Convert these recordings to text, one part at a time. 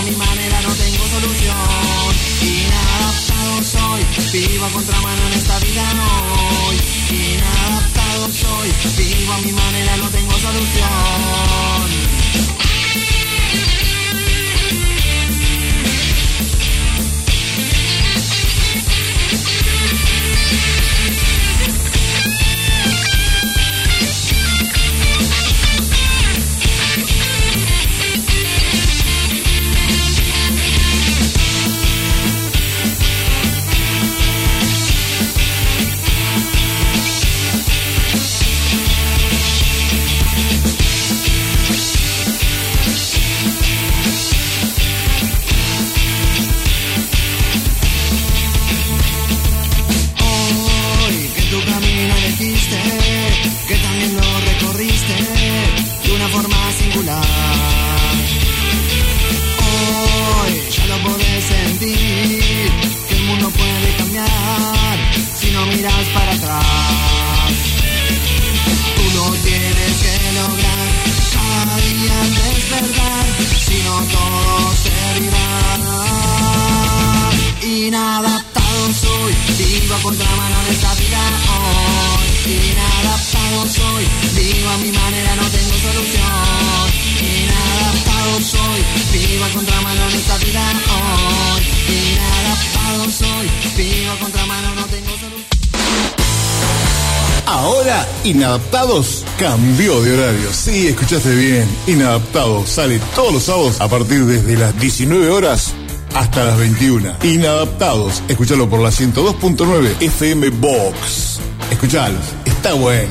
mi manera, no tengo solución. Inadaptado soy, vivo a contramano en esta vida hoy. Inadaptado soy, vivo a mi manera, no tengo solución. Que también lo recorriste de una forma singular. Hoy ya lo podés sentir, que el mundo puede cambiar si no miras para atrás. Tú lo tienes que lograr, cada día despertar, si no todo se dirá. Inadaptado soy, vivo a contramano de esta vida hoy. Inadaptado soy, vivo a mi manera, no tengo solución. Inadaptado soy, vivo a contramano en esta vida hoy. Inadaptado soy, vivo a contramano, no tengo solución. Ahora, Inadaptados cambió de horario. Sí, escuchaste bien. Inadaptados sale todos los sábados a partir desde las 19 horas hasta las 21. Inadaptados, escuchalo por la 102.9 FM Box. Escuchalos, está bueno.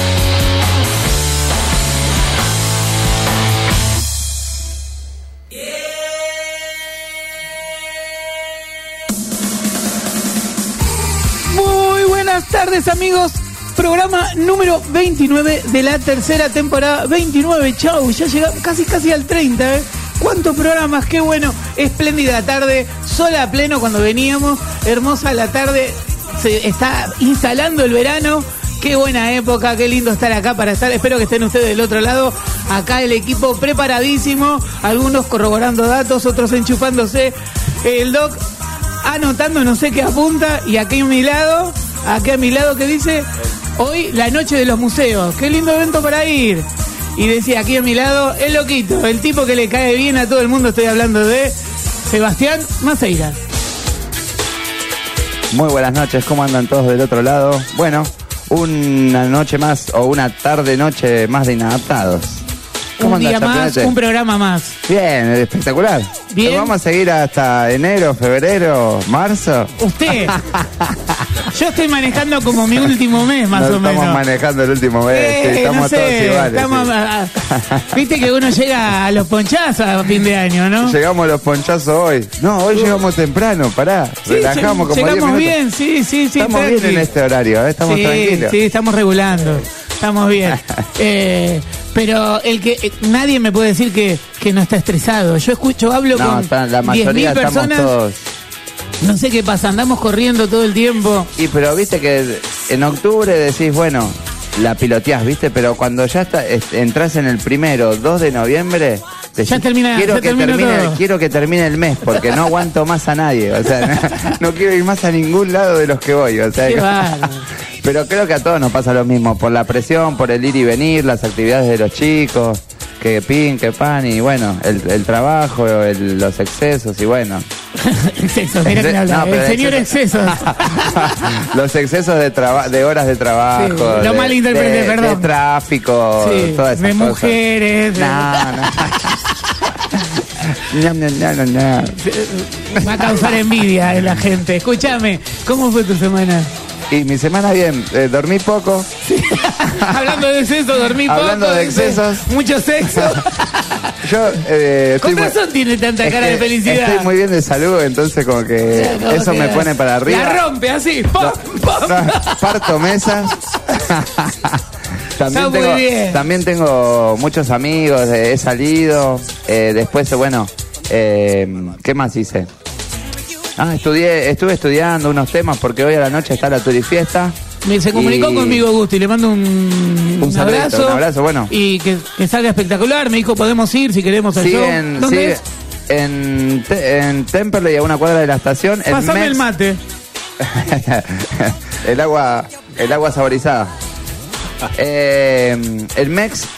Muy buenas tardes, amigos. Programa número 29 de la tercera temporada. 29, chau, ya llegamos casi al 30, ¿eh? ¿Cuántos programas? Qué bueno. Espléndida tarde, sol a pleno cuando veníamos. Hermosa la tarde. Se está instalando el verano. Qué buena época, qué lindo estar acá para estar. Espero que estén ustedes del otro lado. Acá el equipo preparadísimo. Algunos corroborando datos, otros enchufándose. El Doc anotando no sé qué apunta. Y aquí a mi lado que dice: hoy la noche de los museos. Qué lindo evento para ir. Y decía aquí a mi lado, el loquito, el tipo que le cae bien a todo el mundo. Estoy hablando de Sebastián Maceira. Muy buenas noches, ¿cómo andan todos del otro lado? Bueno, una noche más o una tarde-noche más de Inadaptados. Un día más, un programa más. Bien, espectacular. Bien. ¿Nos vamos a seguir hasta enero, febrero, marzo? Usted. Yo estoy manejando como mi último mes, más o menos. Estamos manejando el último mes, sí, estamos no sé, todos iguales. Viste que uno llega a los ponchazos a fin de año, ¿no? Llegamos a los ponchazos hoy. No, hoy llegamos temprano, pará. Sí, relajamos como 10 minutos. Llegamos bien, sí. Estamos tranqui. bien en este horario, estamos tranquilos. Sí, estamos regulando. Estamos bien. Pero nadie me puede decir que no está estresado. Yo hablo con la mayoría 10.000 personas. Todos. No sé qué pasa, andamos corriendo todo el tiempo. Y pero viste que en octubre decís, bueno, la piloteás, viste, pero cuando ya entras en el 1, 2 de noviembre, ya termina, quiero que termine el mes, porque no aguanto más a nadie, o sea, no quiero ir más a ningún lado de los que voy, o sea. Pero creo que a todos nos pasa lo mismo, por la presión, por el ir y venir, las actividades de los chicos, que pin, que pan, y bueno, el trabajo, los excesos, y bueno. Excesos, mira que habla, el señor excesos. Los excesos de horas de trabajo. Lo malinterpreté, perdón. De tráfico, todas esas de cosas. Mujeres. No. Va a causar envidia en la gente. Escúchame, ¿cómo fue tu semana? Y mi semana bien, dormí poco. Sí. Hablando de exceso, dormí poco. Hablando de excesos. Mucho sexo. Yo con razón tiene tanta cara de felicidad. Estoy muy bien de salud, entonces como que eso me pone para arriba. La rompe así. ¡Pum! Parto mesas. También tengo muchos amigos, he salido. Después, bueno, ¿qué más hice? Estuve estudiando unos temas porque hoy a la noche está la turifiesta. Se comunicó conmigo Gusti, le mando un abrazo. Un abrazo, bueno. Y que salga espectacular, me dijo podemos ir si queremos al show. ¿Dónde es? en Temperley, a una cuadra de la estación. Pásame el mate. el agua saborizada. El MEX,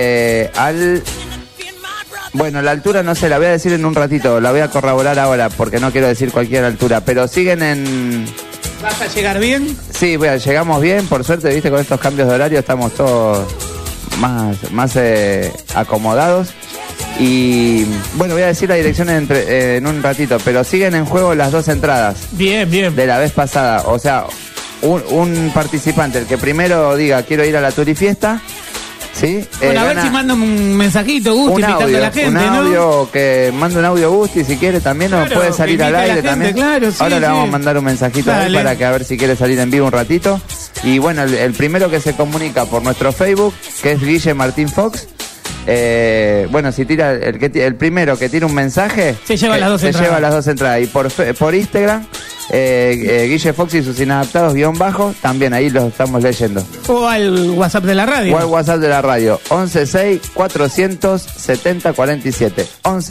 bueno, la altura no sé, la voy a decir en un ratito, la voy a corroborar ahora porque no quiero decir cualquier altura, pero siguen en... ¿Vas a llegar bien? Sí, bueno, llegamos bien, por suerte, viste, con estos cambios de horario estamos todos más acomodados. Y bueno, voy a decir la dirección en un ratito, pero siguen en juego las 2 entradas. Bien, bien. De la vez pasada, o sea, un participante, el que primero diga quiero ir a la Turifiesta, ¿sí? Bueno, a ver si manda un mensajito, Gusti, invitando a la gente, ¿no? Un audio, que mande un audio Gusti si quiere también, claro, o puede salir al aire también. Claro, sí, ahora le vamos a mandar un mensajito a él para que a ver si quiere salir en vivo un ratito. Y bueno, el primero que se comunica por nuestro Facebook, que es Guille Martín Fox. Bueno, si tira el primero que tira un mensaje, se lleva las 2 entradas. Se lleva las 2 entradas. Y por Instagram, Guille Fox y sus inadaptados _ también ahí los estamos leyendo. O al WhatsApp de la radio. 116-470-47.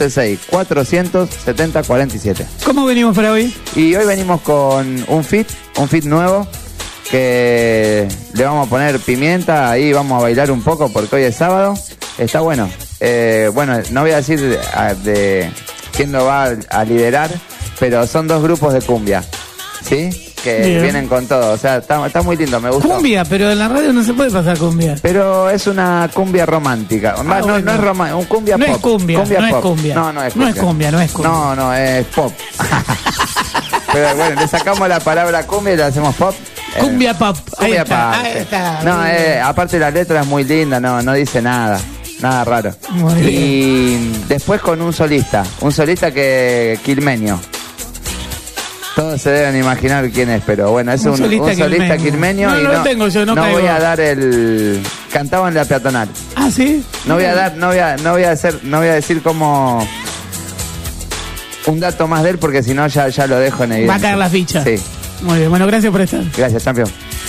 116-470-47. ¿Cómo venimos para hoy? Y hoy venimos con un fit nuevo, que le vamos a poner pimienta, ahí vamos a bailar un poco porque hoy es sábado. Está bueno. Bueno, no voy a decir de quién lo va a liderar, pero son 2 grupos de cumbia, ¿sí? Que bien, vienen con todo. O sea, está muy lindo, me gusta. Cumbia, pero en la radio no se puede pasar cumbia. Pero es una cumbia romántica. No es romántica, un cumbia no pop. Es cumbia, cumbia no pop. Es cumbia. No es cumbia. No es cumbia. No, es pop. Pero bueno, le sacamos la palabra cumbia y le hacemos pop. Cumbia pop. Cumbia ahí pop. Está. No, aparte la letra es muy linda, no dice nada raro. Muy bien. Y después con un solista que quilmeño. Todos se deben imaginar quién es, pero bueno, es un solista quilmeño. No, y no lo tengo yo, no voy a dar cantaba en la peatonal. Ah, ¿sí? No voy a decir como un dato más de él porque si no ya lo dejo en evidencia. Va a caer la ficha. Sí. Muy bien, bueno, gracias por estar. Gracias, campeón.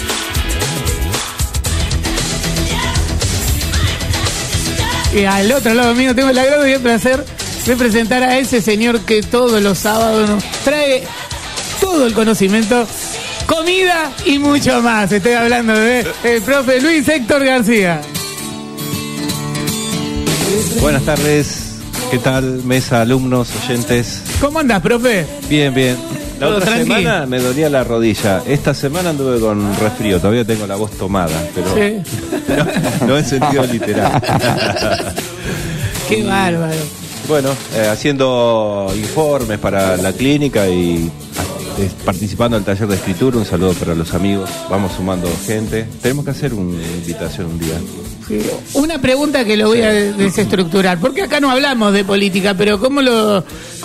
Y al otro lado mío tengo el agrado y el placer de presentar a ese señor que todos los sábados nos trae todo el conocimiento, comida y mucho más. Estoy hablando de el profe Luis Héctor García. Buenas tardes, ¿qué tal? Mesa, alumnos, oyentes. ¿Cómo andás, profe? Bien. La ¿todo otra tranqui? semana me dolía la rodilla. Esta semana anduve con resfrío. Todavía tengo la voz tomada, pero sí. no en sentido literal. Qué bárbaro. Bueno, haciendo informes para la clínica y participando en el taller de escritura. Un saludo para los amigos. Vamos sumando gente. Tenemos que hacer una invitación un día. Sí. Una pregunta que lo voy a desestructurar, porque acá no hablamos de política, pero ¿cómo lo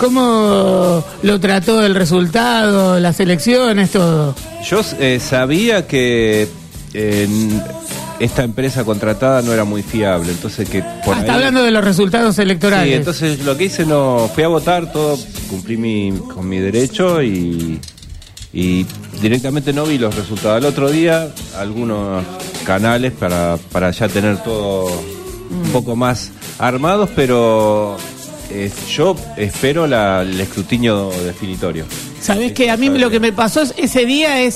trató el resultado, las elecciones, todo? Yo sabía que esta empresa contratada no era muy fiable, entonces que por está ahí... hablando de los resultados electorales. Sí, entonces lo que hice, fui a votar, todo, cumplí con mi derecho y directamente no vi los resultados. Al otro día, algunos canales para ya tener todo un poco más armados, pero yo espero el escrutinio definitorio. ¿Sabés que a mí lo que me pasó ese día es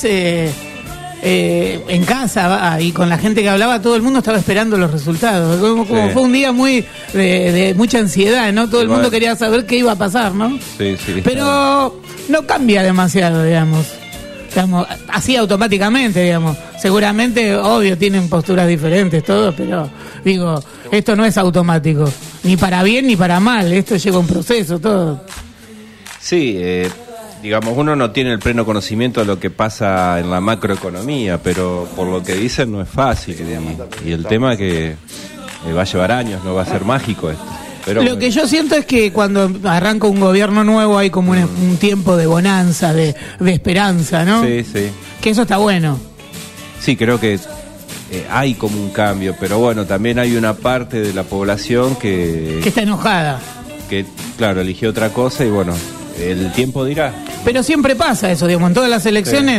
en casa y con la gente que hablaba, todo el mundo estaba esperando los resultados. Como fue un día muy de mucha ansiedad, ¿no? Todo el mundo quería saber qué iba a pasar, ¿no? Sí. Pero no cambia demasiado, digamos, así automáticamente, digamos. Seguramente, obvio, tienen posturas diferentes todos, pero digo, esto no es automático, ni para bien ni para mal, esto lleva un proceso, todo. Sí, digamos, uno no tiene el pleno conocimiento de lo que pasa en la macroeconomía, pero por lo que dicen no es fácil, digamos. Y el tema es que va a llevar años, no va a ser mágico esto. Pero lo que yo siento es que cuando arranca un gobierno nuevo hay como un tiempo de bonanza, de esperanza, ¿no? Sí. Que eso está bueno. Sí, creo que hay como un cambio, pero bueno, también hay una parte de la población que está enojada. Que, claro, eligió otra cosa y bueno, el tiempo dirá. Pero siempre pasa eso, digamos, en todas las elecciones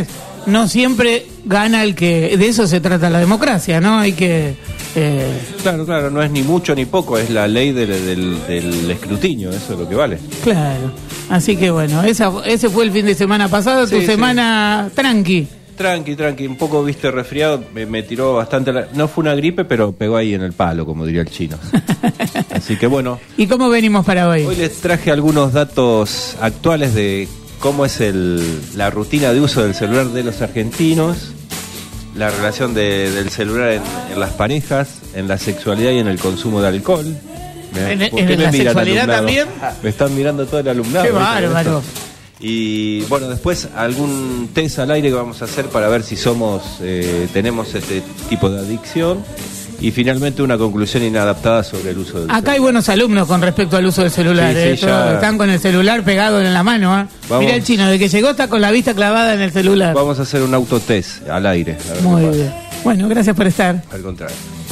no siempre gana el que... De eso se trata la democracia, ¿no? Hay que... Claro, no es ni mucho ni poco, es la ley del escrutinio, eso es lo que vale. Claro, así que bueno, ese fue el fin de semana pasado, tu semana tranqui. Tranqui, un poco, viste, resfriado, me tiró bastante, no fue una gripe, pero pegó ahí en el palo, como diría el chino. Así que bueno. ¿Y cómo venimos para hoy? Hoy les traje algunos datos actuales de cómo es la rutina de uso del celular de los argentinos, la relación del celular en las parejas, en la sexualidad y en el consumo de alcohol. ¿En la sexualidad también? Me están mirando todo el alumnado. ¡Qué bárbaro! Y bueno, después algún test al aire que vamos a hacer para ver si tenemos este tipo de adicción. Y finalmente una conclusión inadaptada sobre el uso del celular. Acá hay buenos alumnos con respecto al uso del celular. Están con el celular pegado en la mano. Mira el chino, de que llegó está con la vista clavada en el celular. Vamos a hacer un autotest al aire. Muy bien. Bueno, gracias por estar. Al contrario.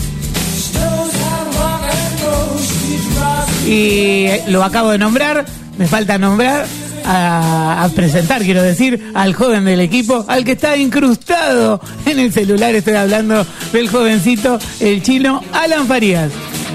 Y lo acabo de nombrar, me falta nombrar a presentar, quiero decir, al joven del equipo, al que está incrustado en el celular. Estoy hablando del jovencito, el chino Alan Farías.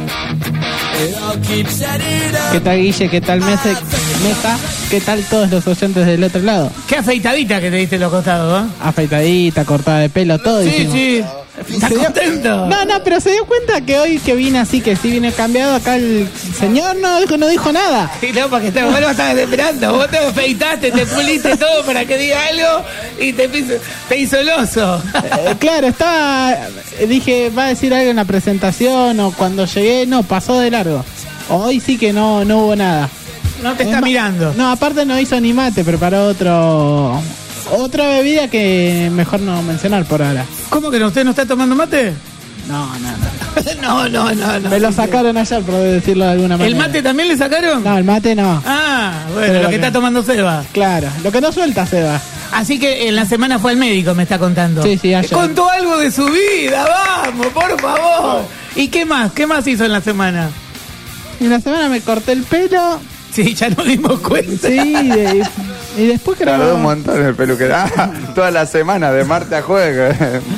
¿Qué tal, Guille? ¿Qué tal, Mesa? ¿Qué tal todos los oyentes del otro lado? Qué afeitadita que te diste los costados, ¿eh? Afeitadita, cortada de pelo, todo. Sí. ¿Estás contento? No, pero se dio cuenta que hoy que vine así, que sí vine cambiado, acá el señor no dijo nada. Sí, no, porque vos lo estabas esperando. Vos te afeitaste, te puliste todo para que diga algo y te hizo el oso. Claro, dije, va a decir algo en la presentación o cuando llegué, no, pasó de largo. Hoy sí que no hubo nada. No te está mirando. No, aparte no hizo ni mate, preparó otra bebida que mejor no mencionar por ahora. ¿Cómo que usted no está tomando mate? No. No. Me lo sacaron ayer, por decirlo de alguna manera. ¿El mate también le sacaron? No, el mate no. Ah, bueno, lo que está tomando Seba. Claro, lo que no suelta Seba. Así que en la semana fue al médico, me está contando. Sí, ayer. Contó algo de su vida, vamos, por favor. ¿Y qué más? ¿Qué más hizo en la semana? En la semana me corté el pelo. Sí, ya nos dimos cuenta. Sí, y después que tardó un montón el peluquero. Toda la semana, de martes a jueves.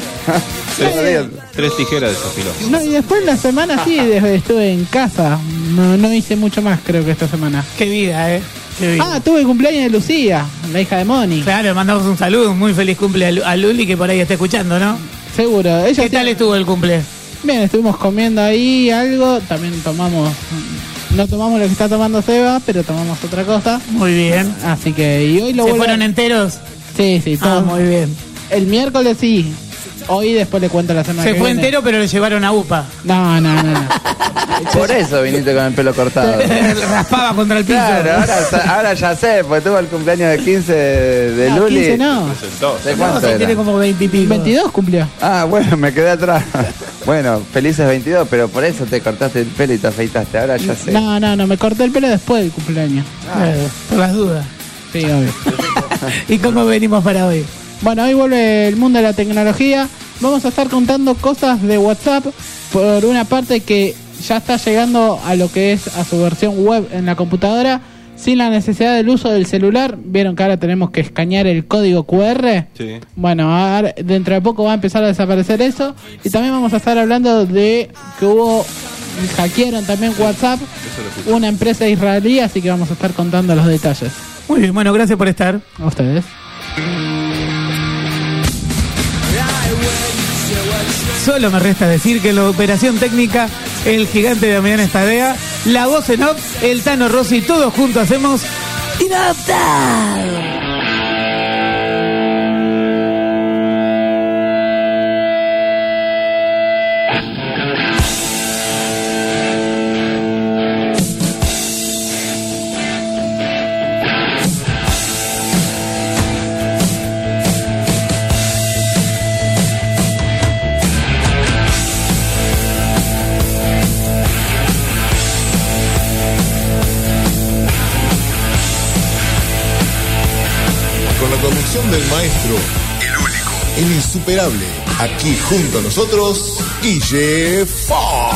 3 tijeras desafiló. No, y después en la semana sí, estuve en casa. No hice mucho más, creo que esta semana. Qué vida, Qué vida. Tuve el cumpleaños de Lucía, la hija de Moni. Claro, mandamos un saludo, un muy feliz cumple a Luli, que por ahí está escuchando, ¿no? Seguro. ¿Qué tal estuvo el cumple? Bien, estuvimos comiendo ahí algo. También no tomamos lo que está tomando Seba, pero tomamos otra cosa. Muy bien. Así que, y hoy ¿Se fueron enteros? Sí, todos. Muy bien. El miércoles sí. Hoy después le cuento la semana que viene. Se fue entero, pero lo llevaron a UPA. No. Por eso viniste con el pelo cortado. Raspaba contra el piso. Claro, ahora ya sé, porque tuvo el cumpleaños de 15 de Luli. 15 no. ¿De cuánto era? Tiene como 20 y pico. 22 cumplió. Bueno, me quedé atrás. Bueno, felices 22, pero por eso te cortaste el pelo y te afeitaste. Ahora ya sé. No, me corté el pelo después del cumpleaños. Por las dudas. Sí, obvio. ¿Y cómo venimos para hoy? Bueno, hoy vuelve el mundo de la tecnología. Vamos a estar contando cosas de WhatsApp. Por una parte que ya está llegando a lo que es a su versión web en la computadora, sin la necesidad del uso del celular. Vieron que ahora tenemos que escanear el código QR. Sí. Bueno, ahora, dentro de poco va a empezar a desaparecer eso. Y también vamos a estar hablando de que hackearon también WhatsApp, una empresa israelí, así que vamos a estar contando los detalles. Muy bien, bueno, gracias por estar. A ustedes. Solo me resta decir que la operación técnica, el gigante de Damián Estadea, la voz en off, el Tano Rossi, todos juntos hacemos Inadaptado. Del maestro, el único, el insuperable, aquí junto a nosotros, Guille Ford.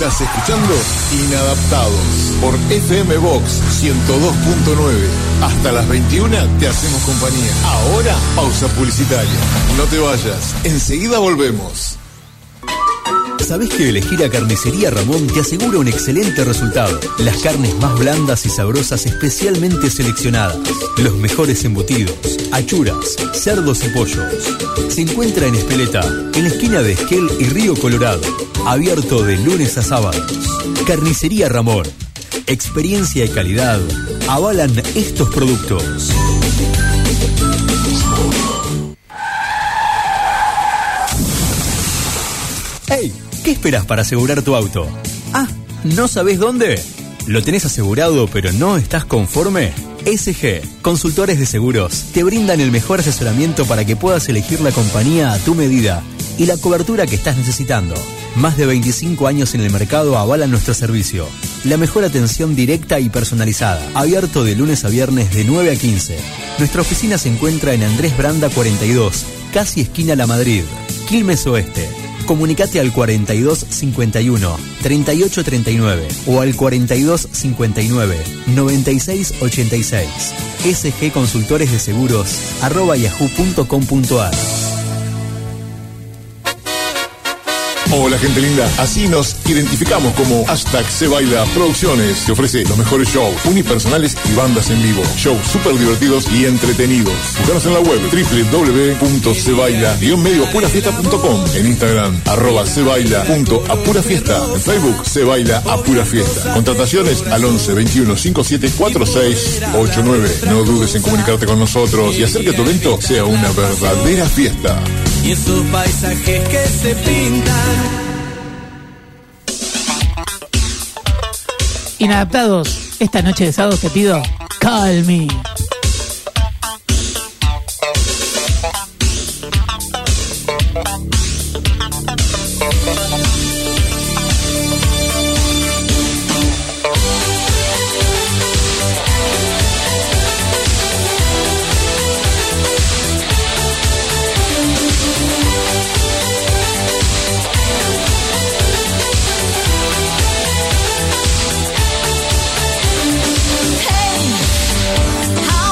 Estás escuchando Inadaptados por FM Box 102.9. Hasta las 21 te hacemos compañía. Ahora, pausa publicitaria. No te vayas, enseguida volvemos. ¿Sabés que elegir a Carnicería Ramón te asegura un excelente resultado? Las carnes más blandas y sabrosas especialmente seleccionadas. Los mejores embutidos, achuras, cerdos y pollos. Se encuentra en Espeleta, en la esquina de Esquel y Río Colorado. Abierto de lunes a sábados. Carnicería Ramón. Experiencia y calidad avalan estos productos. ¡Hey! ¿Qué esperas para asegurar tu auto? Ah, ¿no sabés dónde? ¿Lo tenés asegurado pero no estás conforme? SG, Consultores de Seguros, te brindan el mejor asesoramiento para que puedas elegir la compañía a tu medida y la cobertura que estás necesitando. Más de 25 años en el mercado avalan nuestro servicio. La mejor atención directa y personalizada. Abierto de lunes a viernes de 9 a 15. Nuestra oficina se encuentra en Andrés Branda 42, casi esquina La Madrid, Quilmes Oeste. Comunicate al 4251-3839 o al 4259-9686. SG Consultores de Seguros @yahoo.com.ar. Hola gente linda, así nos identificamos como #SeBaila Producciones. Te ofrece los mejores shows unipersonales y bandas en vivo. Shows súper divertidos y entretenidos. Búscanos en la web www.sebaila-medioapurafiesta.com. En Instagram @sebaila.apurafiesta. En Facebook sebaila_apurafiesta. Contrataciones al 11 21 57 46 89. No dudes en comunicarte con nosotros y hacer que tu evento sea una verdadera fiesta. Y esos paisajes que se pintan. Inadaptados, esta noche de sábado te pido Call Me. Hey,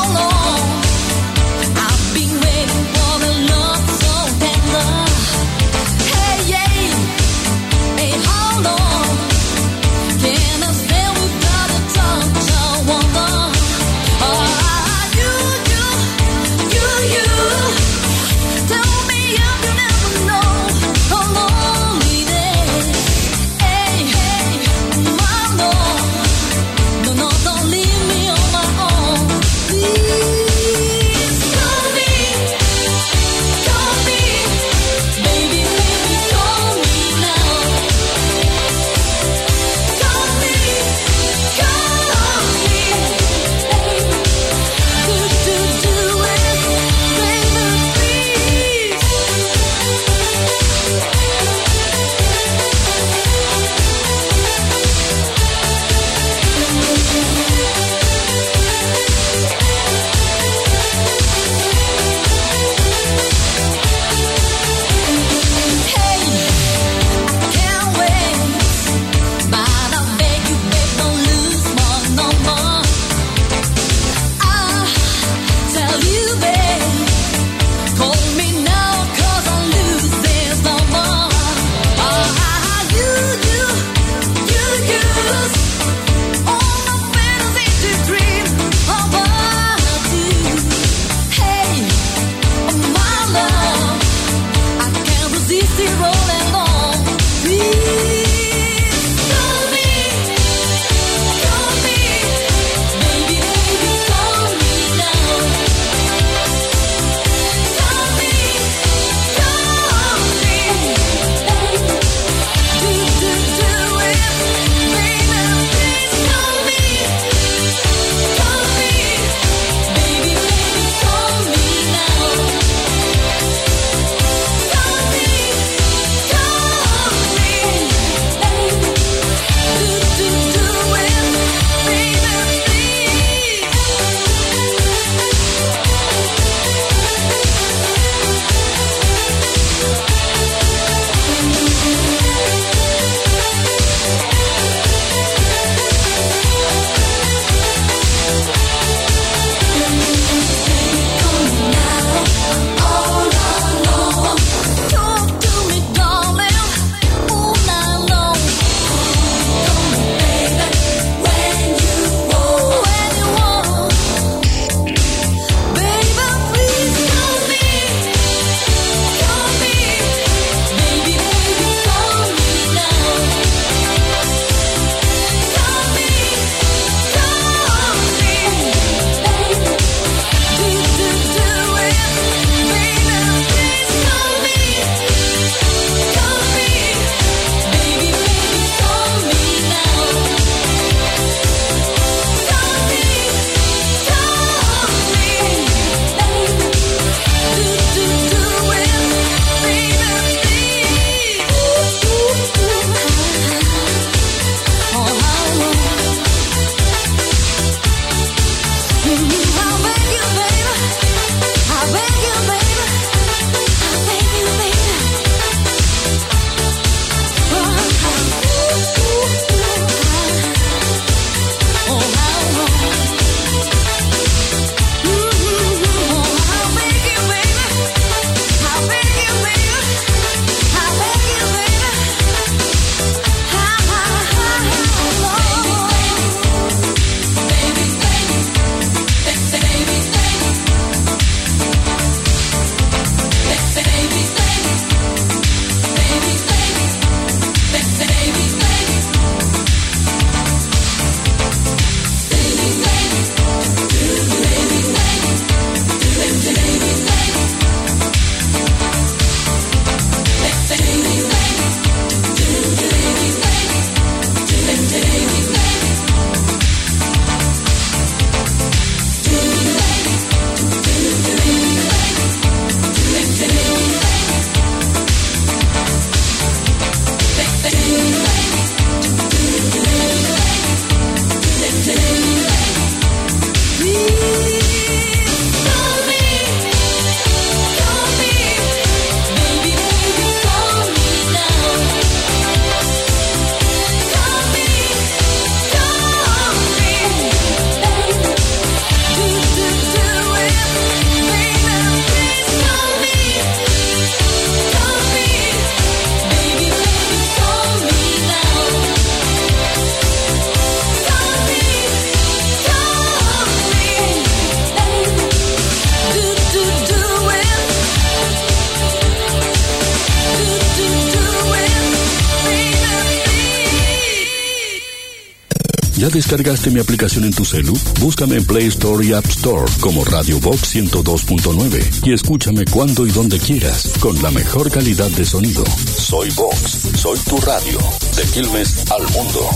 ¿Ya descargaste mi aplicación en tu celu? Búscame en Play Store y App Store como Radio Box 102.9 y escúchame cuando y donde quieras con la mejor calidad de sonido. Soy Vox, soy tu radio, de Quilmes al mundo.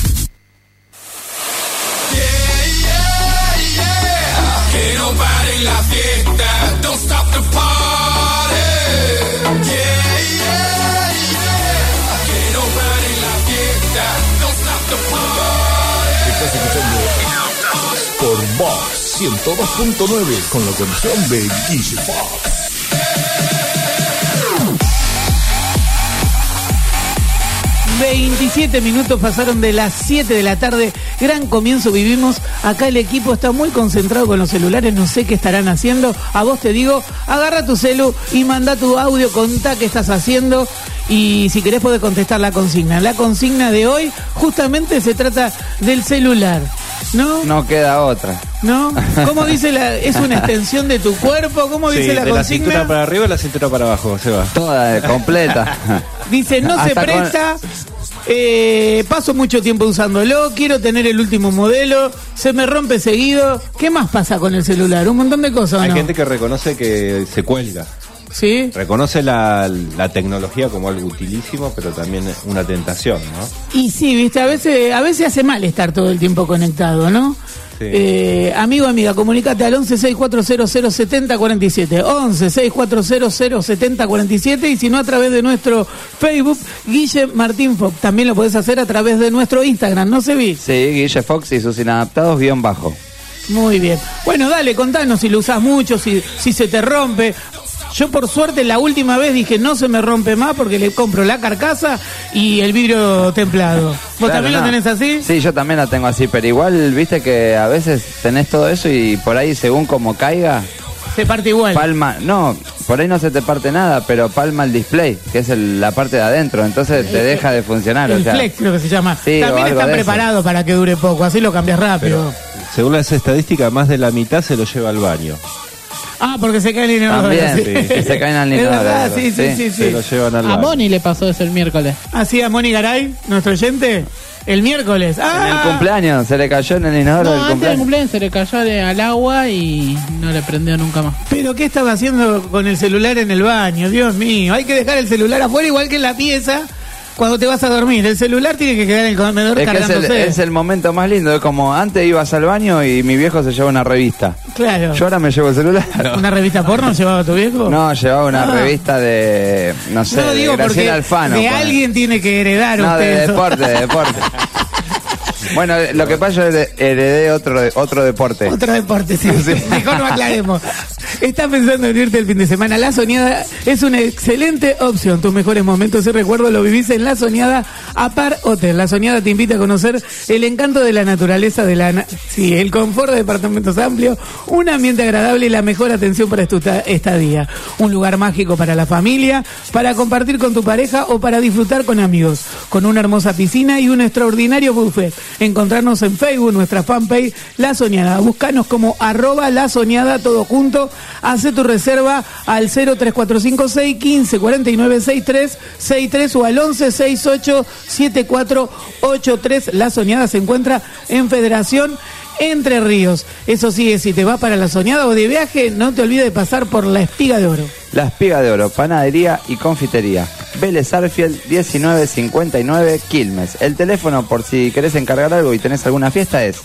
Que no pare la fiesta, don't stop the party. Que no pare la fiesta, don't stop the party. Estás escuchando por Vox 102.9 con la canción de Guille Fox. ...27 pasaron de las 7 de la tarde... gran comienzo vivimos... acá el equipo está muy concentrado con los celulares... no sé qué estarán haciendo... a vos te digo... agarra tu celu y manda tu audio... contá qué estás haciendo... y si querés podés contestar la consigna... la consigna de hoy justamente se trata del celular... ¿no? No queda otra. ¿No? ¿Cómo dice es una extensión de tu cuerpo? ¿Cómo dice la de consigna? la cintura para arriba y la cintura para abajo, se va. Toda, completa. Dice, no se presta, paso mucho tiempo usándolo, quiero tener el último modelo, se me rompe seguido. ¿Qué más pasa con el celular? Un montón de cosas, Hay ¿no? gente que reconoce que se cuelga. ¿Sí? Reconoce la tecnología como algo utilísimo, pero también una tentación, ¿no? Y sí, viste, a veces hace mal estar todo el tiempo conectado, ¿no? Sí. Amigo, amiga, comunicate al 11-6400-7047 11-6400-7047 y si no a través de nuestro Facebook Guille Martín Fox. También lo podés hacer a través de nuestro Instagram, ¿no, Sebi? Sí, Guille Fox y sus inadaptados _. Muy bien. Bueno, dale, contanos si lo usás mucho, si se te rompe. Yo por suerte la última vez dije no se me rompe más porque le compro la carcasa y el vidrio templado. ¿Vos también lo tenés así? Sí, yo también la tengo así, pero igual viste que a veces tenés todo eso y por ahí según como caiga... Se parte igual. Palma, no, por ahí no se te parte nada, pero palma el display, que es la parte de adentro, entonces te deja de funcionar. El flex creo que se llama. Sí, también está preparado para que dure poco, así lo cambias rápido. Pero, según las estadísticas, más de la mitad se lo lleva al baño. Ah, porque se caen en el inodoro. También, sí, se caen al inodoro. Es verdad, sí. Se lo llevan al A baño. Moni le pasó eso el miércoles. Así a Moni Garay, nuestro oyente, el miércoles. En el cumpleaños, se le cayó en el inodoro del No, antes del cumpleaños. cumpleaños se le cayó al agua y no le prendió nunca más. Pero ¿qué estaba haciendo con el celular en el baño? Dios mío, hay que dejar el celular afuera igual que en la pieza cuando te vas a dormir. El celular tiene que quedar en el comedor Es que cargándose. es el momento más lindo, es como antes ibas al baño y mi viejo se lleva una revista. Claro. Yo ahora me llevo el celular. ¿Una revista porno llevaba tu viejo? No, llevaba una revista de, no sé, No, digo de porque Graciela Alfano. de ponele. alguien tiene que heredar No, usted de eso. deporte. Bueno, lo que pasa es que heredé otro deporte. Otro deporte, sí. Mejor no aclaremos. ¿Estás pensando en irte el fin de semana? La Soñada es una excelente opción. Tus mejores momentos y recuerdos lo vivís en La Soñada Apart Hotel. La Soñada te invita a conocer el encanto de la naturaleza, el confort de departamentos amplios, un ambiente agradable y la mejor atención para tu estadía. Un lugar mágico para la familia, para compartir con tu pareja o para disfrutar con amigos. Con una hermosa piscina y un extraordinario buffet. Encontrarnos en Facebook, nuestra fanpage La Soñada. Búscanos como @lasoñada, todo junto. Hace tu reserva al 03456 15 49 63 o al 11 68 7483. La Soñada se encuentra en Federación Entre Ríos. Eso sí, si te vas para La Soñada o de viaje, no te olvides de pasar por La Espiga de Oro. La Espiga de Oro, panadería y confitería. Vélez Arfield 1959 Quilmes. El teléfono por si querés encargar algo y tenés alguna fiesta es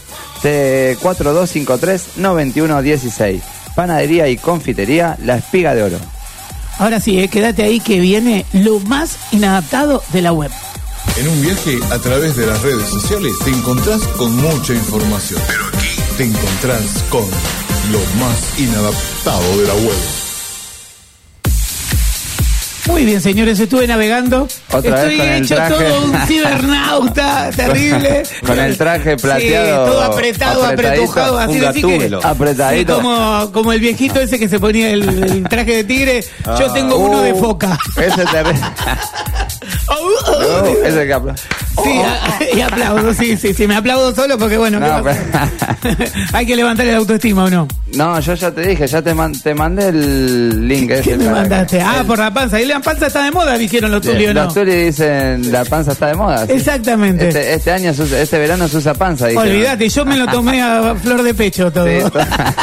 4253 9116. Panadería y confitería La Espiga de Oro. Ahora sí, quédate ahí que viene lo más inadaptado de la web. En un viaje a través de las redes sociales te encontrás con mucha información. Pero aquí te encontrás con lo más inadaptado de la web. Muy bien, señores, estuve navegando. Estoy hecho todo un cibernauta terrible. Con el traje plateado. Sí, todo apretado, apretujado, así de que apretadito. Sí, como el viejito ese que se ponía el traje de tigre. Yo tengo uno de foca. Ese terrible. Ese que aplaudo. Sí, y aplaudo, sí, me aplaudo solo porque bueno, no, hay que levantar el autoestima, ¿o no? No, yo ya te dije, ya te mandé el link. ¿Qué me mandaste? Por la panza. Y la panza está de moda, dijeron los Tuli, ¿o no? Los Tuli dicen, la panza está de moda. ¿Sí? Exactamente. Este año, este verano se usa panza. Olvídate, yo me lo tomé a flor de pecho todo. Sí,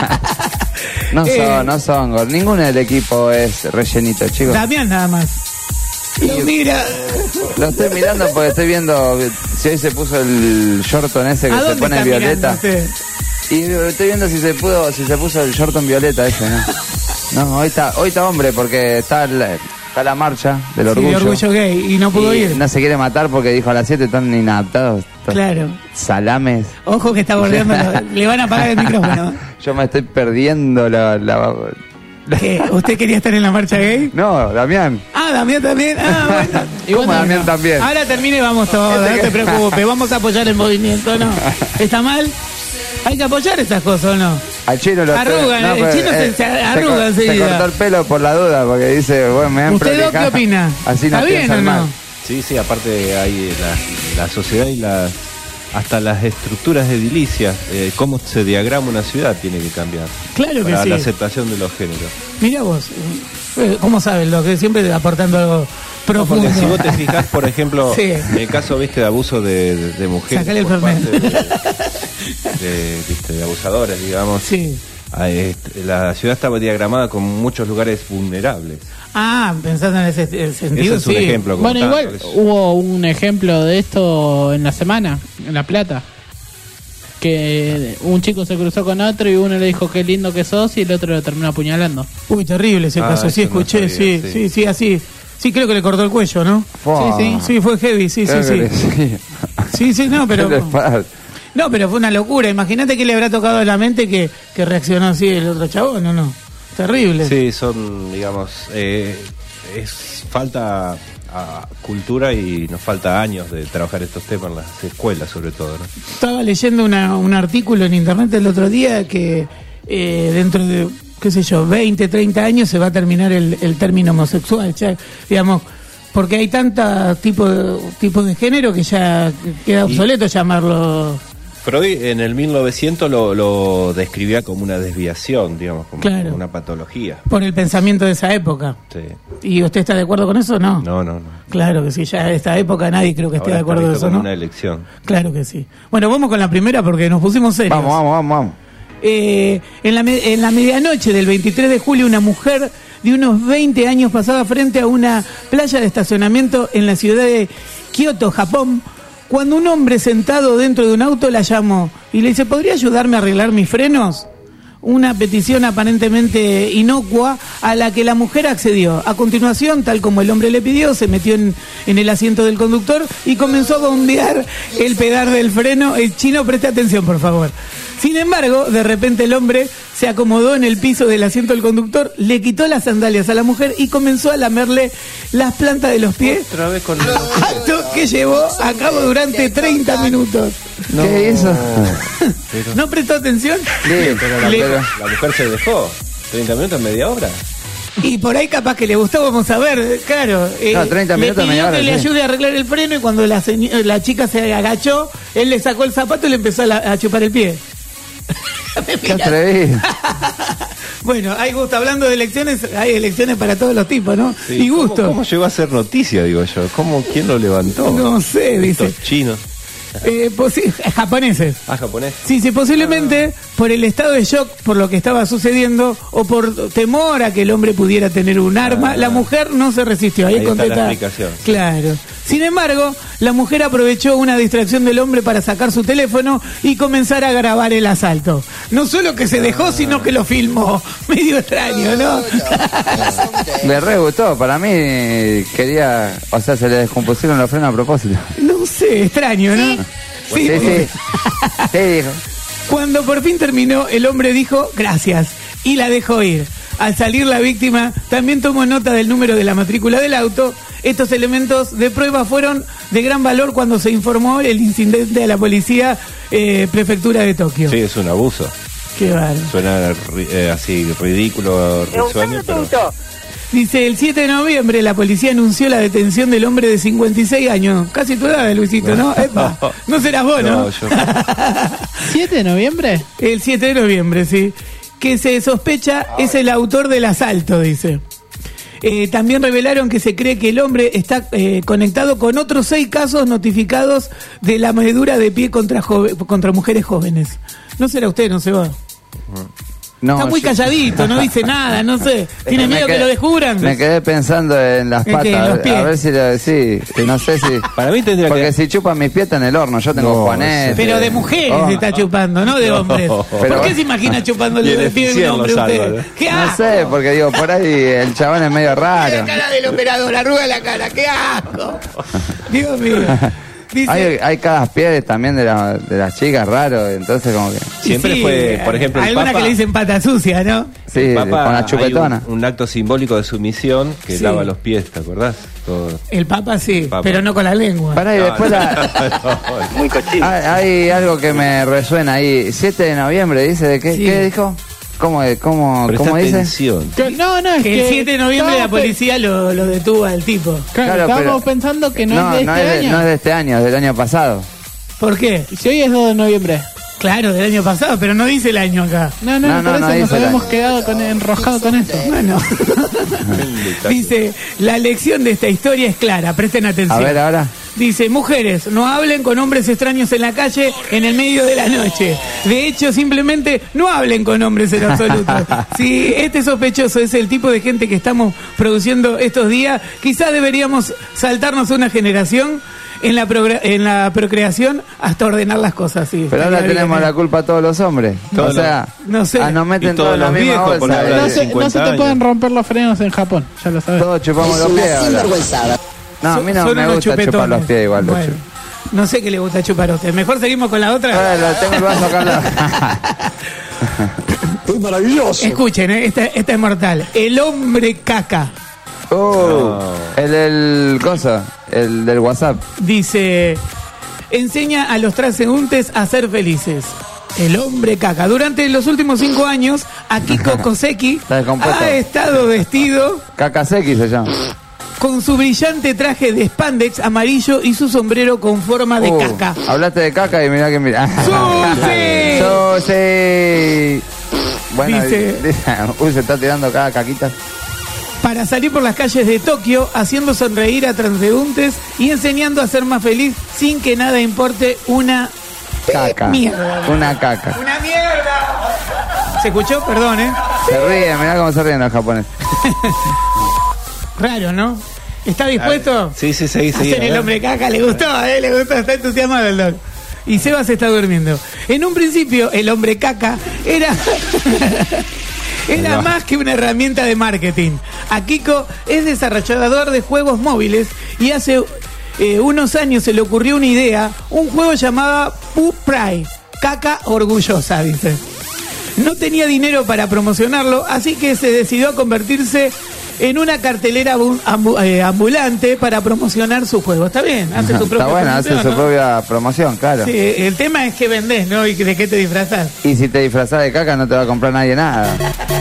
no son, gol. Ninguno del equipo es rellenito, chicos. Damián nada más. Mira. Lo estoy mirando porque estoy viendo si hoy se puso el shorton ese que se pone violeta. Y estoy viendo si se puso el shorton violeta ese, ¿no? No, hoy está hombre porque está la marcha del orgullo. Sí, de orgullo gay y no pudo ir. No se quiere matar porque dijo a las 7 están inadaptados. Claro. Salames. Ojo que está bordeando, le van a apagar el micrófono. Yo me estoy perdiendo la ¿Qué? ¿Usted quería estar en la marcha gay? No, Damián. Damián también. Bueno. Y bueno, Damián también. Ahora termine y vamos todos, no te preocupes. Vamos a apoyar el movimiento, ¿no? ¿Está mal? Hay que apoyar esas cosas, ¿o no? Al chino lo arrugan, el chino se arruga enseguida. Se cortó el pelo por la duda, porque dice, bueno, me han ¿Usted dos qué opina? Así no ¿Está bien o no? Sí, aparte hay la sociedad y hasta las estructuras edilicias, cómo se diagrama una ciudad tiene que cambiar. Claro que sí. Para la aceptación de los géneros. Mira vos, ¿cómo sabes? Lo que siempre aportando algo profundo. Porque si vos te fijás, por ejemplo, en el caso, de abuso de mujeres. Sacale el fermento. De abusadores, digamos. Sí. La ciudad estaba diagramada con muchos lugares vulnerables. Pensando en ese sentido, es un ejemplo. Bueno, igual hubo un ejemplo de esto en la semana, en La Plata. Que un chico se cruzó con otro y uno le dijo qué lindo que sos y el otro lo terminó apuñalando. Uy, terrible ese caso, sí escuché, no sabía, sí, así. Sí, creo que le cortó el cuello, ¿no? Sí, fue heavy, sí. Sí, no, pero... No, pero fue una locura. Imagínate que le habrá tocado a la mente que reaccionó así el otro chabón, ¿no? Terrible. Sí, son, digamos, falta cultura y nos falta años de trabajar estos temas en las escuelas, sobre todo, ¿no? Estaba leyendo un artículo en internet el otro día que dentro de, 20, 30 años se va a terminar el término homosexual, digamos, porque hay tantos tipos de género que ya queda obsoleto llamarlo. Freud en el 1900 lo describía como una desviación, digamos, como una patología. Por el pensamiento de esa época. Sí. ¿Y usted está de acuerdo con eso o no? No. Claro que sí, ya en esta época nadie creo que esté de acuerdo con eso, ¿no? Una elección. Claro que sí. Bueno, vamos con la primera porque nos pusimos serios. Vamos. En la medianoche del 23 de julio, una mujer de unos 20 años pasaba frente a una playa de estacionamiento en la ciudad de Kioto, Japón, cuando un hombre sentado dentro de un auto la llamó y le dice, ¿podría ayudarme a arreglar mis frenos? una petición aparentemente inocua a la que la mujer accedió. A continuación, tal como el hombre le pidió, se metió en el asiento del conductor y comenzó a bombear el pedal del freno. El chino, preste atención, por favor. Sin embargo, de repente el hombre se acomodó en el piso del asiento del conductor, le quitó las sandalias a la mujer y comenzó a lamerle las plantas de los pies. Otra vez con Acto que llevó a cabo durante 30 minutos. No. ¿Qué hizo? Pero... ¿No prestó atención? Sí, pero la mujer se dejó. 30 minutos, media hora. Y por ahí capaz que le gustó, vamos a ver, claro. 30 minutos, le media pidió hora, que le sí. ayude a arreglar el freno y cuando la chica se agachó, él le sacó el zapato y le empezó a chupar el pie. Qué atrevido. Bueno, hay gusto. Hablando de elecciones, hay elecciones para todos los tipos, ¿no? Sí, Y gusto. ¿Cómo llegó a ser noticia, digo yo? ¿Quién lo levantó? No sé, dice. Estos chinos. Japoneses. Japonés. Sí, sí, posiblemente por el estado de shock por lo que estaba sucediendo o por temor a que el hombre pudiera tener un arma, la mujer no se resistió. Ahí está contesta. la explicación. Claro. Sin embargo, la mujer aprovechó una distracción del hombre para sacar su teléfono y comenzar a grabar el asalto. No solo que se dejó, sino que lo filmó. Medio extraño, ¿no? Le re gustó. Para mí quería... O sea, se le descompusieron los frenos a propósito. No sé, extraño, ¿no? Sí, sí. Sí, dijo. Cuando por fin terminó, el hombre dijo gracias y la dejó ir. Al salir la víctima, también tomó nota del número de la matrícula del auto. Estos elementos de prueba fueron de gran valor cuando se informó el incidente a la policía prefectura de Tokio. Sí, es un abuso. Qué bárbaro. Suena así ridículo, risueño, pero... Dice, el 7 de noviembre la policía anunció la detención del hombre de 56 años. Casi tu edad, Luisito, ¿no? Epa, no serás vos, ¿no? No, yo... ¿7 de noviembre? El 7 de noviembre, sí. Que se sospecha es el autor del asalto, dice. También revelaron que se cree que el hombre está conectado con otros 6 casos notificados de la medura de pie contra mujeres jóvenes. No será usted, no se va. No, está muy calladito, no dice nada, no sé. ¿Tiene miedo que lo descubran? Me quedé pensando en las patas. A ver si no sé si... Para mí tendría porque que... si chupan mis pies en el horno, yo tengo Juanet. Pero de mujeres se está chupando, no de hombres. ¿Por qué se imagina chupándole de pie de un hombre usted? ¿Qué No asco? sé, porque digo, por ahí el chabón es medio raro. La cara del operador, arruga la cara, qué asco. Dios mío. Dice, Hay cada pies también de las chicas raro, entonces como que... Siempre sí, fue, por ejemplo, el alguna Papa... que le dicen pata sucia, ¿no? Sí, el Papa, con la chupetona. hay un acto simbólico de sumisión que Sí. lava los pies, ¿te acordás? Todo. El Papa sí, Papa. pero no con la lengua. Pará, y después Muy cochino. hay algo que me resuena ahí. 7 de noviembre, dice, ¿de qué? Sí. ¿Qué dijo? ¿Cómo dice? Atención. No, es Que el 7 de noviembre la estábamos policía lo detuvo al tipo. Claro, estábamos pensando que no es de este año. No es de este año, es del año pasado. ¿Por qué? ¿Y si hoy es 2 de noviembre? Claro, del año pasado, pero no dice el año acá. No, No, por eso dice nos el habíamos año. quedado enroscado con eso. Bueno. Dice, la lección de esta historia es clara, presten atención. A ver, ahora. Dice, mujeres, no hablen con hombres extraños en la calle en el medio de la noche. De hecho, simplemente no hablen con hombres en absoluto. Si este sospechoso es el tipo de gente que estamos produciendo estos días, quizás deberíamos saltarnos una generación en la procreación hasta ordenar las cosas. Sí, Pero ahora estaría tenemos bien. la culpa todos los hombres. Todos O sea, no sé. nos Y meten todos todos en la los misma viejos, por bolsa. hablar de No se 50 te pueden años. romper los frenos en Japón, ya lo sabes. Todos chupamos los pies ahora. No, a mí no Son me unos gusta chupar chupetones. los pies igual. los Bueno, chupo. no sé qué le gusta chupar a usted. Mejor seguimos con la otra. Ahora tengo el vaso acá. Es maravilloso. Escuchen, esta es mortal. El hombre caca. El del coso, el del WhatsApp. Dice, enseña a los transeúntes a ser felices. El hombre caca. Durante los últimos 5 años, Akiko Koseki Está descompuesto. ha estado vestido Kakaseki se llama. con su brillante traje de spandex amarillo y su sombrero con forma de caca. Hablaste de caca y mirá que mira. ¡Susi! ¡Susi! Bueno, Dice- uy, se está tirando cada caquita. Para salir por las calles de Tokio, haciendo sonreír a transeúntes y enseñando a ser más feliz sin que nada importe una Caca. mierda. Una caca. ¡Una mierda! ¿Se escuchó? Perdón, ¿eh? Se ríe, mirá cómo se ríen los japoneses. Raro, ¿no? ¿Está dispuesto? Sí, seguí. Hacer el hombre caca, le gustó, está entusiasmado el doc. Y Seba se está durmiendo. En un principio, el hombre caca era más que una herramienta de marketing. Akiko es desarrollador de juegos móviles y hace unos años se le ocurrió una idea, un juego llamado Poo Pride, caca orgullosa, dice. No tenía dinero para promocionarlo, así que se decidió a convertirse en una cartelera ambulante para promocionar su juego. Está bien, hace su propia promoción. Está bueno, hace su propia promoción, claro. Sí, el tema es que vendés, ¿no? Y de qué te disfrazás. Y si te disfrazás de caca no te va a comprar nadie nada.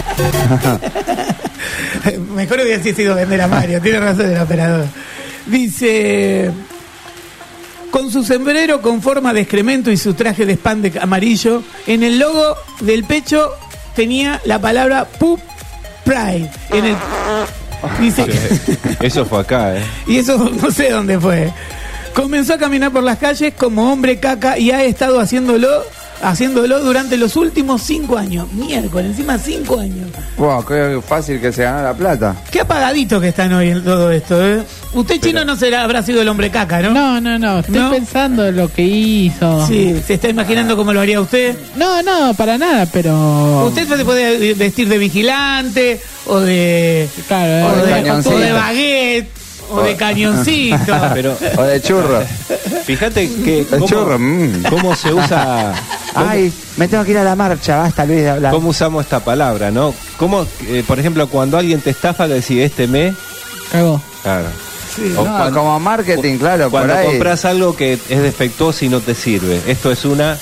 Mejor hubiera sido vender a Mario, tiene razón el operador. Dice... Con su sombrero con forma de excremento y su traje de spandex amarillo, en el logo del pecho tenía la palabra Poop Pride. Dice eso fue acá, y eso no sé dónde fue. Comenzó a caminar por las calles como hombre caca y ha estado haciéndolo durante los últimos 5 años. Miércoles, encima 5 años. Wow, qué fácil que se ganó la plata. Qué apagadito que están hoy en todo esto, ¿eh? Usted, Chino, no habrá sido el hombre caca, ¿no? No. Estoy pensando en lo que hizo. Sí, ¿se está imaginando cómo lo haría usted? No, para nada, pero... Usted se puede vestir de vigilante o de... Claro, o de baguette. O de cañoncito. O de churro. Fíjate que cómo se usa. Ay, me tengo que ir a la marcha, basta Luis de hablar. ¿Cómo usamos esta palabra, no? ¿Cómo, por ejemplo, cuando alguien te estafa, le decís, me cagó? Claro. Sí. Como marketing, claro. Cuando por ahí compras algo que es defectuoso y no te sirve. Esto es una...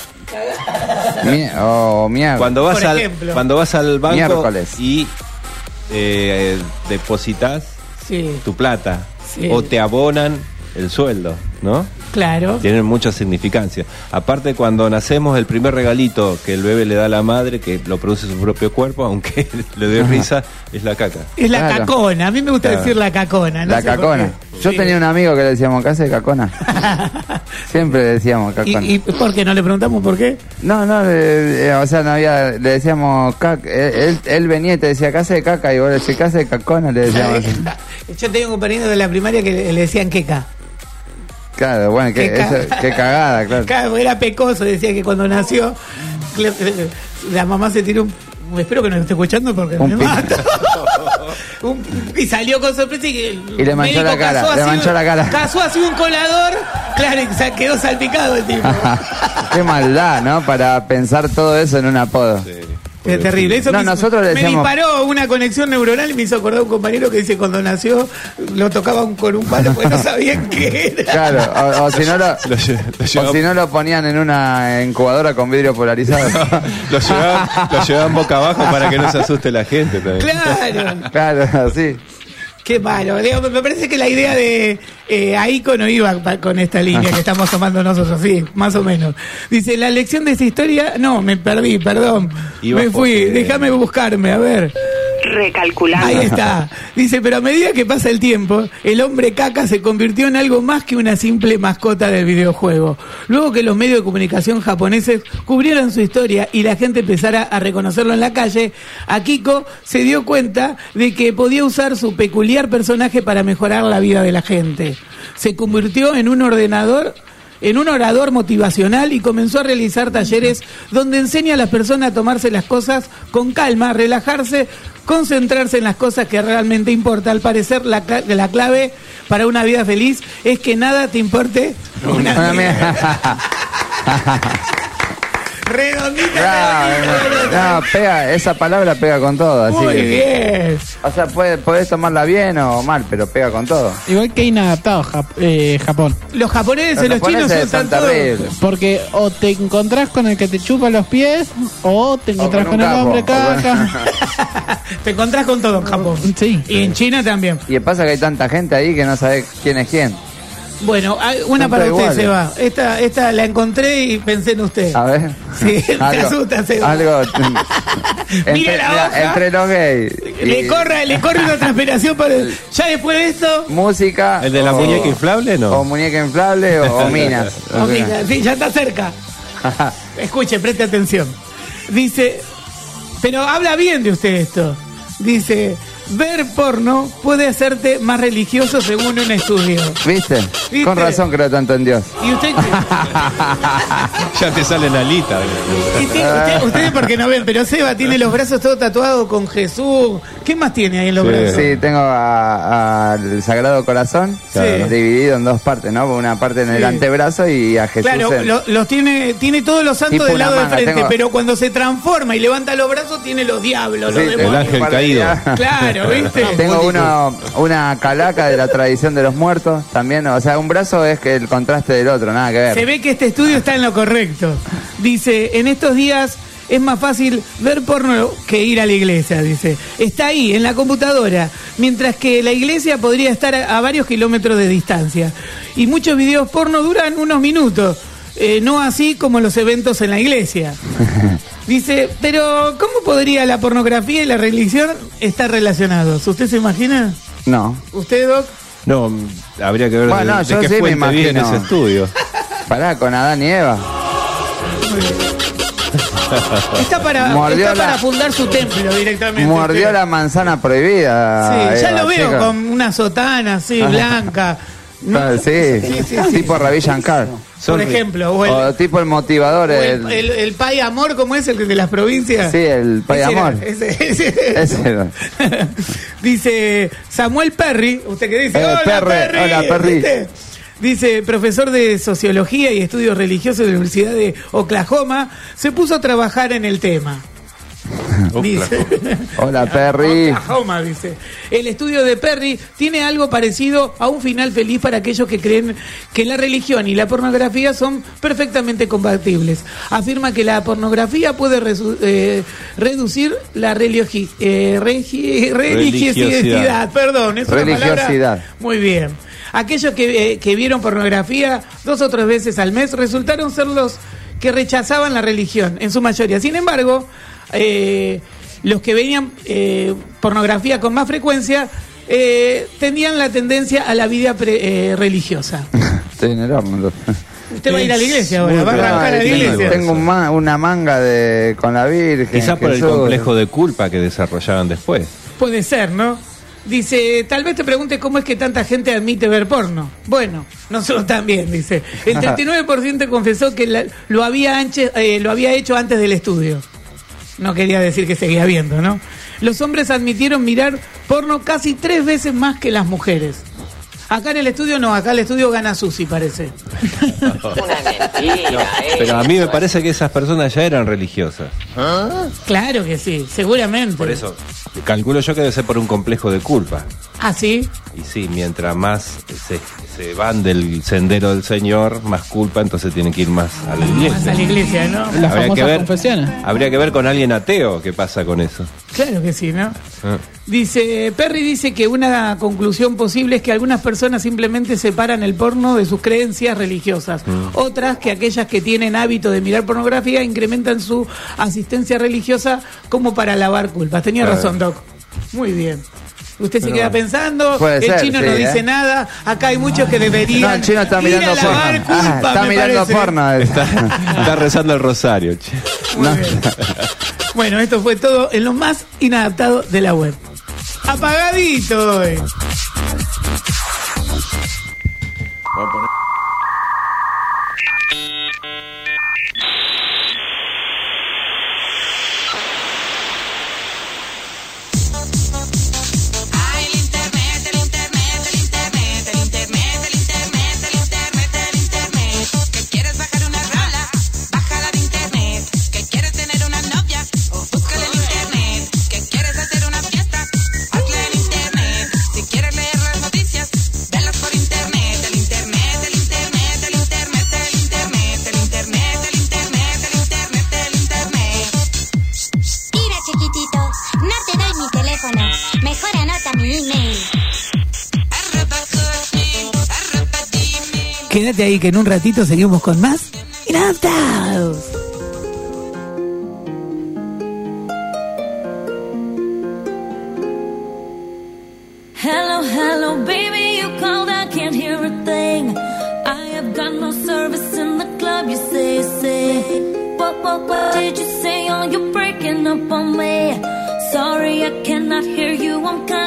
mierda. Cuando vas al banco miércoles y depositas tu plata. Sí. O te abonan el sueldo, ¿no? Claro. Tienen mucha significancia. Aparte, cuando nacemos, el primer regalito que el bebé le da a la madre, que lo produce su propio cuerpo, aunque le dé risa, es la caca. Es la cacona. A mí me gusta decir la cacona. La cacona. Yo tenía un amigo que le decíamos, ¿qué hace cacona? Siempre le decíamos cacona. ¿Y por qué? ¿No le preguntamos por qué? No, o sea, no había, le decíamos él venía y te decía, ¿qué hace de caca? Y vos le decís, ¿qué hace de cacona? Le decíamos así. Yo tenía un compañero de la primaria que le decían queca. Claro, bueno, qué cagada, claro. Claro, era pecoso, decía que cuando nació la mamá se tiró espero que no esté escuchando porque me mata. Y salió con sorpresa y le manchó la cara. Casó así un colador, claro, y se quedó salpicado el tipo. Qué maldad, ¿no? Para pensar todo eso en un apodo. Sí. Es terrible. Eso nosotros le decíamos... me disparó una conexión neuronal y me hizo acordar un compañero que dice cuando nació lo tocaban con un palo porque no sabían qué era. Claro, o si no lo ponían en una incubadora con vidrio polarizado. Lo llevaban boca abajo para que no se asuste la gente también. Claro, sí. Qué malo. Me parece que la idea de Aiko no iba con esta línea que estamos tomando nosotros, sí, más o menos. Dice, la lección de esta historia... No, me perdí, perdón. Me fui, déjame buscarme, a ver. Recalculando. Ahí está. Dice, pero a medida que pasa el tiempo, el hombre caca se convirtió en algo más que una simple mascota del videojuego. Luego que los medios de comunicación japoneses cubrieron su historia y la gente empezara a reconocerlo en la calle, Akiko se dio cuenta de que podía usar su peculiar personaje para mejorar la vida de la gente. Se convirtió en un orador motivacional y comenzó a realizar talleres donde enseña a las personas a tomarse las cosas con calma, relajarse, concentrarse en las cosas que realmente importan. Al parecer la clave para una vida feliz es que nada te importe una mierda. Redondita. No, pega, esa palabra pega con todo. Así muy bien. O sea, podés tomarla bien o mal, pero pega con todo. Igual que inadaptado Japón. Los japoneses, los chinos usan todo. Porque o te encontrás con el que te chupa los pies o te encontrás con el hombre caca. Te encontrás con todo en Japón. Sí. Y en China también. Y pasa que hay tanta gente ahí que no sabés quién es quién. Bueno, una para usted, Seba. Esta la encontré y pensé en usted. A ver. Sí, te asusta, Seba. Algo. Mira la hoja. Entre los gays. Le corre una transpiración para ya después de esto. Música. ¿El de la muñeca inflable, no? O muñeca inflable o minas. O minas, sí, ya está cerca. Escuche, preste atención. Dice, pero habla bien de usted esto. Dice, ver porno puede hacerte más religioso según un estudio. ¿Viste? Con razón creo tanto en Dios. ¿Y usted qué? Ya te sale la lita. Ustedes porque no ven, pero Seba tiene los brazos todos tatuados con Jesús. ¿Qué más tiene ahí en los brazos? Sí, tengo al Sagrado Corazón dividido en dos partes, ¿no? Una parte en el antebrazo y a Jesús. Claro, los tiene todos los santos del lado de frente, pero cuando se transforma y levanta los brazos tiene los diablos, los demonios. El ángel caído. Claro, ¿viste? Tengo una calaca de la tradición de los muertos también, o sea, un brazo es que el contraste del otro, nada que ver. Se ve que este estudio está en lo correcto. Dice, en estos días es más fácil ver porno que ir a la iglesia, dice. Está ahí, en la computadora, mientras que la iglesia podría estar a varios kilómetros de distancia. Y muchos videos porno duran unos minutos, no así como los eventos en la iglesia. Dice, pero ¿cómo podría la pornografía y la religión estar relacionados? ¿Usted se imagina? No. ¿Usted, Doc? No, habría que ver bueno, de qué fuente viene ese estudio. Pará, con Adán y Eva. Está para fundar su templo directamente. Mordió la manzana prohibida. Sí, ya Eva, lo veo chico. con una sotana así, blanca. No, sí, tipo Ravi Shankar. Por ejemplo. O tipo el motivador. El Pai Amor, ¿cómo es el de las provincias? Sí, el Pai Amor. Ese. Dice Samuel Perry. ¿Usted qué dice? Hola, Perry. Hola, Perry. ¿Viste? Dice, profesor de Sociología y Estudios Religiosos de la Universidad de Oklahoma, se puso a trabajar en el tema. Dice, hola, Perry. Oklahoma, dice. El estudio de Perry tiene algo parecido a un final feliz para aquellos que creen que la religión y la pornografía son perfectamente compatibles. Afirma que la pornografía puede reducir la religiosidad. Perdón, es una palabra. Muy bien. Aquellos que vieron pornografía 2 o 3 veces al mes resultaron ser los que rechazaban la religión, en su mayoría. Sin embargo, los que veían pornografía con más frecuencia tenían la tendencia a la vida religiosa. Estoy en el horno. Usted va a ir a la iglesia ahora, va a arrancar a la iglesia. Tengo una manga con la Virgen. Quizás por el complejo de culpa que desarrollaban después. Puede ser, ¿no? Dice, tal vez te preguntes cómo es que tanta gente admite ver porno. Bueno, nosotros también, dice. El 39% confesó que lo había hecho antes del estudio. No quería decir que seguía viendo, ¿no? Los hombres admitieron mirar porno casi 3 veces más que las mujeres. Acá en el estudio no, acá el estudio gana Susi, parece. Una mentira. No, pero a mí me parece que esas personas ya eran religiosas. ¿Ah? Claro que sí, seguramente. Por eso, calculo yo que debe ser por un complejo de culpa. ¿Ah, sí? Y sí, mientras más se van del sendero del Señor, más culpa, entonces tienen que ir más a la iglesia. Más a la iglesia, ¿no? Las famosas confesiones. Habría que ver con alguien ateo qué pasa con eso. Claro que sí, ¿no? Dice, Perry dice que una conclusión posible es que algunas personas simplemente separan el porno de sus creencias religiosas. Otras, que aquellas que tienen hábito de mirar pornografía incrementan su asistencia religiosa como para lavar culpas. Tenía razón, Doc. Muy bien. Usted se queda pensando, el chino no dice nada, acá hay muchos que deberían. No, el chino está mirando porno. Culpa, está mirando porno. Está rezando el rosario, che. Muy bien. Bueno, esto fue todo en lo más inadaptado de la web. Apagadito hoy. Vamos a poner... Quédate ahí que en un ratito seguimos con más Inadaptados. Hello, hello, baby, you called, I can't hear a thing. I have got no service in the club, you say. What did you say? Oh, you're breaking up on me. Sorry, I cannot hear you, I'm kind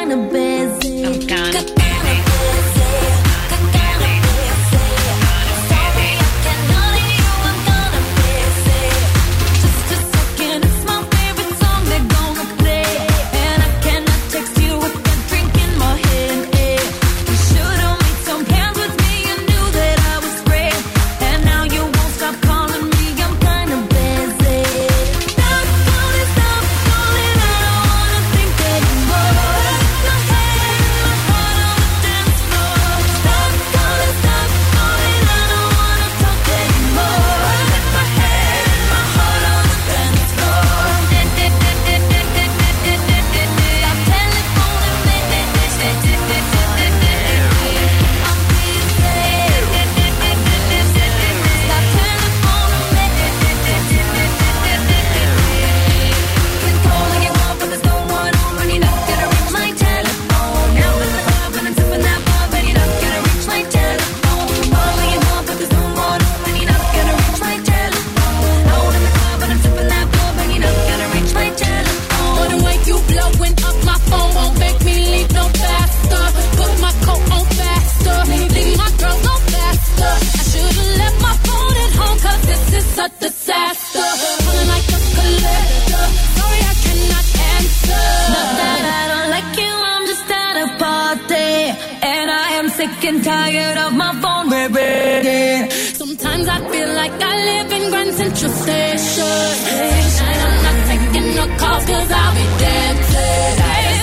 and tired of my phone, baby. Sometimes I feel like I live in Grand Central Station. Tonight I'm not taking no calls 'cause I'll be dancing.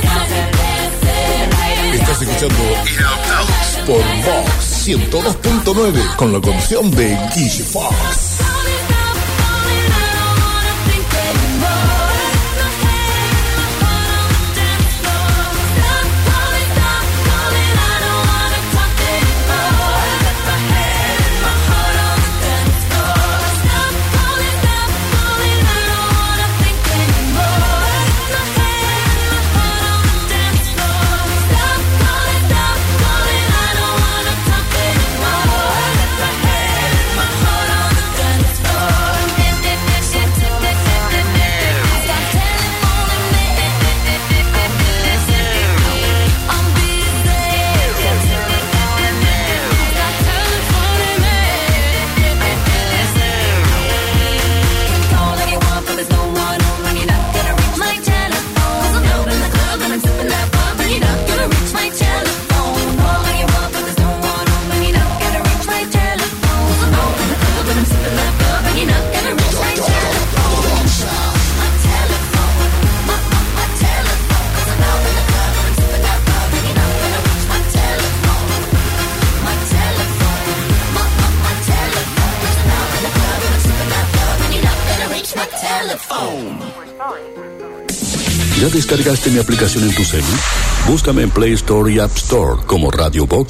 Estás escuchando Inadaptados por Vox 102.9 con la conducción de Guille Fox. ¿Ya descargaste mi aplicación en tu celu? Búscame en Play Store y App Store como Radio Vox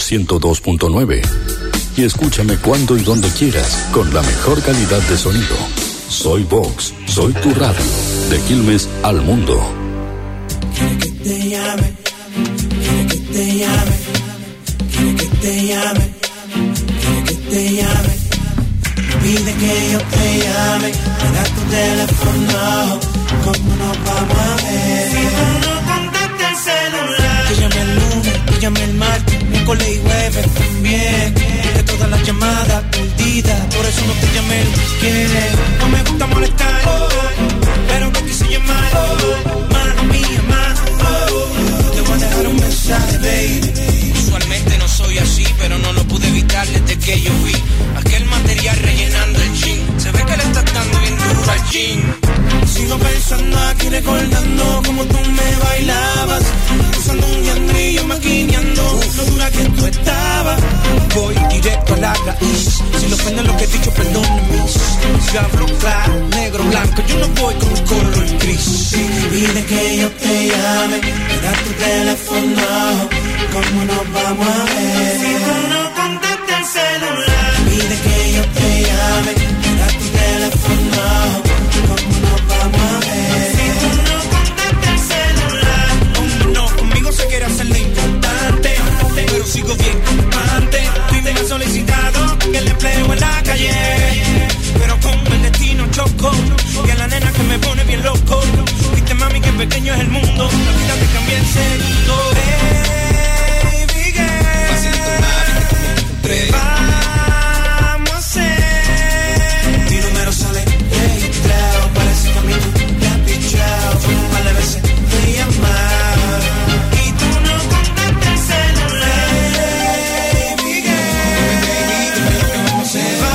102.9 y escúchame cuando y donde quieras con la mejor calidad de sonido. Soy Vox, soy tu radio, de Quilmes al mundo. Quiere que te llame, quiere que te llame, quiere que te llame, quiere que te llame. Pide que yo te llame, me da tu teléfono, ¿cómo nos vamos a ver? Si tú no contestas el celular, que llame el lunes, que llame el martes, miércoles y jueves también. De todas las llamadas perdidas, por eso no te llamé el weekend. No me gusta molestar, pero no quise llamar. Mano mía, mano, te voy a dejar un mensaje, baby. Usualmente no soy así, pero no lo pude evitar desde que yo vi aquel material rellenando el jean. Se ve que le estás dando bien duro al jean. Sigo pensando aquí recordando como tú me bailabas, usando un yandrillo maquineando lo dura que tú estabas. Voy directo a la raíz, si lo ofende lo que he dicho, perdóname. Si hablo claro, negro, blanco, yo no voy con un color gris. Pide que yo te llame, me da tu teléfono, ¿cómo nos vamos a ver? Si tú no contestas el celular, pide que yo te llame, me da tu teléfono, ¿cómo nos vamos a ver? Si tú no contestas el celular, hombre, no, conmigo se quiere hacerle importante, pero sigo bien campante. Tú me has solicitado que el empleo en la calle, pero con el destino choco, y a la nena que me pone bien loco. Viste, mami, que pequeño es el mundo, la vida te cambia en segundo. Baby girl, vamos a hacer. Mi número sale registrado, parece que a mí tú me has pichado. Un par de veces te he llamado y tú no contestas el celular. Baby girl, vamos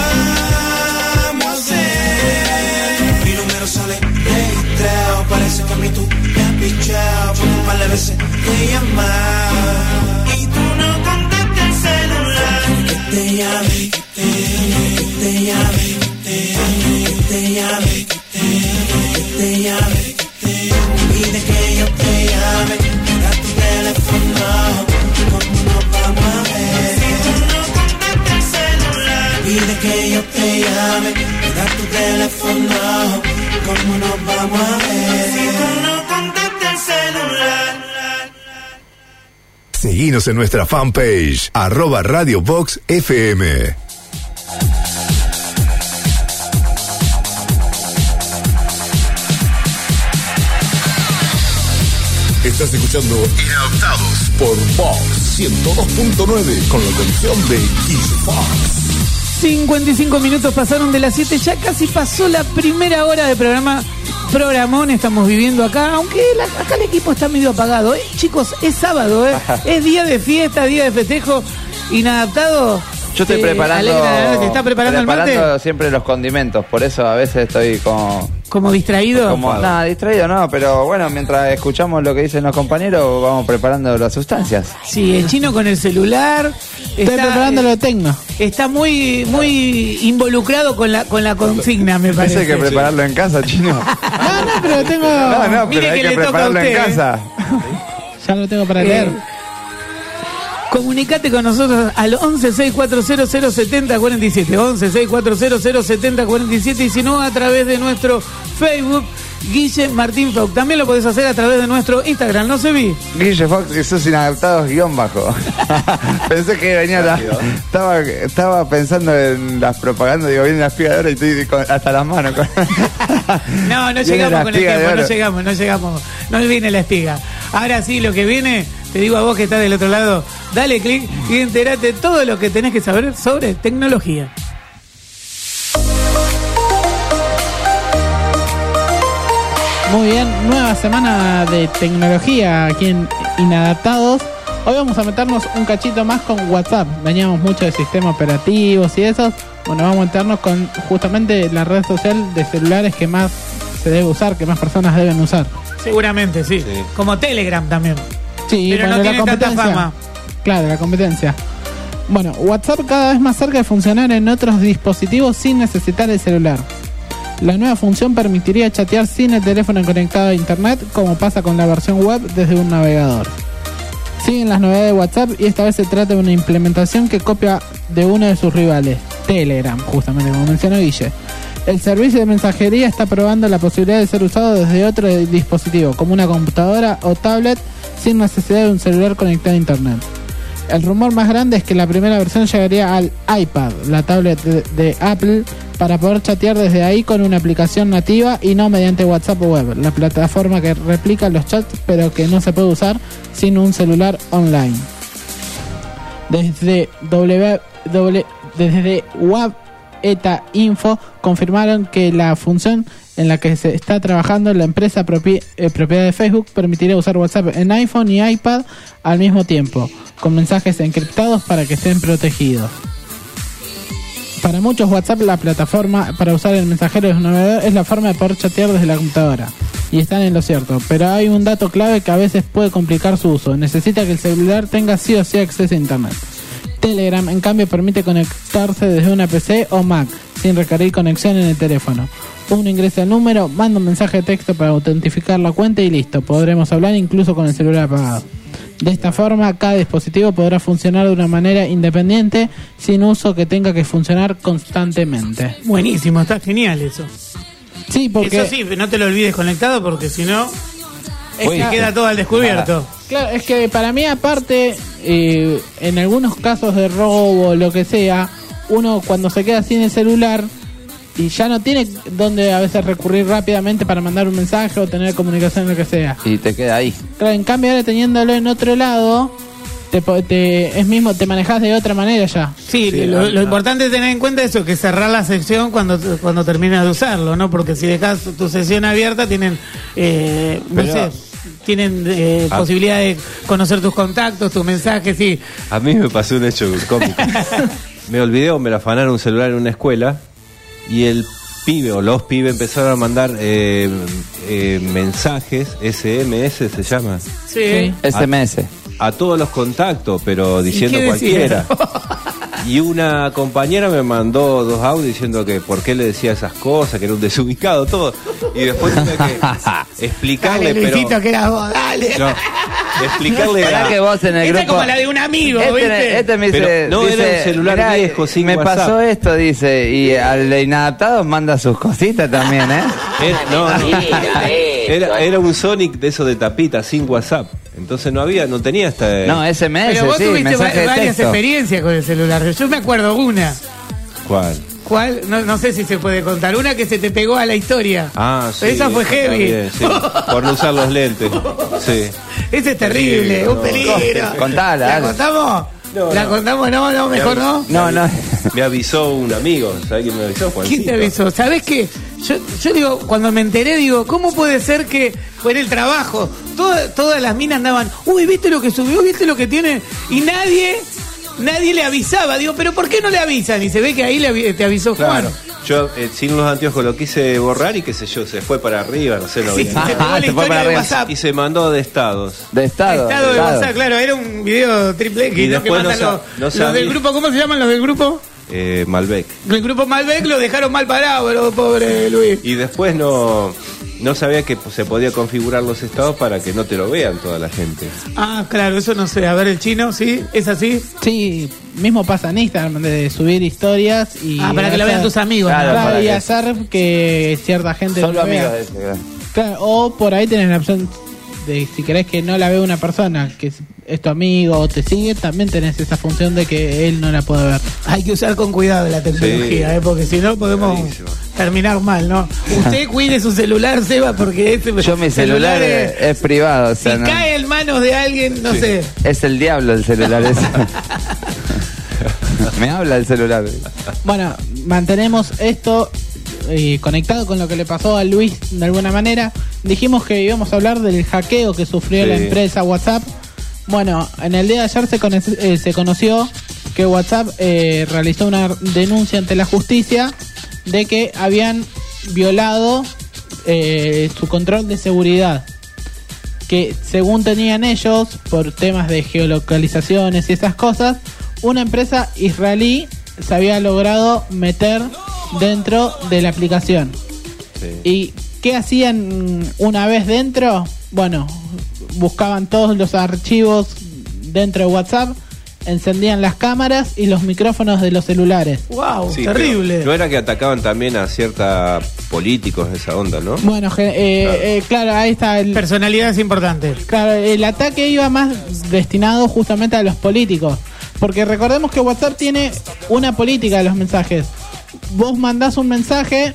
a hacer. Mi número sale registrado, parece que a mí tú me has pichado. Un par de veces te he llamado y tú no contestas el celular. Que te llame, que te llame, que te llame, que te llame. Pide que yo te llame, me da tu teléfono, ¿cómo nos vamos a ver? Si tú no contestas el celular, pide que yo te llame, me da tu teléfono, ¿cómo nos vamos a ver? Si tú no contestas el celular. Seguinos en nuestra fanpage, @Radio Vox FM. Estás escuchando Inadaptados por Vox 102.9 con la conducción de Guille Fox. 55 minutos pasaron de las 7, ya casi pasó la primera hora de programa. Programón estamos viviendo acá, aunque acá el equipo está medio apagado. Chicos, es sábado, es día de fiesta, día de festejo. inadaptado. Yo estoy preparando. ¿Te está preparando el mate? Siempre los condimentos, por eso a veces estoy ¿Como distraído? No, distraído no, pero bueno, mientras escuchamos lo que dicen los compañeros, vamos preparando las sustancias. Sí, el chino con el celular. Estoy preparando lo de Tecno. Está muy involucrado con la consigna, me parece. Hay que prepararlo en casa, chino. No, pero tengo... No, pero hay que prepararlo en casa. Ya lo tengo para leer. Comunicate con nosotros al 11-6400-7047, 11-6400-7047, y si no, a través de nuestro Facebook, Guille Martín Fox. También lo podés hacer a través de nuestro Instagram, ¿no se vi? Guille Fox y sus inadaptados _. Pensé que venía estaba pensando en las propagandas, digo, vienen las espigas de oro y estoy hasta las manos. No llegamos con el tiempo, no llegamos. No viene la espiga. Ahora sí, lo que viene, te digo a vos que estás del otro lado, dale clic y enterate todo lo que tenés que saber sobre tecnología. Muy bien, nueva semana de tecnología aquí en Inadaptados. Hoy vamos a meternos un cachito más con WhatsApp. Veníamos mucho de sistemas operativos y eso. Bueno, vamos a meternos con justamente la red social de celulares que más se debe usar, que más personas deben usar. Seguramente, sí. Como Telegram también. Sí, pero no tiene tanta fama. Claro, la competencia. Bueno, WhatsApp cada vez más cerca de funcionar en otros dispositivos sin necesitar el celular. La nueva función permitiría chatear sin el teléfono conectado a internet, como pasa con la versión web desde un navegador. Siguen las novedades de WhatsApp y esta vez se trata de una implementación que copia de uno de sus rivales, Telegram, justamente como mencionó Guille. El servicio de mensajería está probando la posibilidad de ser usado desde otro dispositivo, como una computadora o tablet, sin necesidad de un celular conectado a internet. El rumor más grande es que la primera versión llegaría al iPad, la tablet de Apple, para poder chatear desde ahí con una aplicación nativa y no mediante WhatsApp web, la plataforma que replica los chats pero que no se puede usar sin un celular online. Desde WebETA Info confirmaron que la función en la que se está trabajando la empresa propiedad de Facebook permitiría usar WhatsApp en iPhone y iPad al mismo tiempo, con mensajes encriptados para que estén protegidos. Para muchos, WhatsApp, la plataforma para usar el mensajero de un navegador, es la forma de poder chatear desde la computadora. Y están en lo cierto, pero hay un dato clave que a veces puede complicar su uso. Necesita que el celular tenga sí o sí acceso a internet. Telegram, en cambio, permite conectarse desde una PC o Mac, sin requerir conexión en el teléfono. Uno ingresa el número, manda un mensaje de texto para autentificar la cuenta y listo. Podremos hablar incluso con el celular apagado. De esta forma, cada dispositivo podrá funcionar de una manera independiente, sin uso que tenga que funcionar constantemente. Buenísimo, está genial eso. Sí, porque... Eso sí, no te lo olvides conectado, porque si no, queda todo al descubierto. Claro, es que para mí, aparte, en algunos casos de robo o lo que sea, uno cuando se queda sin el celular y ya no tiene donde a veces recurrir rápidamente para mandar un mensaje o tener comunicación, lo que sea. Y te queda ahí. Claro, en cambio ahora teniéndolo en otro lado, te manejas de otra manera ya. Sí, lo importante es tener en cuenta eso, que cerrar la sección cuando terminas de usarlo, ¿no? Porque si dejas tu sesión abierta tienen, posibilidad de conocer tus contactos, tus mensajes, sí. A mí me pasó un hecho cómico. Me olvidé o me la afanaron un celular en una escuela y el pibe o los pibes empezaron a mandar mensajes, SMS se llama. Sí. SMS. A todos los contactos, pero diciendo cualquiera. Y una compañera me mandó 2 audios diciendo que por qué le decía esas cosas, que era un desubicado, todo. Y después tuve que explicarle, dale, Luisito, que era vos, dale. No, explicarle que vos en el esta grupo... es como la de un amigo, ¿viste? Este me dice... Pero no dice, era un celular viejo, sin me WhatsApp. pasó esto, dice, y al de inadaptados manda sus cositas también, ¿eh? Era un Sonic de esos de tapita, sin WhatsApp. Entonces no tenía esta... No, SMS, pero vos sí, tuviste mensaje de varias texto. experiencias con el celular. Yo me acuerdo una. ¿Cuál? No sé si se puede contar. Una que se te pegó a la historia. Ah, sí. Esa fue heavy. Bien, sí. Por no usar los lentes. Sí. Ese es terrible, un peligro. Contala. ¿La contamos? ¿La contamos? No, mejor no. No. Me avisó un amigo. ¿Sabes quién me avisó? ¿Quién te avisó? ¿Sabés qué? Yo digo, cuando me enteré, digo, ¿cómo puede ser que fue en el trabajo? Todas las minas andaban, uy, ¿viste lo que subió? ¿Viste lo que tiene? Y nadie nadie le avisaba. Digo, ¿pero por qué no le avisan? Y se ve que ahí te avisó Juan. Claro. Yo sin los anteojos lo quise borrar y qué sé yo, se fue para arriba, no sé, no vi. Se fue la historia de WhatsApp. Y se mandó de estados. De estado de WhatsApp, claro, era un video triple X, y ¿no? después Que mandan los del grupo, ¿cómo se llaman los del grupo? Malbec. El grupo Malbec lo dejaron mal parado, pobre Luis. Y después no sabía que se podía configurar los estados para que no te lo vean toda la gente. Ah, claro, eso no sé. A ver, el chino, ¿sí? ¿Es así? Sí, mismo pasa en Instagram, de subir historias y... para que lo vean tus amigos. Claro, y hacer que cierta gente solo lo vea. amigos de ese, claro, o por ahí tenés la opción de, si querés que no la vea una persona que es tu amigo o te sigue, también tenés esa función de que él no la puede ver. Hay que usar con cuidado la tecnología, porque si no podemos terminar mal, ¿no? Usted cuide su celular, Seba, porque yo mi celular es privado. O sea, si cae en manos de alguien, no sé. Es el diablo el celular ese. Me habla el celular. Bueno, mantenemos esto conectado con lo que le pasó a Luis de alguna manera. Dijimos que íbamos a hablar del hackeo que sufrió la empresa WhatsApp. Bueno, en el día de ayer se conoció que WhatsApp realizó una denuncia ante la justicia de que habían violado su control de seguridad, que según tenían ellos, por temas de geolocalizaciones y esas cosas, una empresa israelí se había logrado meter dentro de la aplicación. ¿Y qué hacían una vez dentro? Bueno, buscaban todos los archivos dentro de WhatsApp, encendían las cámaras y los micrófonos de los celulares. ¡Wow! Sí, terrible. No era que atacaban también a ciertos políticos de esa onda, ¿no? Bueno, claro, ahí está. Personalidades importantes. Claro, el ataque iba más destinado justamente a los políticos. Porque recordemos que WhatsApp tiene una política de los mensajes. Vos mandás un mensaje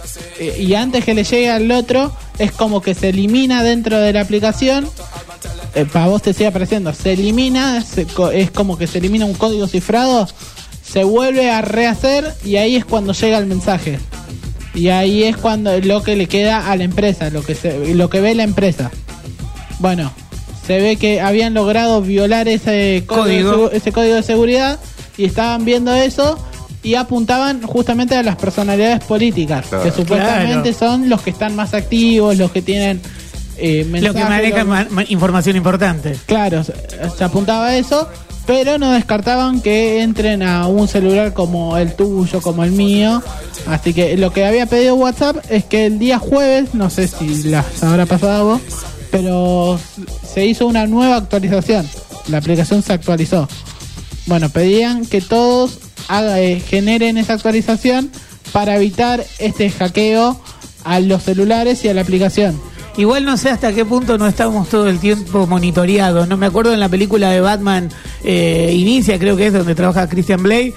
y antes que le llegue al otro, es como que se elimina dentro de la aplicación. Para vos te sigue apareciendo, se elimina, es como que se elimina un código cifrado, se vuelve a rehacer y ahí es cuando llega el mensaje. Y ahí es cuando lo que le queda a la empresa, lo que ve la empresa. Bueno, se ve que habían logrado violar ese código de seguridad y estaban viendo eso y apuntaban justamente a las personalidades políticas, que supuestamente son los que están más activos, los que tienen mensajes, lo que manejan información importante. Claro, se apuntaba a eso, pero no descartaban que entren a un celular como el tuyo, como el mío. Así que lo que había pedido WhatsApp es que el día jueves, no sé si las habrá pasado vos, pero se hizo una nueva actualización. La aplicación se actualizó. Bueno, pedían que todos generen esa actualización para evitar este hackeo a los celulares y a la aplicación. Igual no sé hasta qué punto no estamos todo el tiempo monitoreados. No me acuerdo en la película de Batman Inicia, creo que es donde trabaja Christian Bale,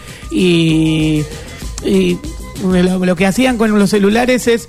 y lo que hacían con los celulares es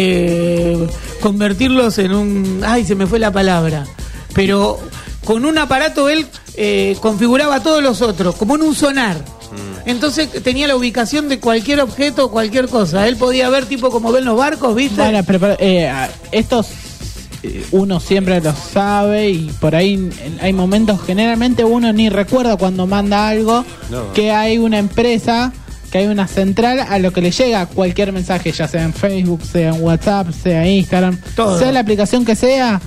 convertirlos en un... Ay, se me fue la palabra. Pero con un aparato él configuraba a todos los otros, como en un sonar. Entonces tenía la ubicación de cualquier objeto o cualquier cosa. Él podía ver, tipo como ven los barcos, ¿viste? Bueno, pero estos uno siempre lo sabe y por ahí hay momentos, generalmente uno ni recuerda cuando manda algo, que hay una empresa, que hay una central a lo que le llega cualquier mensaje, ya sea en Facebook, sea en WhatsApp, sea en Instagram, todo. Sea la aplicación que sea,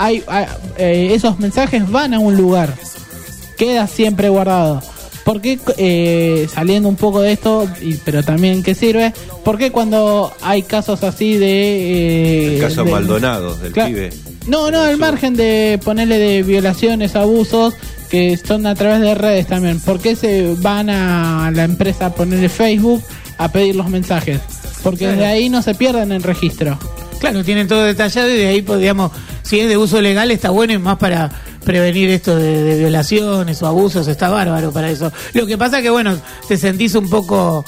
esos mensajes van a un lugar, queda siempre guardado. ¿Por qué, saliendo un poco de esto, pero también que sirve, por qué cuando hay casos así de... el caso Maldonado, del pibe. No, al margen de ponerle de violaciones, abusos, que son a través de redes también. ¿Por qué se van a la empresa a ponerle Facebook a pedir los mensajes? Porque desde ahí no se pierden en registro. Claro, tienen todo detallado y de ahí podríamos, si es de uso legal está bueno y más para prevenir esto de violaciones o abusos, está bárbaro para eso. Lo que pasa que bueno, te sentís un poco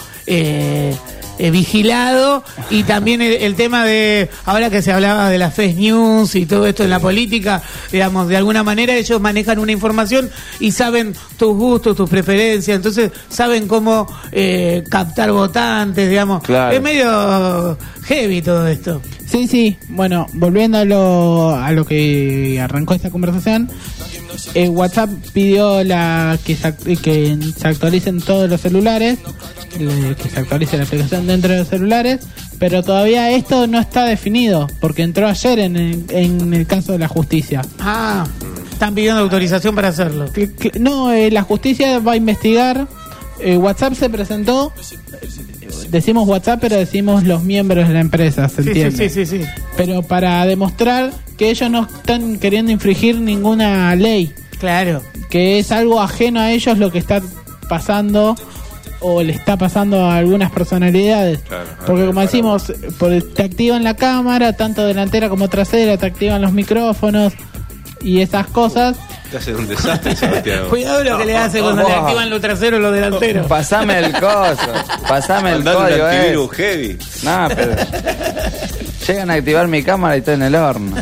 vigilado, y también el tema de, ahora que se hablaba de las fake news y todo esto en la política, digamos, de alguna manera ellos manejan una información y saben tus gustos, tus preferencias, entonces saben cómo captar votantes, digamos. Claro. Es medio Heavy todo esto. Sí. Bueno, volviendo a lo que arrancó esta conversación, WhatsApp pidió que se actualicen todos los celulares, que se actualice la aplicación dentro de los celulares, pero todavía esto no está definido, porque entró ayer en el caso de la justicia. Están pidiendo autorización para hacerlo. No, la justicia va a investigar. WhatsApp se presentó. Decimos WhatsApp, pero decimos los miembros de la empresa, ¿se entiende? Sí. Pero para demostrar que ellos no están queriendo infringir ninguna ley. Claro. Que es algo ajeno a ellos lo que está pasando o le está pasando a algunas personalidades. Claro, porque como decimos, te activan la cámara, tanto delantera como trasera, te activan los micrófonos y esas cosas. Te hacen un desastre, Santiago. Cuidado lo que le hace cuando le activan los traseros y los delanteros. Pasame el coso, pasame el código. Un antivirus heavy. No, pero llegan a activar mi cámara y estoy en el horno.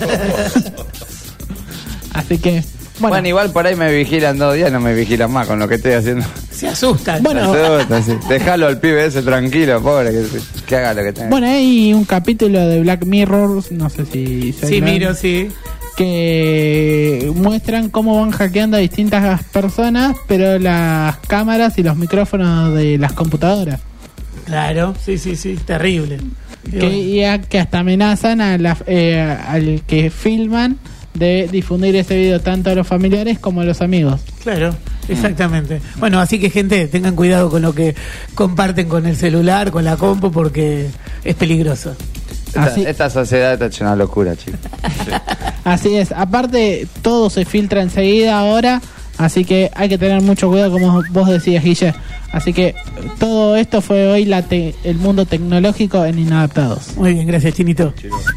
Así que bueno, igual por ahí me vigilan 2 días, no me vigilan más con lo que estoy haciendo. Se asustan. Bueno, sí. Déjalo al pibe ese tranquilo, pobre, que haga lo que tenga. Bueno, hay un capítulo de Black Mirror, no sé si sí, miro, sí, que muestran cómo van hackeando a distintas personas, pero las cámaras y los micrófonos de las computadoras. Claro, sí, terrible. Que hasta amenazan al que filman de difundir ese video tanto a los familiares como a los amigos. Claro, exactamente. Bueno, así que gente, tengan cuidado con lo que comparten con el celular, con la compu, porque es peligroso. Esta sociedad está hecha una locura, chicos. Sí. Así es. Aparte, todo se filtra enseguida ahora, así que hay que tener mucho cuidado, como vos decías, Guille. Así que todo esto fue hoy el mundo tecnológico en Inadaptados. Muy bien, gracias, Chinito.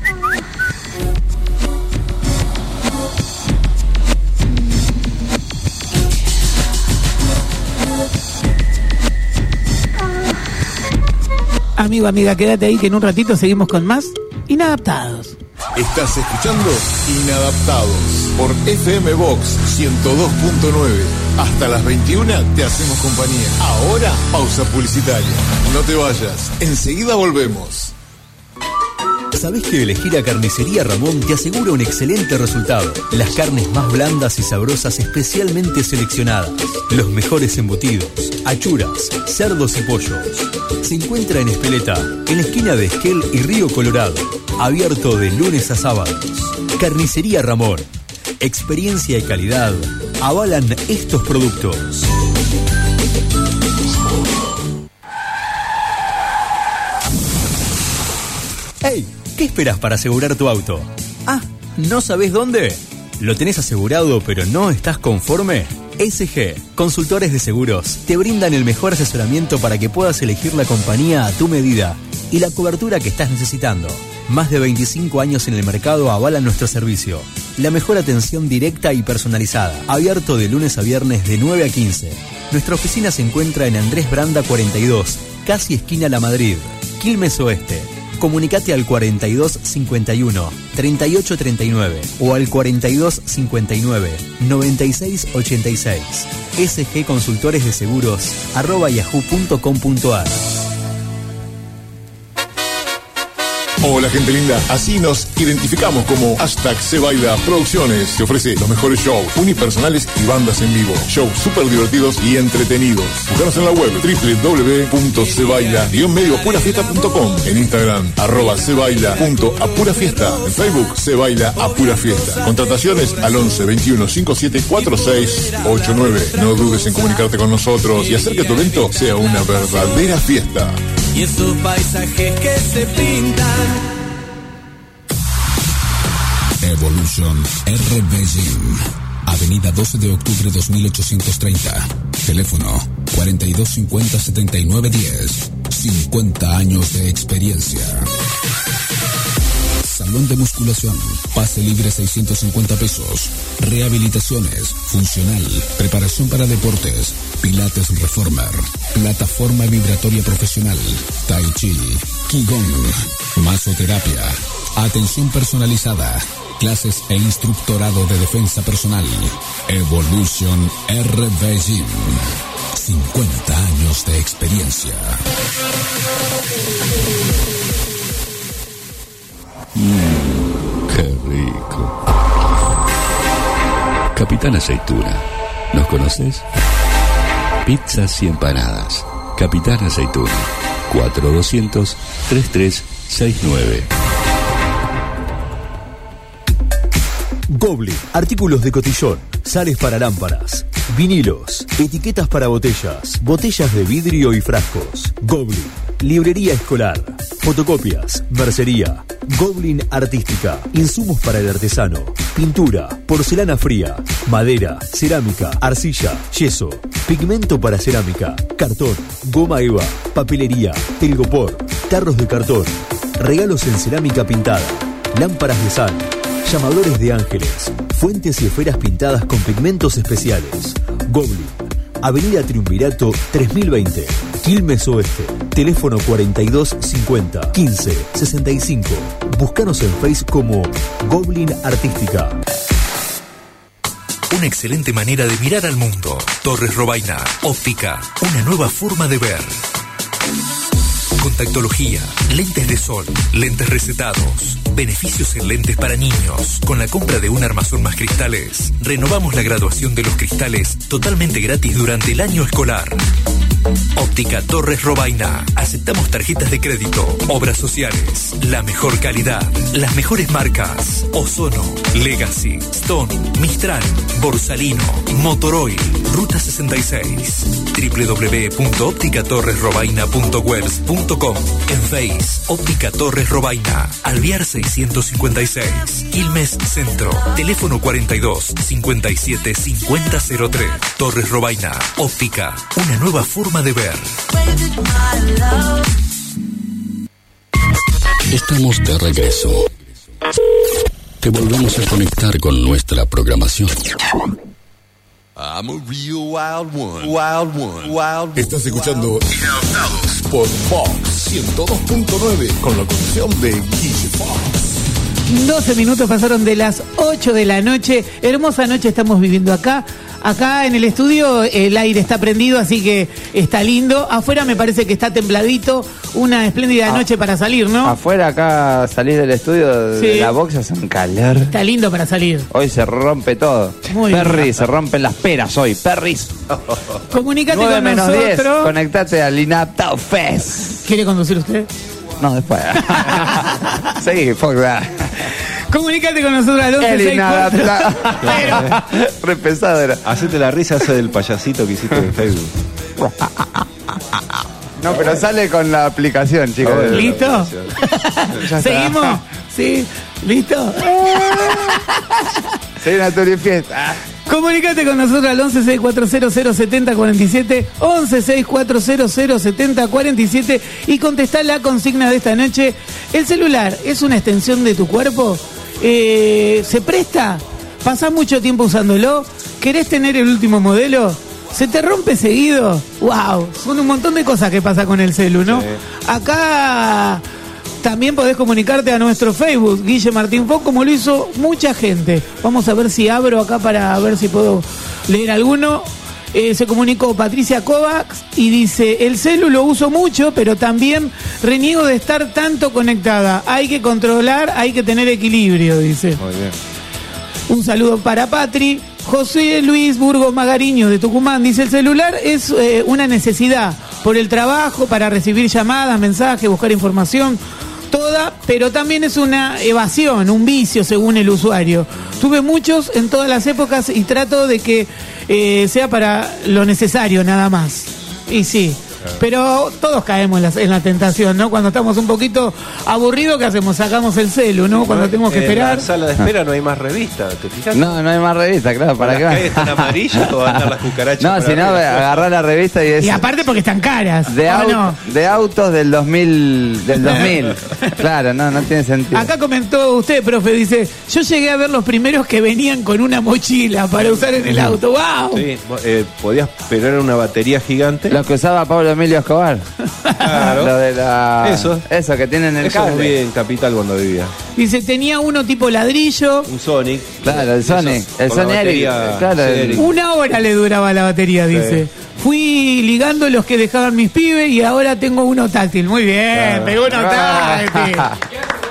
Amigo, amiga, quédate ahí que en un ratito seguimos con más Inadaptados. Estás escuchando Inadaptados por FM Box 102.9. Hasta las 21 te hacemos compañía. Ahora, pausa publicitaria. No te vayas, enseguida volvemos. ¿Sabés que elegir a Carnicería Ramón te asegura un excelente resultado? Las carnes más blandas y sabrosas especialmente seleccionadas. Los mejores embutidos, achuras, cerdos y pollos. Se encuentra en Espeleta, en la esquina de Esquel y Río Colorado. Abierto de lunes a sábados. Carnicería Ramón. Experiencia y calidad avalan estos productos. ¡Hey! ¿Qué esperas para asegurar tu auto? ¿No sabés dónde? ¿Lo tenés asegurado pero no estás conforme? SG, Consultores de Seguros, te brindan el mejor asesoramiento para que puedas elegir la compañía a tu medida y la cobertura que estás necesitando. Más de 25 años en el mercado avalan nuestro servicio. La mejor atención directa y personalizada. Abierto de lunes a viernes de 9 a 15. Nuestra oficina se encuentra en Andrés Branda 42, casi esquina La Madrid, Quilmes Oeste. Comunicate al 4251-3839 o al 4259-9686. SG Consultores de Seguros @yahoo.com.ar. Hola gente linda, así nos identificamos como #SeBaila Producciones. Te ofrece los mejores shows unipersonales y bandas en vivo. Shows súper divertidos y entretenidos. Búscanos en la web www.sebaila-medioapurafiesta.com. En Instagram @sebaila.apurafiesta. En Facebook Sebaila Apura Fiesta. Contrataciones al 11 21 57 4689. No dudes en comunicarte con nosotros y hacer que tu evento sea una verdadera fiesta. Y esos paisajes que se pintan. Evolution RB Gym. Avenida 12 de octubre 2830. Teléfono 4250-7910. 50 años de experiencia. Salón de musculación. Pase libre 650 pesos. Rehabilitaciones. Funcional. Preparación para deportes. Pilates Reformer. Plataforma vibratoria profesional. Tai Chi. Qigong. Masoterapia. Atención personalizada. Clases e instructorado de defensa personal. Evolution RB Gym. 50 años de experiencia. Qué rico. Capitán Aceituna, ¿nos conoces? Pizzas y empanadas. Capitán Aceituna. 4200-3369. Goblin, artículos de cotillón, sales para lámparas, vinilos, etiquetas para botellas, botellas de vidrio y frascos. Goblin, librería escolar, fotocopias, mercería. Goblin Artística, insumos para el artesano, pintura, porcelana fría, madera, cerámica, arcilla, yeso, pigmento para cerámica, cartón, goma eva, papelería, telgopor, tarros de cartón, regalos en cerámica pintada, lámparas de sal, llamadores de ángeles, fuentes y esferas pintadas con pigmentos especiales. Goblin, Avenida Triunvirato 3020, Quilmes Oeste. Teléfono 4250 15 65. Búscanos en Facebook como Goblin Artística. Una excelente manera de mirar al mundo. Torres Robaina, óptica, una nueva forma de ver. Contactología, lentes de sol, lentes recetados, beneficios en lentes para niños. Con la compra de un armazón más cristales, renovamos la graduación de los cristales totalmente gratis durante el año escolar. Óptica Torres Robaina. Aceptamos tarjetas de crédito, obras sociales, la mejor calidad, las mejores marcas: Ozono, Legacy, Stone, Mistral, Borsalino, Motoroil, Ruta 66. www.opticatorresrobaina.webs.com. En Face, Óptica Torres Robaina, Alvear 656, Quilmes Centro. Teléfono 42 57 5003. Torres Robaina, óptica, una nueva forma de ver. Estamos de regreso. Te volvemos a conectar con nuestra programación. I'm a real wild one. Wild one. Wild. Estás escuchando Inadaptados por Fox 102.9 con la conducción de Guille Fox. 12 minutos pasaron de las 8 de la noche. Hermosa noche estamos viviendo acá. Acá en el estudio el aire está prendido, así que está lindo. Afuera me parece que está templadito. Una espléndida noche para salir, ¿no? Afuera acá salir del estudio de la box hace un calor. Está lindo para salir. Hoy se rompe todo. Muy Perry, bien. se rompen las peras hoy. Perris. Comunicate 9 con menos nosotros. 10. Conectate al Inadaptado Fest. ¿Quiere conducir usted? No, después. Sí, fuck that. Comunicate con nosotros al 1164. Re pesado era. Hacete la risa esa del payasito que hiciste en Facebook. No, pero sale con la aplicación, chicos. ¿Listo? Ya ¿Seguimos? está. Sí, ¿listo? Soy una turifiesta. Comunicate con nosotros al 1164007047, 1164007047 y contestá la consigna de esta noche. ¿El celular es una extensión de tu cuerpo? ¿Se presta? ¿Pasás mucho tiempo usándolo? ¿Querés tener el último modelo? ¿Se te rompe seguido? ¡Wow! Son un montón de cosas que pasa con el celu, ¿no? Sí. Acá también podés comunicarte a nuestro Facebook, Guille Martín Fox, como lo hizo mucha gente. Vamos a ver si abro acá para ver si puedo leer alguno. Se comunicó Patricia Kovacs y dice: el celu lo uso mucho, pero también reniego de estar tanto conectada. Hay que controlar, hay que tener equilibrio, dice. Muy bien. Un saludo para Patri. José Luis Burgos Magariño de Tucumán dice: el celular es una necesidad por el trabajo, para recibir llamadas, mensajes, buscar información, toda, pero también es una evasión, un vicio según el usuario. Tuve muchos en todas las épocas y trato de que sea para lo necesario nada más. Y sí, pero todos caemos en la tentación, ¿no? Cuando estamos un poquito aburridos, ¿qué hacemos? Sacamos el celu, ¿no? Cuando tenemos que esperar. En la sala de espera no hay más revista, ¿te fijas? No, no hay más revista, claro, ¿para qué? Las calles están amarillas o van a andar las cucarachas. No, si no, agarrar la revista y es... Y aparte porque están caras. De autos del 2000. Claro, no tiene sentido. Acá comentó usted, profe, dice: yo llegué a ver los primeros que venían con una mochila para usar en el auto. ¡Wow! Sí, podías pegar una batería gigante. Lo que usaba Pablo Emilio Escobar. Claro. Lo de la... Eso que tienen el cable. Eso vi en Capital cuando vivía. Dice: tenía uno tipo ladrillo. Un Sonic. Claro, el Sonic. El Sonic Eric. Claro, una hora le duraba la batería, dice. Sí. Fui ligando los que dejaban mis pibes y ahora tengo uno táctil. Muy bien, pegó uno táctil.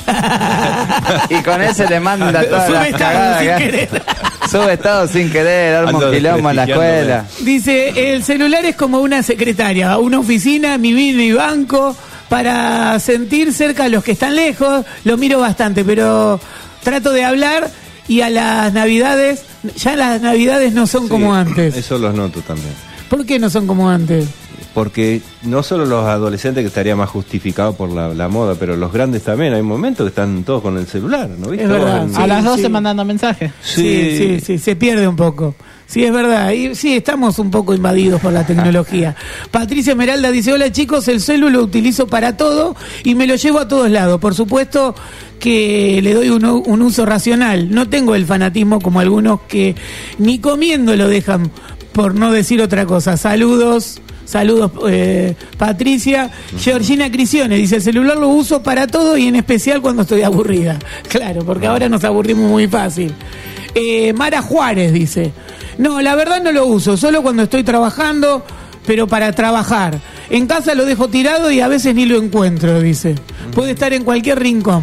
Y con ese le manda todas las cagadas. Sube estado sin querer, arma un quilombo en la escuela. Dice, el celular es como una secretaria, una oficina, mi vida y banco, para sentir cerca a los que están lejos. Lo miro bastante, pero trato de hablar y a las navidades, ya las navidades no son como antes. Eso los noto también. ¿Por qué no son como antes? Porque no solo los adolescentes, que estaría más justificado por la moda, pero los grandes también. Hay momentos que están todos con el celular, ¿no viste? Es verdad. A las 12 mandando mensajes. Sí, se pierde un poco. Sí, es verdad. Y sí, estamos un poco invadidos por la tecnología. Patricia Esmeralda dice, hola chicos, el celu lo utilizo para todo y me lo llevo a todos lados. Por supuesto que le doy un uso racional. No tengo el fanatismo como algunos que ni comiendo lo dejan, por no decir otra cosa. Saludos, Patricia. Georgina Crisione dice, el celular lo uso para todo y en especial cuando estoy aburrida. Claro, porque ahora nos aburrimos muy fácil. Mara Juárez dice, no, la verdad no lo uso, solo cuando estoy trabajando, pero para trabajar. En casa lo dejo tirado y a veces ni lo encuentro, dice. Puede estar en cualquier rincón.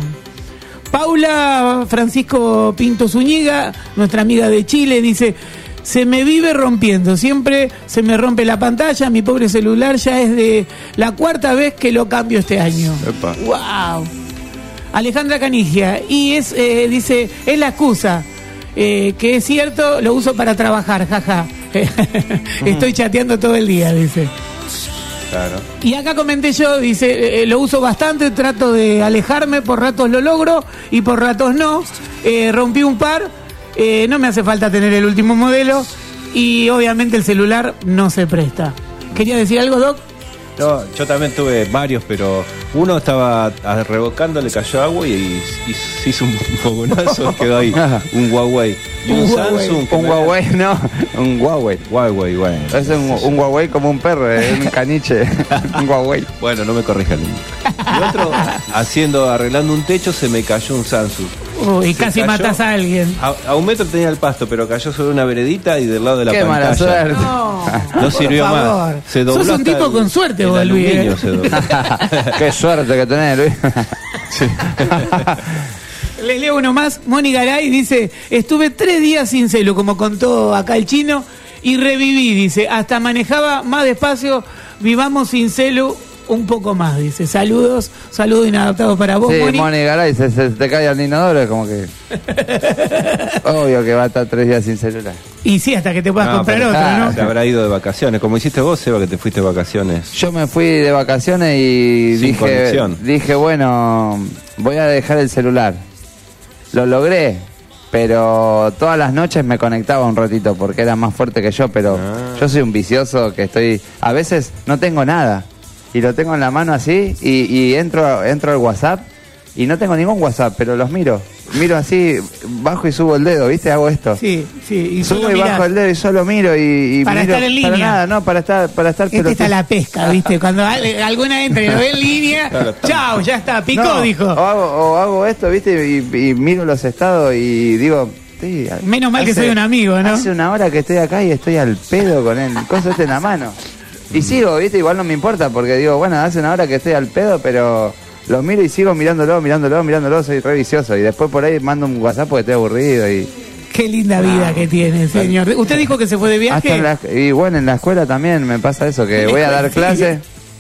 Paula Francisco Pinto Zúñiga, nuestra amiga de Chile, dice, se me vive rompiendo, siempre se me rompe la pantalla, mi pobre celular ya es de la 4ª vez que lo cambio este año. Epa. Wow. Alejandra Canigia, y dice, es la excusa, que es cierto, lo uso para trabajar, jaja. Estoy chateando todo el día, dice. Claro. Y acá comenté yo, dice, lo uso bastante, trato de alejarme, por ratos lo logro y por ratos no. Rompí un par, no me hace falta tener el último modelo y obviamente el celular no se presta. ¿Quería decir algo, Doc? No, yo también tuve varios, pero uno estaba revocando, le cayó agua y se hizo un fogonazo, quedó ahí, un Huawei. Y un Samsung. Un Huawei, no, un Huawei. Huawei, bueno. Es un Huawei como un perro, un caniche, un Huawei. Bueno, no me corrijan. Y otro, arreglando un techo, se me cayó un Samsung. Uy, casi matas a alguien. A 1 metro tenía el pasto, pero cayó sobre una veredita y del lado de la pantalla. Qué mala suerte. No sirvió más. Se dobló. Sos un tipo con suerte, vos, Luis. Qué suerte que tenés, Luis. Sí. Les leo uno más. Moni Garay dice, estuve 3 días sin celu, como contó acá el chino, y reviví, dice, hasta manejaba más despacio, vivamos sin celu un poco más, dice. Saludos inadaptados para vos, sí, Moni. Moni Garay, se te cae al inodoro, es como que... Obvio que va a estar 3 días sin celular. Y sí, hasta que te puedas comprar otro, ¿no? Te habrá ido de vacaciones, como hiciste vos, Seba, que te fuiste de vacaciones. Yo me fui de vacaciones y dije, bueno, voy a dejar el celular. Lo logré, pero todas las noches me conectaba un ratito porque era más fuerte que yo, pero yo soy un vicioso que a veces no tengo nada y lo tengo en la mano así y entro al WhatsApp y no tengo ningún WhatsApp, pero los miro así, bajo y subo el dedo, ¿viste? Hago esto. Sí, y subo y bajo el dedo y solo miro y para miro, estar en línea. Para nada, no, para estar está la pesca, ¿viste? Cuando alguna entra y lo ve en línea, claro, chao, ya está, picó, dijo. O hago esto, ¿viste? Y miro los estados y digo, sí, menos mal que soy un amigo, ¿no? Hace 1 hora que estoy acá y estoy al pedo con el coso en la mano. Y sigo, ¿viste? Igual no me importa porque digo, bueno, hace 1 hora que estoy al pedo, pero lo miro y sigo mirándolo, soy re vicioso. Y después por ahí mando un WhatsApp porque estoy aburrido y... Qué linda vida que tiene, señor. ¿Usted dijo que se fue de viaje? Y bueno, en la escuela también me pasa eso, que voy a dar clase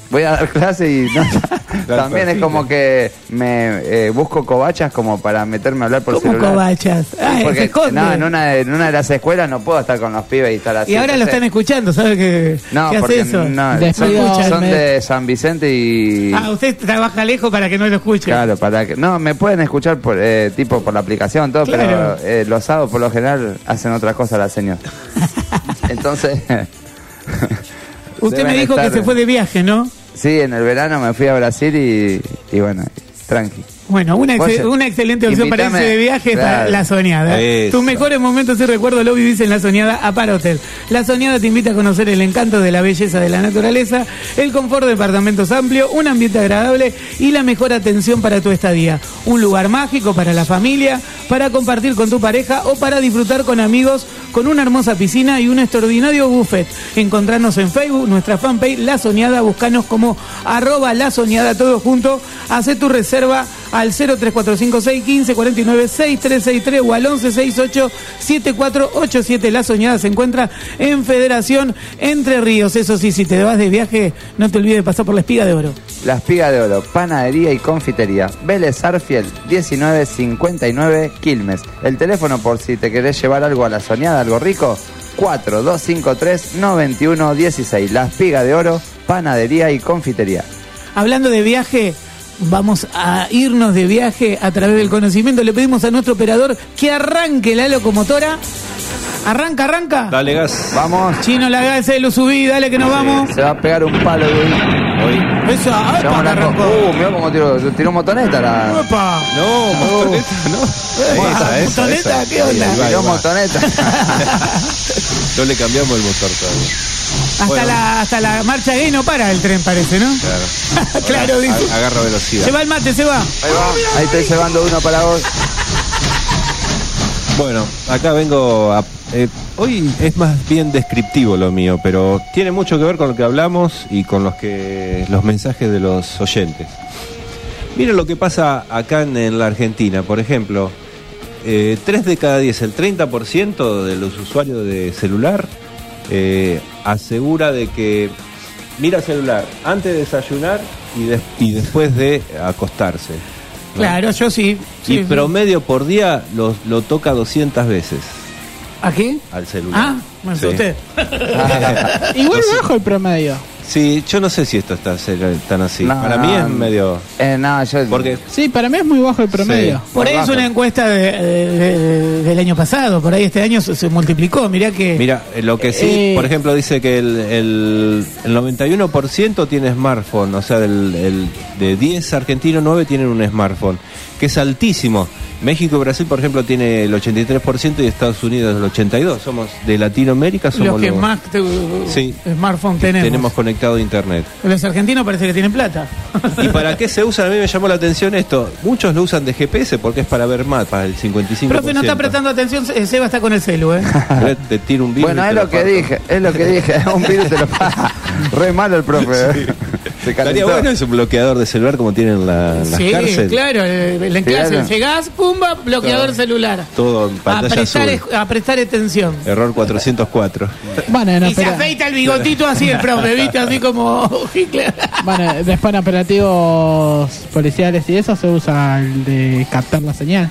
y también es como que me busco covachas como para meterme a hablar por celular. ¿Cómo covachas? Porque en una de las escuelas no puedo estar con los pibes y estar así. Y ahora lo están escuchando, ¿sabe qué hace eso? No, son de San Vicente y... usted trabaja lejos para que no lo escuchen. Claro, no, me pueden escuchar por por la aplicación, todo, claro. Pero los sábados por lo general hacen otra cosa las señoras. Entonces... Usted me dijo que se fue de viaje, ¿no? Sí, en el verano me fui a Brasil y bueno, tranqui. Bueno, una excelente opción para irse de viaje para La Soñada. Tus mejores momentos y recuerdos lo vivís en La Soñada Apar Hotel. La Soñada te invita a conocer el encanto de la belleza de la naturaleza, el confort de departamentos amplios, un ambiente agradable y la mejor atención para tu estadía. Un lugar mágico para la familia, para compartir con tu pareja o para disfrutar con amigos, con una hermosa piscina y un extraordinario buffet. Encontrarnos en Facebook, nuestra fanpage La Soñada, buscanos como @La Soñada todo junto, hacé tu reserva al 0345615496363 o al 11687487. La Soñada se encuentra en Federación Entre Ríos. Eso sí, si te vas de viaje, no te olvides de pasar por la Espiga de Oro. La Espiga de Oro, panadería y confitería. Vélez Arfiel, 1959 Quilmes. El teléfono por si te querés llevar algo a La Soñada, algo rico, 4253-9116. La Espiga de Oro, panadería y confitería. Hablando de viaje, vamos a irnos de viaje a través del conocimiento. Le pedimos a nuestro operador que arranque la locomotora. Arranca. Dale gas. Vamos. Chino, la gas, lo subí, dale que nos vamos. Se va a pegar un palo de hoy. Eso, mirá cómo tiró motoneta la... ¡Opa! No, motoneta, no. ¿Motoneta? ¿Qué onda? Tiró motoneta. No le cambiamos el motor todavía. Hasta la marcha gay no para el tren, parece, ¿no? Claro. Claro, dice. Agarra velocidad. Se va el mate, se va. Ahí estoy llevando uno para vos. Bueno, acá vengo a... hoy es más bien descriptivo lo mío, pero tiene mucho que ver con lo que hablamos y con los mensajes de los oyentes. Miren lo que pasa acá en la Argentina, por ejemplo, 3 de cada 10, el 30% de los usuarios de celular asegura de que mira celular antes de desayunar y después de acostarse, ¿no? Claro, yo sí. Y promedio por día lo toca 200 veces. ¿A qué? Al celular. Ah, me asusté. Igual bajo el promedio. Sí, yo no sé si esto está tan así. No, para mí es medio... Porque... Sí, para mí es muy bajo el promedio. Sí. Por ahí es una encuesta del año pasado, por ahí este año se multiplicó, mirá lo que sí, por ejemplo, dice que el 91% tiene smartphone, o sea, de 10 argentinos, 9 tienen un smartphone, que es altísimo. México y Brasil, por ejemplo, tiene el 83% y Estados Unidos el 82%. Somos de Latinoamérica, somos los que más smartphone tenemos conectado a internet. Los argentinos parece que tienen plata. ¿Y para qué se usan? A mí me llamó la atención esto. Muchos lo usan de GPS porque es para ver más, para el 55%. Profe, no está prestando atención, Seba está con el celu, Te tira un virus. Bueno, es lo que dije. Un virus te lo paga. Re malo el profe. Sí. Estaría bueno, es un bloqueador de celular como tienen las cárceles. Sí, claro, en clase llegás, pumba, bloqueador celular. Todo en pantalla azul. A prestar atención. Error 404. Bueno, y se afeita el bigotito así el profe, ¿viste? Así como Hitler. Bueno, después en operativos policiales y eso se usa el de captar la señal.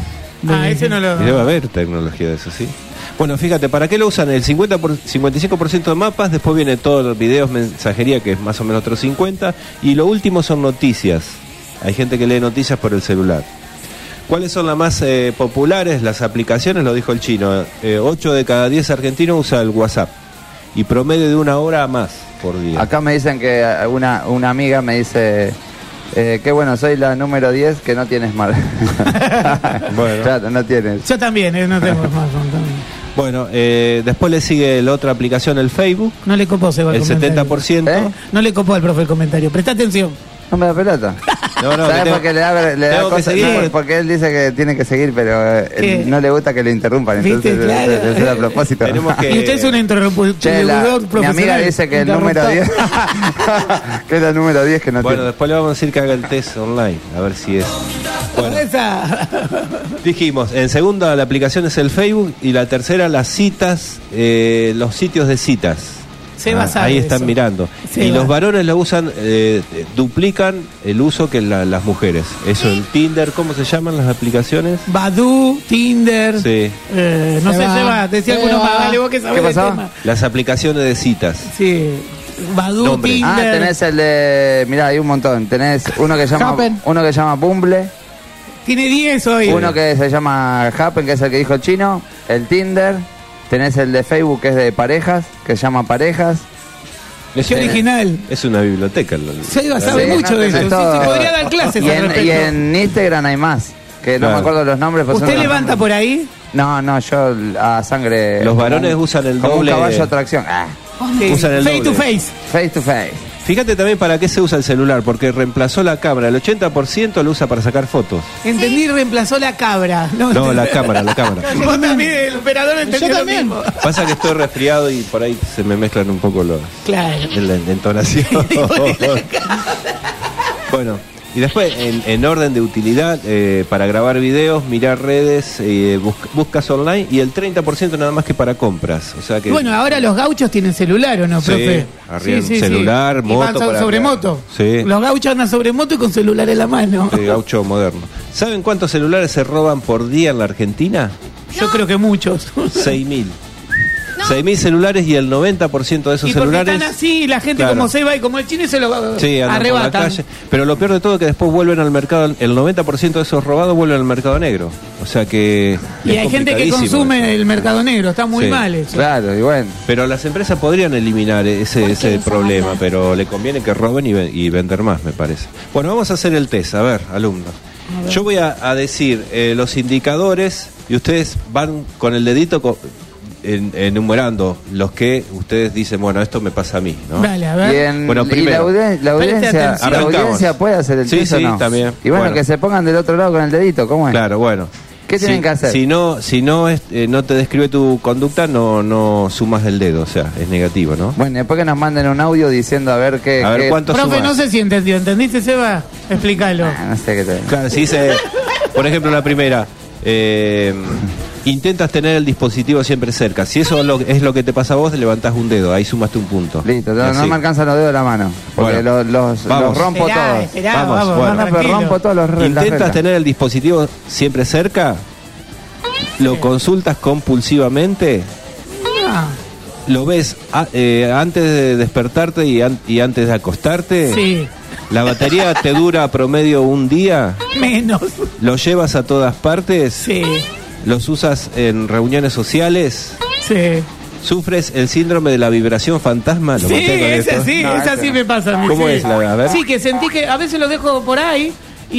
Ese no lo... Y debe haber tecnología de eso, sí. Bueno, fíjate, ¿para qué lo usan? El 55% de mapas, después viene todos los videos, mensajería, que es más o menos otro 50%, y lo último son noticias. Hay gente que lee noticias por el celular. ¿Cuáles son las más populares? Las aplicaciones, lo dijo el chino. 8 de cada 10 argentinos usa el WhatsApp, y promedio de 1 hora más por día. Acá me dicen que una amiga me dice... qué bueno, soy la número 10 que no tienes mal. Bueno. Claro, no tienes. Yo también, no tengo smartphone también. Bueno, después le sigue la otra aplicación, el Facebook. No le copó, Seba, el 70%. No le copó al profe el comentario. Presta atención. No me da pelota. ¿Sabes por qué le da cosas? No, porque él dice que tiene que seguir, pero no le gusta que le interrumpan. Entonces, claro. es a propósito. Y usted es un interruptor. Mi amiga dice que el número 10 que es el número 10 que no tiene. Bueno, después le vamos a decir que haga el test online, a ver si es. Bueno, dijimos, en segunda la aplicación es el Facebook y la tercera las citas, los sitios de citas. Ahí están eso. Mirando. Y los varones lo usan, duplican el uso que las mujeres. Eso, el Tinder, ¿cómo se llaman las aplicaciones? Badoo, Tinder. Sí. No sé, Seba, decía alguno más, dale vos que sabés el tema. Las aplicaciones de citas. Sí. Badoo, Tinder. Tenés el de... Mirá, hay un montón. Tenés uno que llama Bumble. Tiene 10 hoy. Uno que se llama Happen, que es el que dijo el chino. El Tinder. Tenés el de Facebook, que es de parejas, que se llama Parejas. Es original. Es una biblioteca. Seba sabe mucho de eso. Sí, podría dar clases al respecto. Y en Instagram hay más, que no me acuerdo los nombres. ¿Usted levanta por ahí? No, yo a sangre... Los varones usan el doble... Como un caballo de tracción. Usan el face doble. to face. Face to face. Fíjate también para qué se usa el celular, porque reemplazó la cámara. El 80% lo usa para sacar fotos. Entendí, reemplazó la cabra. No, la cámara. Vos también, el operador entendió lo mismo. Pasa que estoy resfriado y por ahí se me mezclan un poco la entonación. Bueno, Y después, en orden de utilidad, para grabar videos, mirar redes, buscas online y el 30% nada más que para compras. O sea que, bueno, ahora los gauchos tienen celular, ¿o no, profe? Sí, celular, moto. Y van sobre moto. Sí. Los gauchos andan sobre moto y con celular en la mano. Sí, gaucho moderno. ¿Saben cuántos celulares se roban por día en la Argentina? Yo creo que muchos. 6.000. 6.000 celulares y el 90% de esos y celulares... están así, la gente como se va y como el chino se lo arrebatan. Por la calle. Pero lo peor de todo es que después vuelven al mercado, el 90% de esos robados vuelven al mercado negro. O sea que... Y hay gente que consume el mercado negro, está muy mal eso. Claro, y bueno. Pero las empresas podrían eliminar ese problema, pero le conviene que roben y vender más, me parece. Bueno, vamos a hacer el test, a ver, alumnos. Yo voy a decir los indicadores y ustedes van con el dedito... enumerando los que ustedes dicen, bueno, esto me pasa a mí, ¿no? Dale, a ver. Bueno, primero, y la audiencia puede hacer el test, ¿o no? También. Y bueno, que se pongan del otro lado con el dedito, ¿cómo es? Claro, bueno. ¿Qué tienen que hacer? Si no te describe tu conducta, no sumas el dedo, o sea, es negativo, ¿no? Bueno, después que nos manden un audio diciendo a ver cuánto profe, sumas. no sé si entendió, ¿entendiste, Seba? Explícalo. No sé qué te... Claro, si dice, por ejemplo, la primera, intentas tener el dispositivo siempre cerca. Si eso es lo que te pasa a vos, levantás un dedo, ahí sumaste un punto. Listo, no me alcanzan los dedos de la mano, porque bueno, los rompo todos. Vamos, rompo todos los ¿Intentas tener el dispositivo siempre cerca? ¿Lo consultas compulsivamente? ¿Lo ves antes de despertarte y antes de acostarte? Sí. ¿La batería te dura promedio un día? Menos. ¿Lo llevas a todas partes? Sí. ¿Los usas en reuniones sociales? Sí. ¿Sufres el síndrome de la vibración fantasma? Sí, esa sí me pasa a mí. ¿Cómo es la verdad? Sí, que sentí que a veces lo dejo por ahí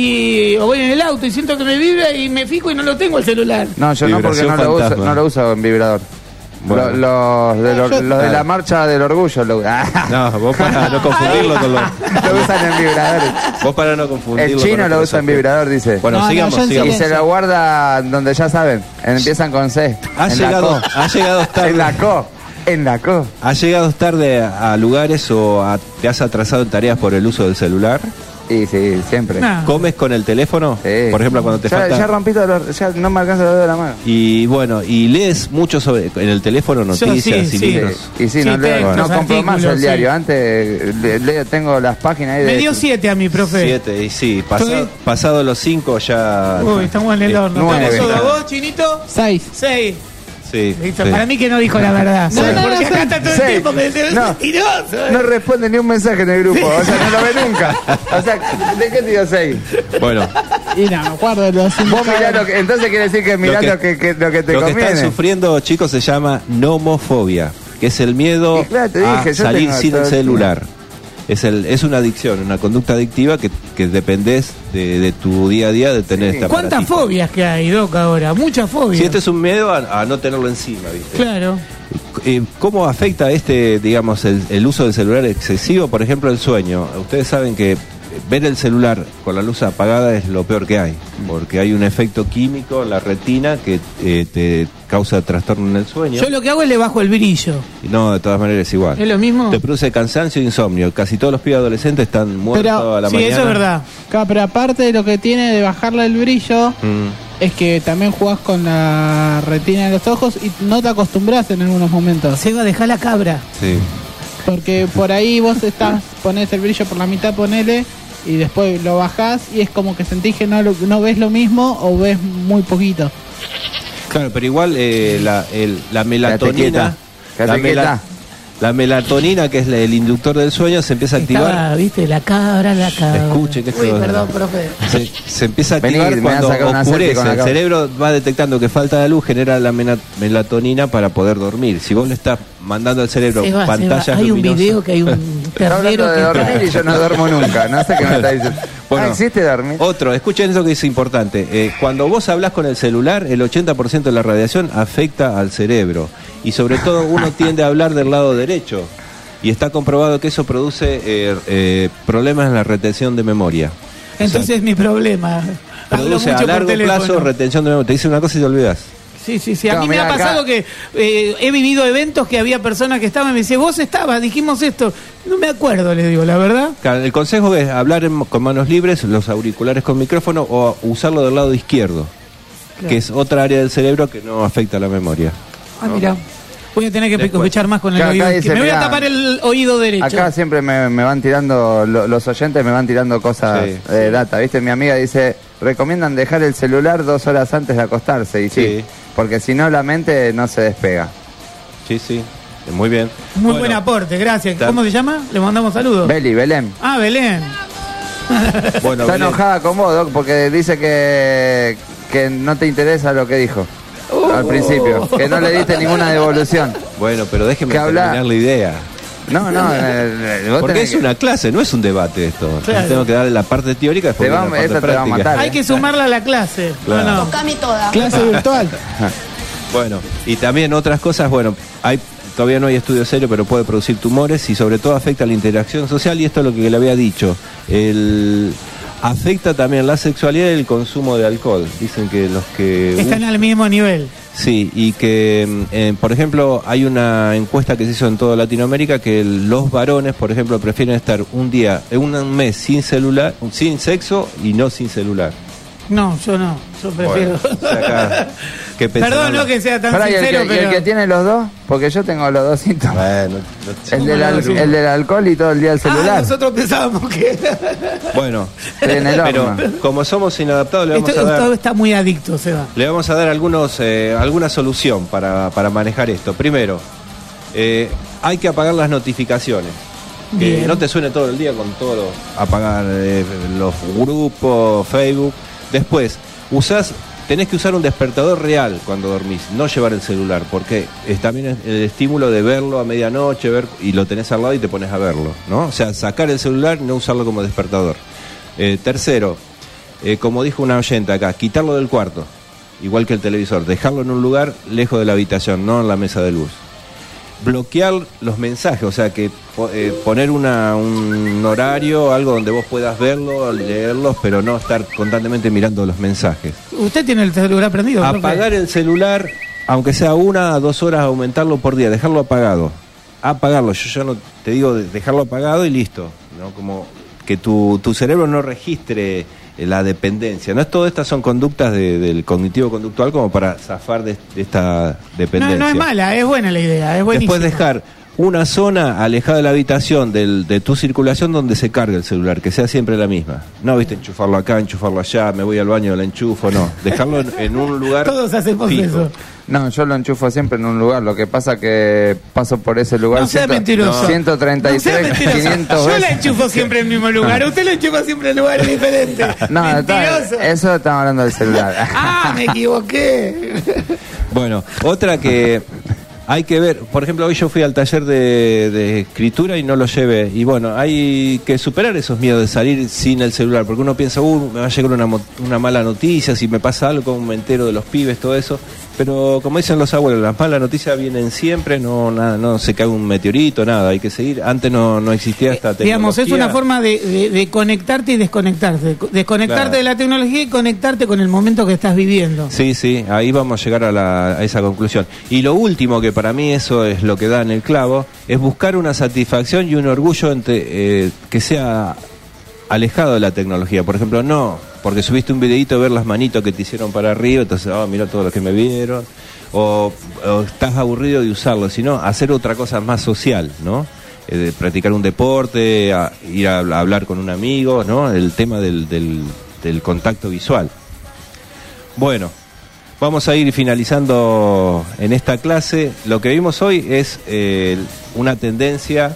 o voy en el auto y siento que me vibra y me fijo y no lo tengo el celular. No, yo vibración no, porque no lo uso en vibrador. Bueno. Los de la marcha del orgullo No, vos para no confundirlo con los... Lo usan en vibradores. Vos para no confundirlo. El chino lo usa en vibrador, dice. Bueno, sigamos. Y se lo guarda donde ya saben. Empiezan con C. Ha llegado tarde. En la co. ¿Has llegado tarde a lugares o te has atrasado en tareas por el uso del celular? Sí, siempre. ¿Comes con el teléfono? Sí. Por ejemplo, cuando te falta... Ya rompí ya no me alcanza los dedos de la mano. Y bueno, y lees mucho en el teléfono noticias y libros. No compro más el diario. Antes tengo las páginas ahí de... Me dio 7 a mi profe. 7, y sí. Pasado los 5 ya... Uy, estamos en el horno. ¿Cuántos a vos, Chinito? 6. Sí. Para mí que no dijo la verdad. Porque acá está todo el tiempo que es mentiroso. No responde ni un mensaje en el grupo. O sea, no lo ve nunca. O sea, ¿de qué te dio 6? Bueno. Y no, me acuerdo de los... Vos mirá entonces quiere decir que mirá lo que te conviene. Lo que están sufriendo, chicos, se llama nomofobia, que es el miedo a salir sin el celular. Es una adicción, una conducta adictiva que dependés de tu día a día de tener esta ¿Cuántas aparatito. fobias que hay, Doc, ahora? Muchas fobias. Si este es un miedo a no tenerlo encima, ¿viste? Claro. ¿Cómo afecta digamos, el uso del celular excesivo? Por ejemplo, el sueño. Ustedes saben que ver el celular con la luz apagada es lo peor que hay, porque hay un efecto químico en la retina que te causa trastorno en el sueño. Yo lo que hago es le bajo el brillo. No, de todas maneras es igual. ¿Es lo mismo? Te produce cansancio e insomnio. Casi todos los pibes adolescentes están muertos a la mañana. Sí, eso es verdad. Claro, pero aparte de lo que tiene de bajarle el brillo, es que también jugás con la retina de los ojos y no te acostumbras en algunos momentos. Se va a dejar la cabra. Sí. Porque por ahí vos ponés el brillo por la mitad, ponele, y después lo bajás y es como que sentís que no ves lo mismo o ves muy poquito. Claro, pero igual la melatonina... La melatonina, que es el inductor del sueño, se empieza a activar. ¿Viste? La cabra. Escuche, que perdón, profe. Se empieza a activar cuando oscurece. El cerebro va detectando que falta la luz, genera la melatonina para poder dormir. Si vos le estás mandando al cerebro pantallas hay luminosas... un video que hay un tercero que dormir y yo no duermo nunca. No sé qué me está diciendo. Bueno, ¿existe dormir? Otro, escuchen eso que es importante. Cuando vos hablas con el celular, el 80% de la radiación afecta al cerebro. Y sobre todo uno tiende a hablar del lado derecho. Y está comprobado que eso produce problemas en la retención de memoria. Entonces mi problema. Produce a largo plazo retención de memoria. Te dice una cosa y te olvidas. Sí. A mí me ha pasado que he vivido eventos que había personas que estaban y me dicen, vos estabas, dijimos esto. No me acuerdo, le digo, la verdad. Claro, el consejo es hablar con manos libres, los auriculares con micrófono o usarlo del lado izquierdo, que es otra área del cerebro que no afecta a la memoria. Mira. Voy a tener que escuchar más con el oído. Dice, me voy a tapar el oído derecho. Acá siempre me van tirando, los oyentes me van tirando cosas de data. ¿Viste? Mi amiga dice, recomiendan dejar el celular 2 horas antes de acostarse. Y sí, porque si no la mente no se despega. Sí. Muy bien. Muy buen aporte, gracias. ¿Cómo se llama? Le mandamos saludos. Belén. Belén. Bueno, está enojada con vos, Doc, porque dice que no te interesa lo que dijo. Al principio, que no le diste ninguna devolución. Bueno, pero déjeme terminar la idea. No, porque es una clase, no es un debate esto. Claro. Tengo que darle la parte teórica, después la parte práctica. Te va a matar, Hay que sumarla a la clase. Claro. No. Toda. Clase virtual. Bueno, y también otras cosas, todavía no hay estudio serio, pero puede producir tumores y sobre todo afecta la interacción social, y esto es lo que le había dicho. Afecta también la sexualidad y el consumo de alcohol. Dicen que los que... Están al mismo nivel. Sí, y que, por ejemplo, hay una encuesta que se hizo en toda Latinoamérica que los varones, por ejemplo, prefieren estar un mes sin celular, sin sexo y no sin celular. No, yo no. Yo prefiero. Perdón, no que sea tan sincero, pero... ¿Y el que tiene los dos? Porque yo tengo los dos síntomas. Bueno, el del alcohol y todo el día el celular. Nosotros pensábamos que... Bueno, pero como somos inadaptados, le vamos a dar... Todo está muy adicto, Seba. Le vamos a dar alguna solución para manejar esto. Primero, hay que apagar las notificaciones. Que no te suene todo el día con todo. Apagar los grupos, Facebook. Después, tenés que usar un despertador real cuando dormís, no llevar el celular, porque también es el estímulo de verlo a medianoche, y lo tenés al lado y te pones a verlo, ¿no? O sea, sacar el celular y no usarlo como despertador. Tercero, como dijo una oyente acá, quitarlo del cuarto, igual que el televisor, dejarlo en un lugar lejos de la habitación, no en la mesa de luz. Bloquear los mensajes, o sea que poner un horario, algo donde vos puedas verlo, leerlos, pero no estar constantemente mirando los mensajes. ¿Usted tiene el celular prendido? Apagar el celular, aunque sea 1 a 2 horas, aumentarlo por día, dejarlo apagado. Apagarlo, yo ya no te digo dejarlo apagado y listo, ¿no? Como que tu cerebro no registre la dependencia. No es todas estas son conductas del cognitivo conductual como para zafar de esta dependencia. No es mala, es buena la idea, es buenísima. Después dejar una zona alejada de la habitación de tu circulación donde se carga el celular, que sea siempre la misma. No, enchufarlo acá, enchufarlo allá, me voy al baño, lo enchufo, no. Dejarlo en un lugar Todos hacemos fijo. eso. No, yo lo enchufo siempre en un lugar. Lo que pasa que paso por ese lugar. No sea mentiroso. 133, no sea 500 Yo la enchufo siempre en el mismo lugar. Usted lo enchufa siempre en lugares diferentes. No, eso estamos hablando del celular. Me equivoqué. Bueno, otra que hay que ver, por ejemplo, hoy yo fui al taller de escritura y no lo llevé. Y bueno, hay que superar esos miedos de salir sin el celular, porque uno piensa, me va a llegar una mala noticia, si me pasa algo, como me entero de los pibes, todo eso. Pero como dicen los abuelos, las malas noticias vienen siempre, no se cae un meteorito, nada, hay que seguir. Antes no existía esta tecnología. Digamos, es una forma de conectarte y desconectarte. Desconectarte de la tecnología y conectarte con el momento que estás viviendo. Sí, ahí vamos a llegar a esa conclusión. Y lo último, que para mí eso es lo que da en el clavo, es buscar una satisfacción y un orgullo que sea alejado de la tecnología. Por ejemplo, porque subiste un videito de ver las manitos que te hicieron para arriba, entonces, mira todo lo que me vieron, o estás aburrido de usarlo, sino hacer otra cosa más social, ¿no? Practicar un deporte, ir a hablar con un amigo, ¿no? El tema del contacto visual. Bueno, vamos a ir finalizando en esta clase. Lo que vimos hoy es una tendencia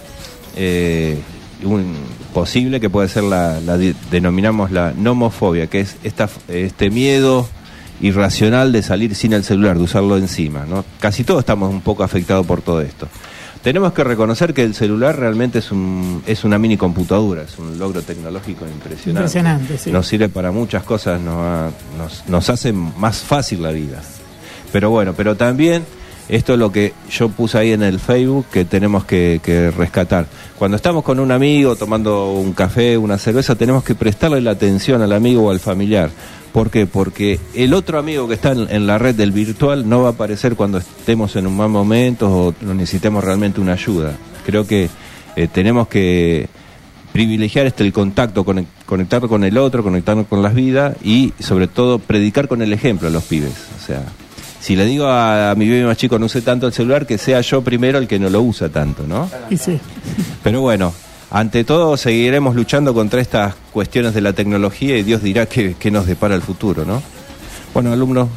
posible que puede ser denominamos la nomofobia, que es este miedo irracional de salir sin el celular, de usarlo encima, ¿no? Casi todos estamos un poco afectados por todo esto. Tenemos que reconocer que el celular realmente es una mini computadora, es un logro tecnológico impresionante. Sí. Nos sirve para muchas cosas, nos hace más fácil la vida. Pero también esto es lo que yo puse ahí en el Facebook que tenemos que rescatar. Cuando estamos con un amigo tomando un café, una cerveza, tenemos que prestarle la atención al amigo o al familiar. ¿Por qué? Porque el otro amigo que está en la red del virtual no va a aparecer cuando estemos en un mal momento o necesitemos realmente una ayuda. Creo que tenemos que privilegiar el contacto, conectar con el otro, conectarnos con las vidas y sobre todo predicar con el ejemplo a los pibes. O sea, si le digo a mi bebé más chico no use tanto el celular, que sea yo primero el que no lo usa tanto, ¿no? Y sí. Pero bueno, ante todo seguiremos luchando contra estas cuestiones de la tecnología y Dios dirá qué nos depara el futuro, ¿no? Bueno, alumnos,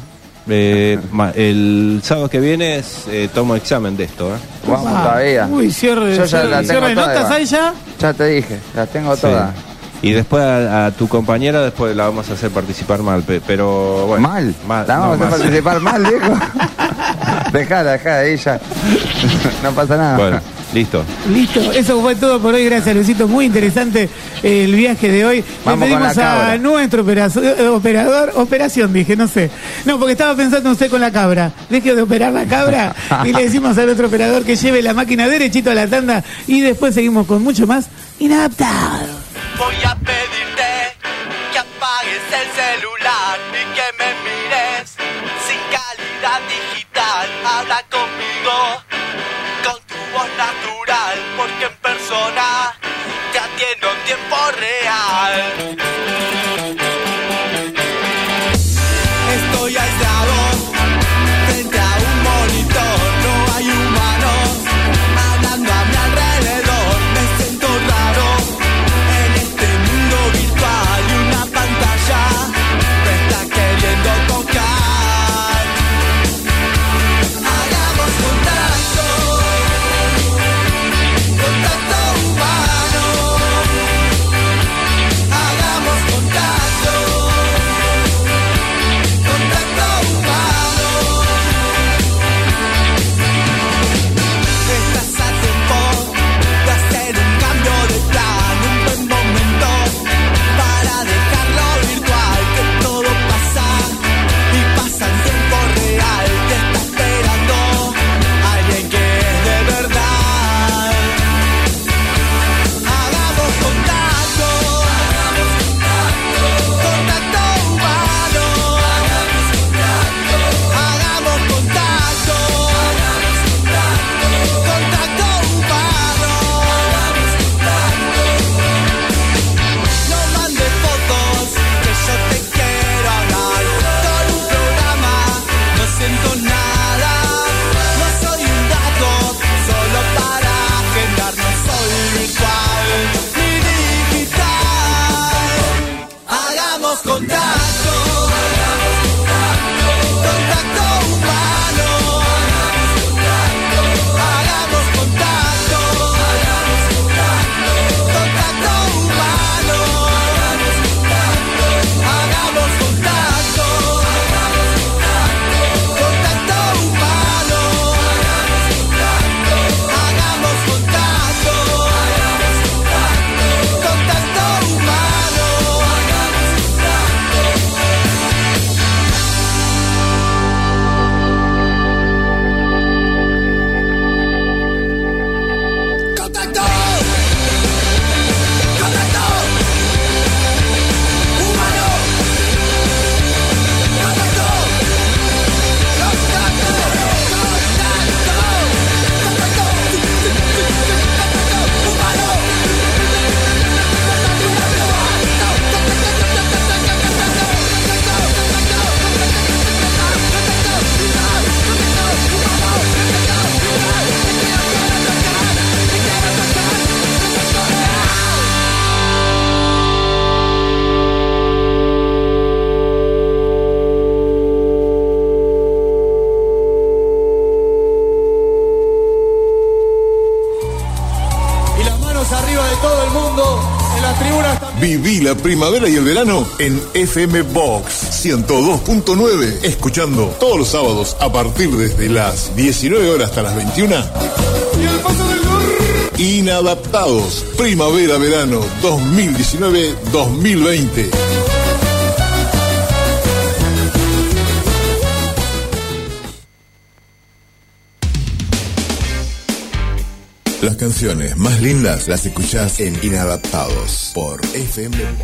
el sábado que viene tomo examen de esto, Vamos todavía. Uy, cierre notas ahí ya. Ya te dije, las tengo todas. Y después a tu compañera después la vamos a hacer participar mal, pero bueno. ¿Mal? ¿La vamos a hacer participar mal, viejo? Dejala, ahí ya. No pasa nada. Bueno, listo, eso fue todo por hoy. Gracias, Luisito. Muy interesante el viaje de hoy. Vamos Le pedimos con la cabra. a nuestro operación, dije, no sé. No, porque estaba pensando usted con la cabra. Deje de operar la cabra y le decimos al otro operador que lleve la máquina derechito a la tanda y después seguimos con mucho más Inadaptados. Voy a pedirte que apagues el celular y que me mires sin calidad digital. Habla conmigo con tu voz natural, porque en persona te atiendo en tiempo real. Estoy aislado frente a un monitor, no hay humanos hablando a mi alrededor. Me siento raro en este mundo virtual y una pantalla me está queriendo tocar. Hagamos contacto humano. Hagamos contacto humano. Estás a tiempo de hacer un cambio de plan, un buen momento para dejarlo virtual, que todo pasa y pasa en tiempo real. Te está esperando alguien que es de verdad. Hagamos contacto humano. Hagamos contacto humano. No mandes fotos que yo te quiero hablar. Con un programa no siento nada. No soy un dato solo para agendar. No soy virtual ni digital. Hagamos contacto humano. Hagamos contacto humano. Hagamos contacto humano. Hagamos contacto Viví la primavera y el verano en FM Box 102.9, escuchando todos los sábados a partir desde las 19 horas hasta las 21. Y el paso del gol. Inadaptados, primavera-verano 2019-2020. Las canciones más lindas las escuchás en Inadaptados por FM Box.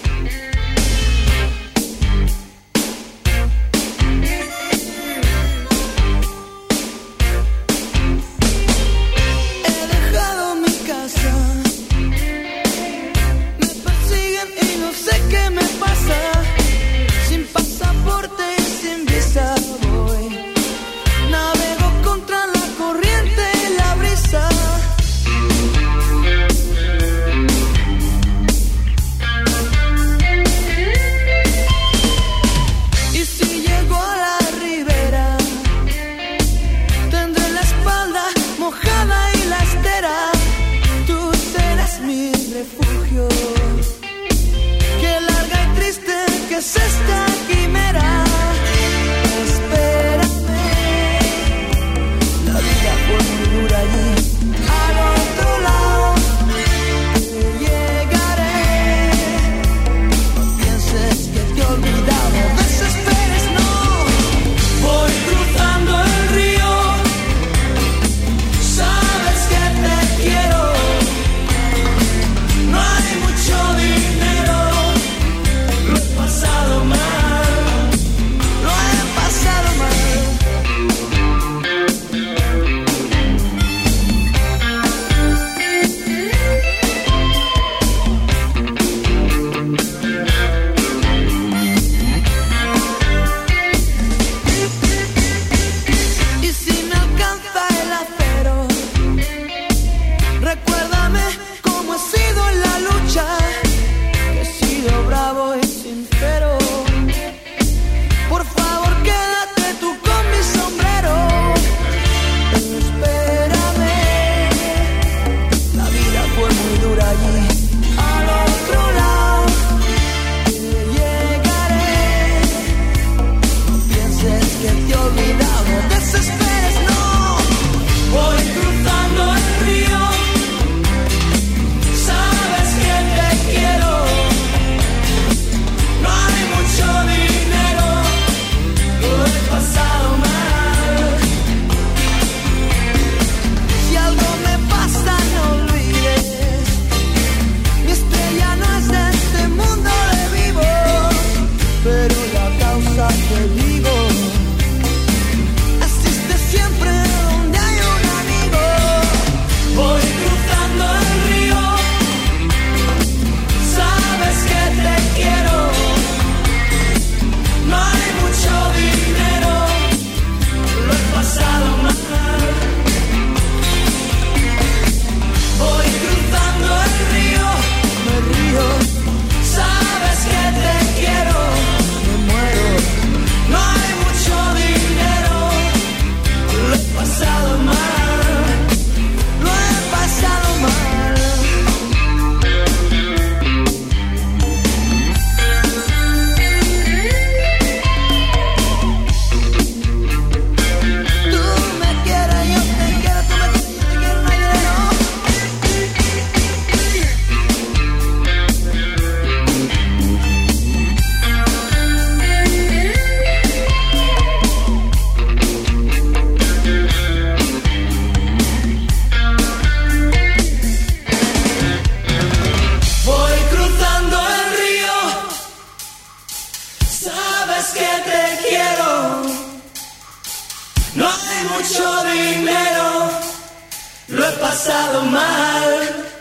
pasado mal.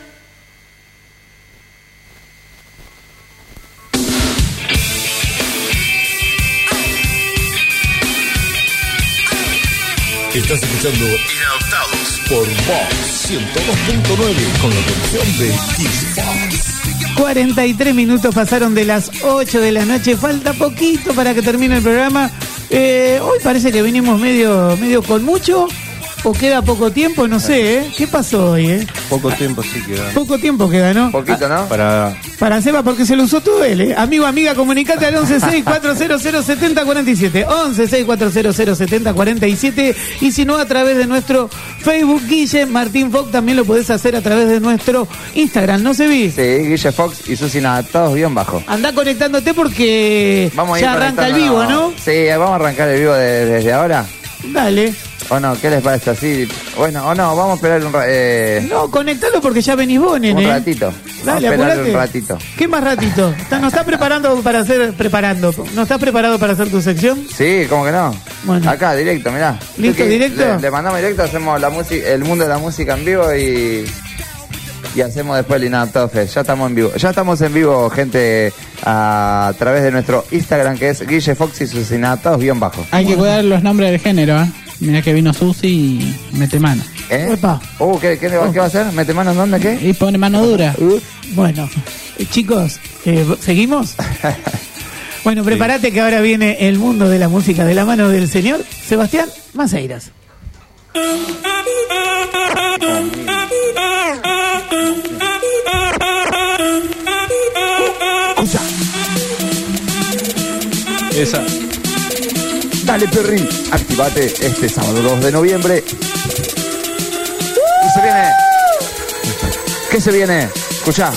Estás escuchando Inadaptados por Vox 102.9 con la producción de Kiss Fox. 43 minutos pasaron de las 8 de la noche. Falta poquito para que termine el programa. Hoy parece que venimos medio con mucho. ¿O queda poco tiempo? No sé, ¿eh? ¿Qué pasó hoy, Poco tiempo sí queda. Poco tiempo queda, ¿no? Poquito, ¿no? Para Seba, porque se lo usó todo él, Amigo, amiga, comunicate al 1164007047. 1164007047. Y si no, a través de nuestro Facebook, Guille Martín Fox, también lo podés hacer a través de nuestro Instagram, ¿no, Sebi? Sí, Guille Fox y sus inadaptados _. Andá conectándote porque vamos a ya arranca el vivo, ¿no? Sí, vamos a arrancar el vivo desde ahora. Dale. ¿O no? ¿Qué les parece así? Bueno, o no, vamos a esperar un ratito. No, conectalo porque ya venís vos, nene. Un ratito. Dale, vamos a esperar apurate. un ratito. ¿Qué más ratito? ¿No estás preparando para hacer... ¿No estás preparado para hacer tu sección? Sí, ¿cómo que no? Bueno. Acá, directo, mirá. ¿Listo, directo? Le mandamos directo, hacemos la música, el mundo de la música en vivo y hacemos después el Inadaptado Fest. Ya estamos en vivo. Ya estamos en vivo, gente, a través de nuestro Instagram, que es Guille Fox y sus Inadaptados _ Hay que cuidar los nombres del género, ¿eh? Mirá que vino Susi y mete mano. ¿Eh? Epa. ¿Qué va a hacer? ¿Mete mano en dónde? ¿Qué? Y pone mano dura. Bueno, chicos, ¿seguimos? Bueno, prepárate que ahora viene el mundo de la música de la mano del señor Sebastián Maceiras. Esa. Dale, Perry, activate este sábado 2 de noviembre. Y se viene. ¿Qué se viene? Escuchá.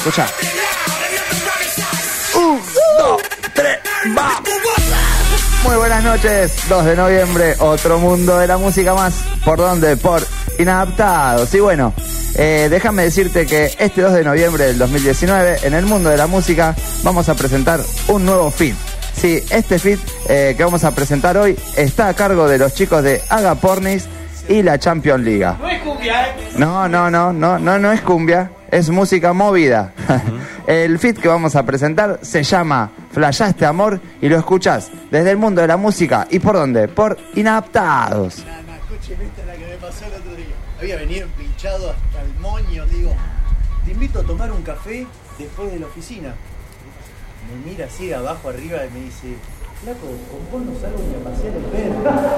1, 2, 3, va. Muy buenas noches, 2 de noviembre, otro mundo de la música más. ¿Por dónde? Por Inadaptados. Y bueno, déjame decirte que este 2 de noviembre del 2019, en el mundo de la música, vamos a presentar un nuevo feat. Sí, este feat que vamos a presentar hoy está a cargo de los chicos de Agapornis y la Champions League. No es cumbia, ¿eh? No es cumbia, es música movida. El feat que vamos a presentar se llama Flashaste Amor y lo escuchás desde el mundo de la música. ¿Y por dónde? Por Inadaptados. Escuchen, esta es la que me pasó el otro día. Había venido empinchado hasta el moño, digo, te invito a tomar un café después de la oficina. Me mira así de abajo arriba y me dice, flaco, con vos no salgo ni a pasear el perro.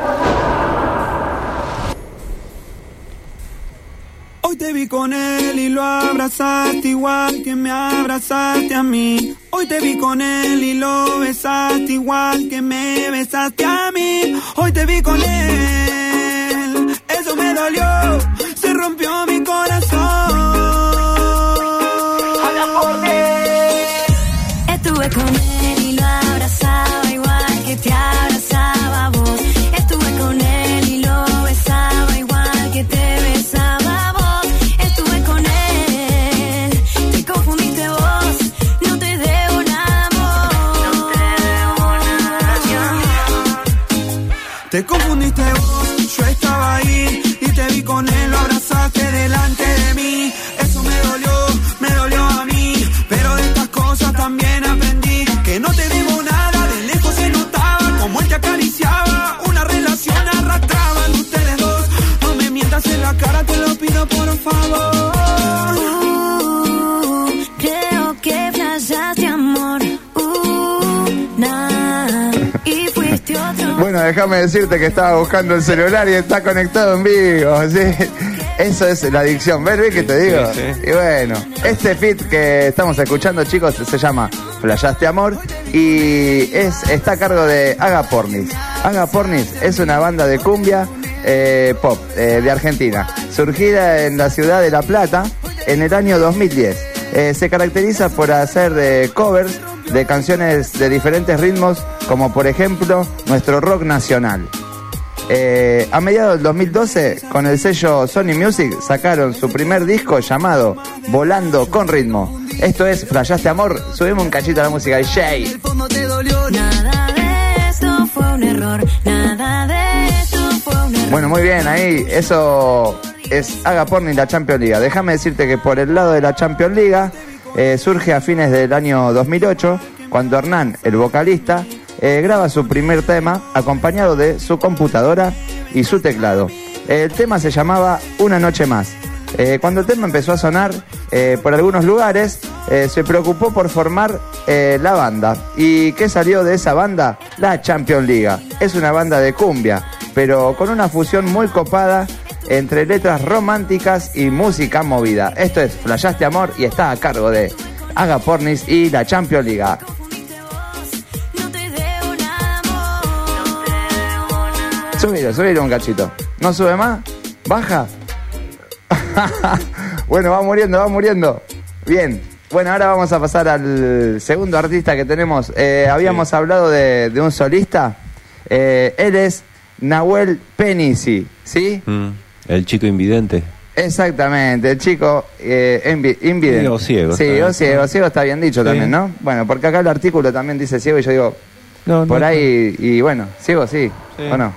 Hoy te vi con él y lo abrazaste igual que me abrazaste a mí. Hoy te vi con él y lo besaste igual que me besaste a mí. Hoy te vi con él, eso me dolió, se rompió mi corazón. Habla por mí. Estuve con él y lo abrazaba igual que te abrazaba a vos. Estuve con él y lo besaba igual que te besaba a vos. Estuve con él, te confundiste vos, no te debo nada, amor. Te confundiste vos, yo estaba ahí y te vi con él, lo abrazaste delante de mí. Eso me dolió a mí, pero de estas cosas también aprendí que no te debo nada, de lejos se notaba como él te acariciaba, una relación arrastraban ustedes dos. No me mientas en la cara, te lo pido por favor. Creo que flashaste amor, y fuiste otro. Bueno, déjame decirte que estaba buscando el celular y está conectado en vivo, ¿sí? Eso es la adicción, ¿ves que te digo? Sí. Y bueno, este feat que estamos escuchando, chicos, se llama Flashaste Amor y está a cargo de Agapornis. Agapornis es una banda de cumbia pop de Argentina, surgida en la ciudad de La Plata en el año 2010. Se caracteriza por hacer covers de canciones de diferentes ritmos, como por ejemplo nuestro rock nacional. A mediados del 2012, con el sello Sony Music, sacaron su primer disco llamado Volando con Ritmo. Esto es Flashaste Amor. Subimos un cachito a la música de Jay. Nada de esto fue un error, nada de esto fue un error. Bueno, muy bien, ahí eso es Agapornis y la Champions League. Déjame decirte que por el lado de la Champions League surge a fines del año 2008, cuando Hernán, el vocalista, graba su primer tema acompañado de su computadora y su teclado. El tema se llamaba Una Noche Más. Cuando el tema empezó a sonar por algunos lugares, se preocupó por formar la banda. ¿Y qué salió de esa banda? La Champions League. Es una banda de cumbia, pero con una fusión muy copada entre letras románticas y música movida. Esto es Flashaste Amor y está a cargo de Agapornis y la Champions League. Subilo un cachito. ¿No sube más? ¿Baja? Bueno, va muriendo. Bien. Bueno, ahora vamos a pasar al segundo artista que tenemos. Habíamos hablado de un solista. Él es Nahuel Penisi, ¿sí? El chico invidente. Exactamente, el chico invidente. O ciego. Sí, o ciego está bien dicho también, ¿no? Bueno, porque acá el artículo también dice ciego y yo digo, por ahí, y bueno, ciego sí, ¿o no?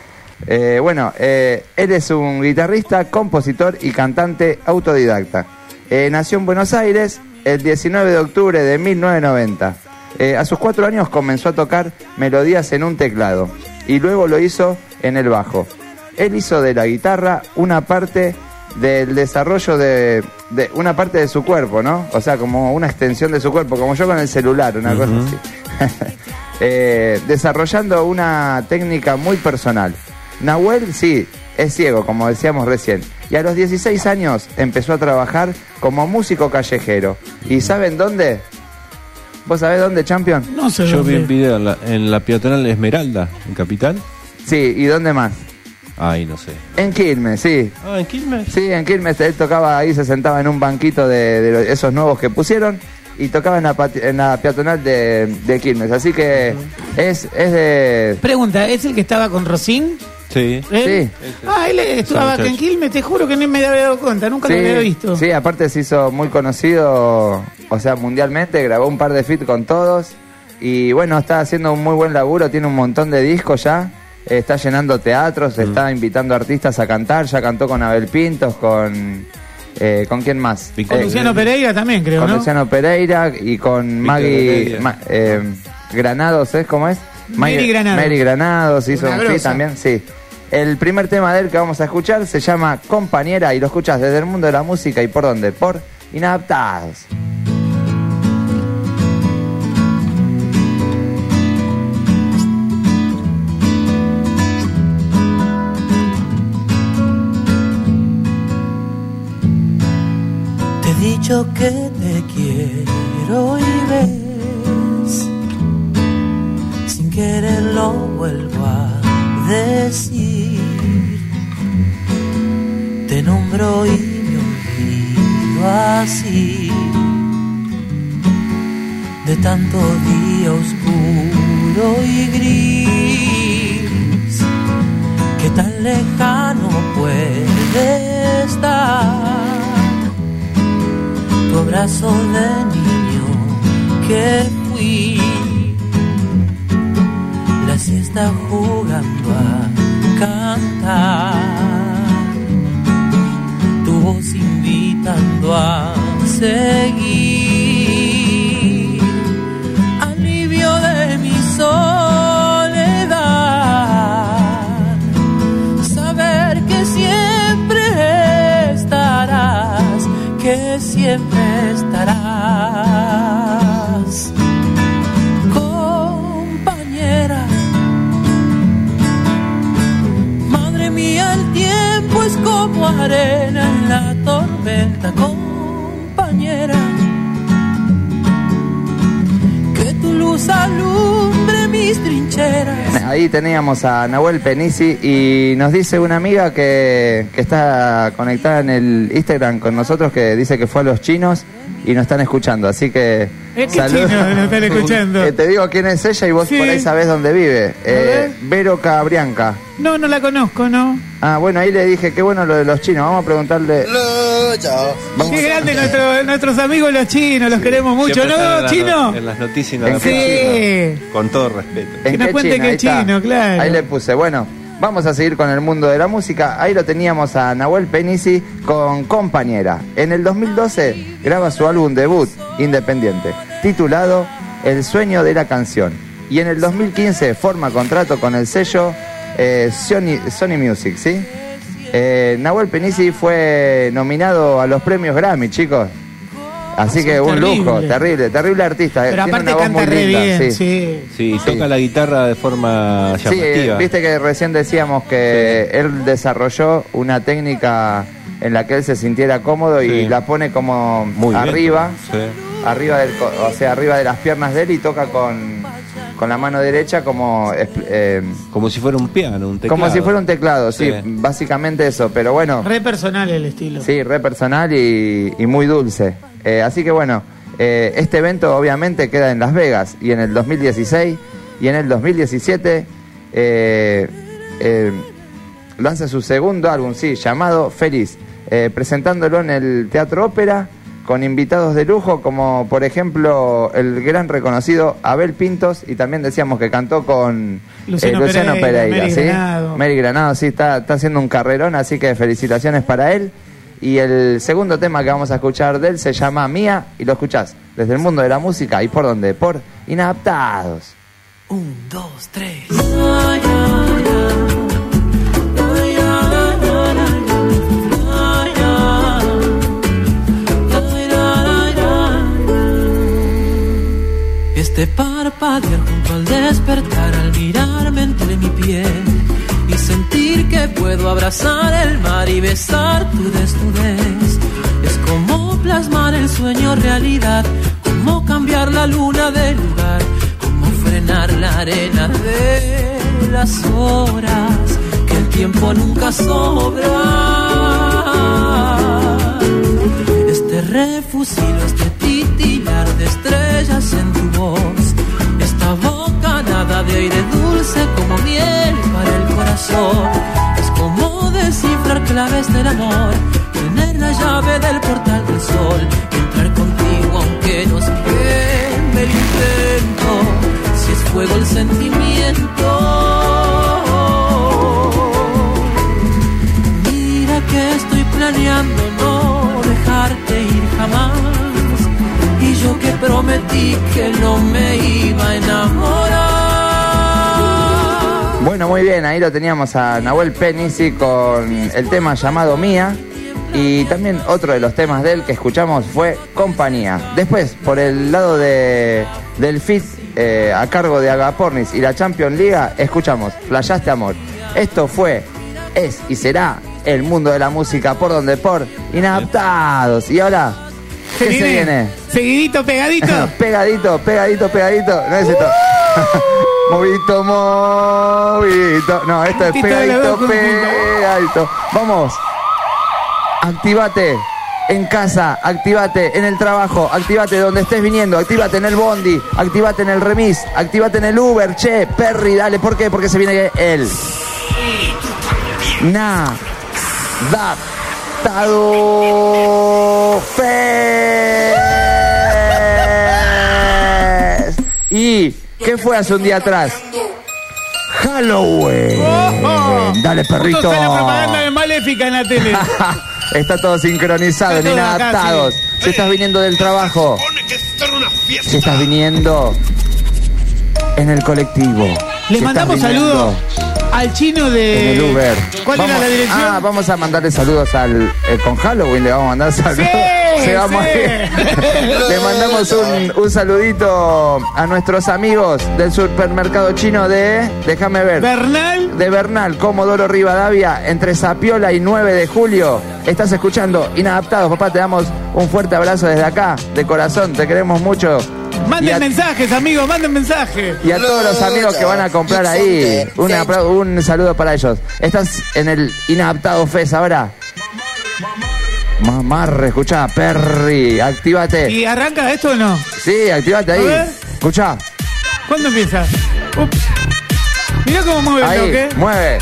Él es un guitarrista, compositor y cantante autodidacta. Nació en Buenos Aires el 19 de octubre de 1990. A sus 4 años comenzó a tocar melodías en un teclado y luego lo hizo en el bajo. Él hizo de la guitarra una parte del desarrollo de una parte de su cuerpo, ¿no? O sea, como una extensión de su cuerpo, como yo con el celular, una cosa así. Desarrollando una técnica muy personal. Nahuel, sí, es ciego, como decíamos recién. Y a los 16 años empezó a trabajar como músico callejero. ¿Y saben dónde? ¿Vos sabés dónde, Champion? No sé. Yo vi un video en la peatonal Esmeralda, en Capital. Sí, ¿y dónde más? Ay, no sé. En Quilmes, sí. Ah, ¿en Quilmes? Sí, en Quilmes. Él tocaba ahí, se sentaba en un banquito de esos nuevos que pusieron y tocaba en la peatonal de Quilmes. Así que es de... Pregunta, ¿es el que estaba con Rosín? Sí. Sí. Ah, él estaba acá en Quilmes, te juro que no me había dado cuenta, nunca lo había visto. Sí, aparte se hizo muy conocido, o sea, mundialmente, grabó un par de feat con todos y bueno, está haciendo un muy buen laburo, tiene un montón de discos ya, está llenando teatros, está invitando artistas a cantar, ya cantó con Abel Pintos, ¿con quién más? Con Luciano Pereira también, creo, con ¿no? Luciano Pereira y con Maggie Granados, ¿es? ¿Cómo es? Mary Granados. Mary Granados hizo Una un feat grosa. también, sí. El primer tema de él que vamos a escuchar se llama Compañera y lo escuchas desde el mundo de la música. ¿Y por dónde? Por Inadaptados. Te he dicho que te quiero y ves, sin quererlo vuelvo a decir. Te nombro y me olvido así, de tanto día oscuro y gris, que tan lejano puede estar tu abrazo de niño que fui, la siesta jugando a cantar, tu voz invitando a seguir, alivio de mi soledad, saber que siempre estarás, que siempre estarás, compañera. Madre mía, el tiempo es como arena en la tormenta, compañera. Que tu luz alumbre mis trincheras. Ahí teníamos a Nahuel Penisi y nos dice una amiga que está conectada en el Instagram con nosotros, que dice que fue a los chinos y nos están escuchando, así que ¿Qué chino nos están escuchando? te digo quién es ella y vos por ahí sabés dónde vive. Vero Cabrianca. No la conozco, ¿no? Ah, bueno, ahí le dije, qué bueno lo de los chinos, vamos a preguntarle. Qué grande nuestros amigos los chinos, los queremos mucho, Siempre ¿no, están chino? en las noticias. ¿En qué chino? Con todo respeto. Que nos cuente China? qué Ahí está. chino, claro. Ahí le puse, bueno, vamos a seguir con el mundo de la música. Ahí lo teníamos a Nahuel Penisi con Compañera. En el 2012 graba su álbum debut, independiente, titulado El sueño de la canción. Y en el 2015 forma contrato con el sello Sony Music, ¿sí? Nahuel Penisi fue nominado a los premios Grammy, chicos. Así que un lujo, terrible artista. Pero Tiene aparte una voz canta muy re linda, bien, sí. Sí, toca la guitarra de forma Sí, llamativa. viste que recién decíamos que él desarrolló una técnica en la que él se sintiera cómodo y la pone como Muy bien. arriba, Sí. arriba de las piernas de él y toca con la mano derecha como si fuera un piano, un teclado. como si fuera un teclado, sí, Sí. básicamente eso, pero bueno, Re personal el estilo. sí, re personal y muy dulce. Así que bueno, este evento obviamente queda en Las Vegas y en el 2016 y en el 2017 lanza su segundo álbum, sí, llamado Feliz, presentándolo en el Teatro Ópera con invitados de lujo como por ejemplo el gran reconocido Abel Pintos, y también decíamos que cantó con Luciano Pereira, Mary ¿sí? Granado. Mary Granado, sí, está haciendo un carrerón, así que felicitaciones para él. Y el segundo tema que vamos a escuchar de él se llama Mía, y lo escuchás desde el mundo de la música. ¿Y por dónde? Por Inadaptados. 1, 2, 3. Este parpadear junto al despertar, al mirarme entre mi piel y sentir que puedo abrazar el mar y besar tu desnudez. Es como plasmar el sueño realidad, como cambiar la luna de lugar, como frenar la arena de las horas, que el tiempo nunca sobra. Este refusilo, este titilar de estrellas en tu voz, esta bocanada de aire dulce como miel para el corazón. Es como descifrar claves del amor, tener la llave del portal del sol, entrar contigo aunque nos queme el intento, si es fuego el sentimiento. Mira que estoy planeando no dejarte ir jamás, y yo que prometí que no me iba a enamorar. Bueno, muy bien, ahí lo teníamos a Nahuel Penisi con el tema llamado Mía, y también otro de los temas de él que escuchamos fue Compañía. Después, por el lado del feat a cargo de Agapornis y la Champions League, escuchamos Flashaste Amor. Esto fue, es y será el mundo de la música por donde por Inadaptados. Y ahora, ¿qué se viene? Seguidito, pegadito. Pegadito. No es esto. Movidito. No, esto es pegadito. Vamos. Actívate en casa, actívate en el trabajo, actívate donde estés viniendo, actívate en el bondi, actívate en el remis, actívate en el Uber. Che, Perry, dale. ¿Por qué? Porque se viene el Inadaptado Fest. ¿Y qué fue hace un día atrás? Halloween. Dale, perrito. Justo está la propaganda de Maléfica en la tele. Está todo sincronizado en Inadaptados. Acá, sí. Si estás viniendo del trabajo, si estás viniendo en el colectivo, Le mandamos saludos al chino de... en el Uber. ¿Cuál era la dirección? Vamos a mandarle saludos al con Halloween, le vamos a mandar saludos. Sí. Le mandamos un saludito a nuestros amigos del supermercado chino déjame ver. Bernal. De Bernal, Comodoro Rivadavia, entre Zapiola y 9 de julio. Estás escuchando Inadaptados, papá, te damos un fuerte abrazo desde acá, de corazón, te queremos mucho. Manden mensajes, amigos, manden mensajes. Y a todos los amigos que van a comprar ahí, un saludo para ellos. Estás en el Inadaptado Fest ahora. Mamarre, escuchá, Perry, actívate. ¿Y arranca esto o no? Sí, actívate ahí. Escuchá. ¿Cuándo empieza? Ups. Mirá cómo mueve el ahí, toque. Mueve.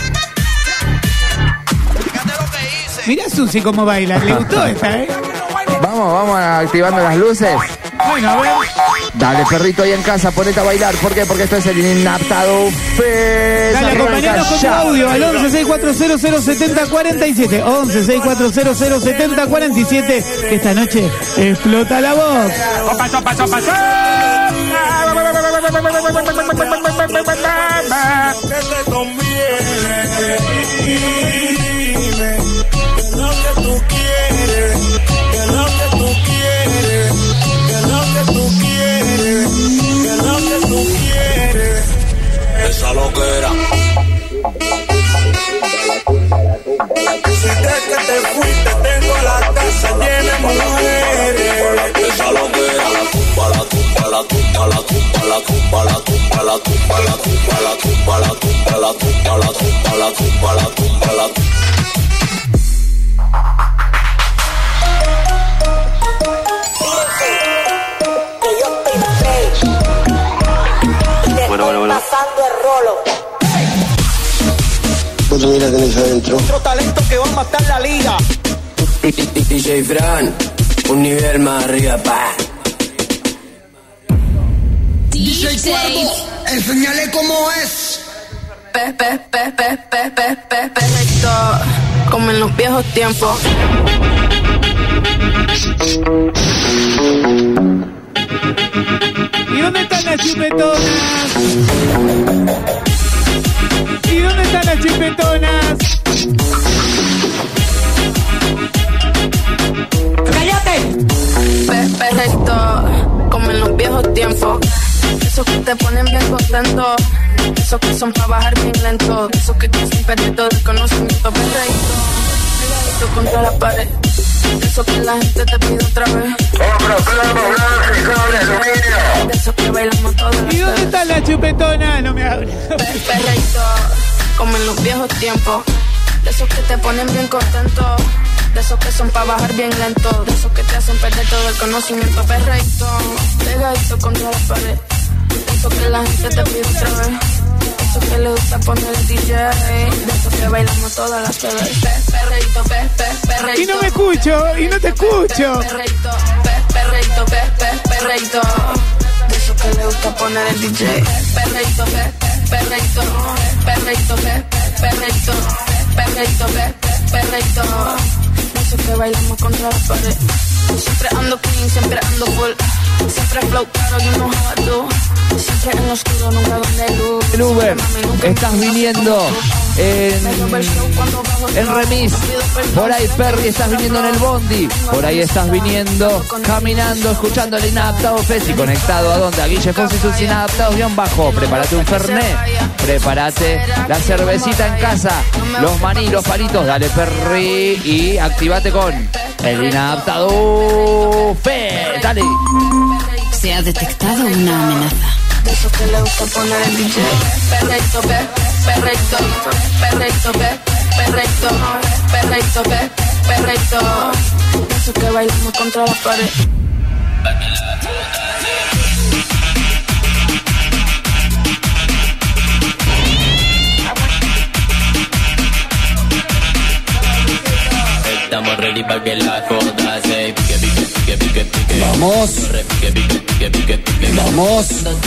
Mirá Susi cómo baila. ¿Le gustó esta, Vamos activando las luces. Bueno, a ver. Dale, perrito, ahí en casa, ponete a bailar. ¿Por qué? Porque esto es el Inadaptado Fest. Dale, acompañanos con tu audio al 11-6400-7047. 11-6400-7047. Que esta noche explota la voz. ¿Qué te conviene? Dime, ¿qué es lo que tú quieres? ¿Qué es lo que tú quieres? ¿Qué es lo que tú quieres? ¿Qué es lo que tú quieres? Esa loquera. Si crees que te fuiste, tengo la casa llena de mujeres. Esa loquera. La tumba, la tumba, la tumba, la tumba, la tumba, la tumba, la tumba, la tumba, la tumba, la tumba, la tumba, la tumba, la tumba, la tumba, la tumba, la tumba. mira tenés adentro. Otro talento que va a matar la liga. DJ Fran, un nivel más arriba, pa. DJ Cuervo, enseñale cómo es. Perfecto, como en los viejos tiempos. ¿Y dónde están las chupetonas? ¿Y dónde están las chupetonas? ¡Cállate! Perfecto, como en los viejos tiempos. Esos que te ponen bien contento. Esos que son para bajar bien lento. Esos que te hacen perder todo el conocimiento. Pegadito contra la pared. Eso que la gente te pide otra vez. De esos que bailamos todos. ¿Y dónde está la chupetona? No me hables. Perreito, como en los viejos tiempos. De esos que te ponen bien contento. De esos que son para bajar bien lento. De esos que te hacen perder todo el conocimiento. Perreito, pegadito contra la pared. De esos que la gente te pide otra vez. De esos que le gusta poner el DJ. De esos que bailamos todas las veces. Perreito, perreito. Y no me escucho, y no te escucho. Perreito, perreito. De esos que le gusta poner el DJ. Perreito, perreito. De esos que bailamos contra la pared. Siempre ando clean, siempre ando full. Siempre flow claro, you know how I do. Siempre en lo oscuro, nunca donde luz. El Uber, estás viniendo en remis. Por ahí Perry, estás viniendo en el bondi. Por ahí estás viniendo caminando, escuchando el Inadaptado Fest. Y conectado a dónde? A Guille Fos y sus Inadaptados _. Prepárate un Fernet, prepárate la cervecita en casa, los maní, los palitos. Dale Perry y activate con el Inadaptado Fest. Dale. Se ha detectado una amenaza. De esos que le gusta poner el DJ. Perreito, perreito. De esos que bailamos contra la pared. Estamos ready para que la joda se pique. Vamos. Vamos.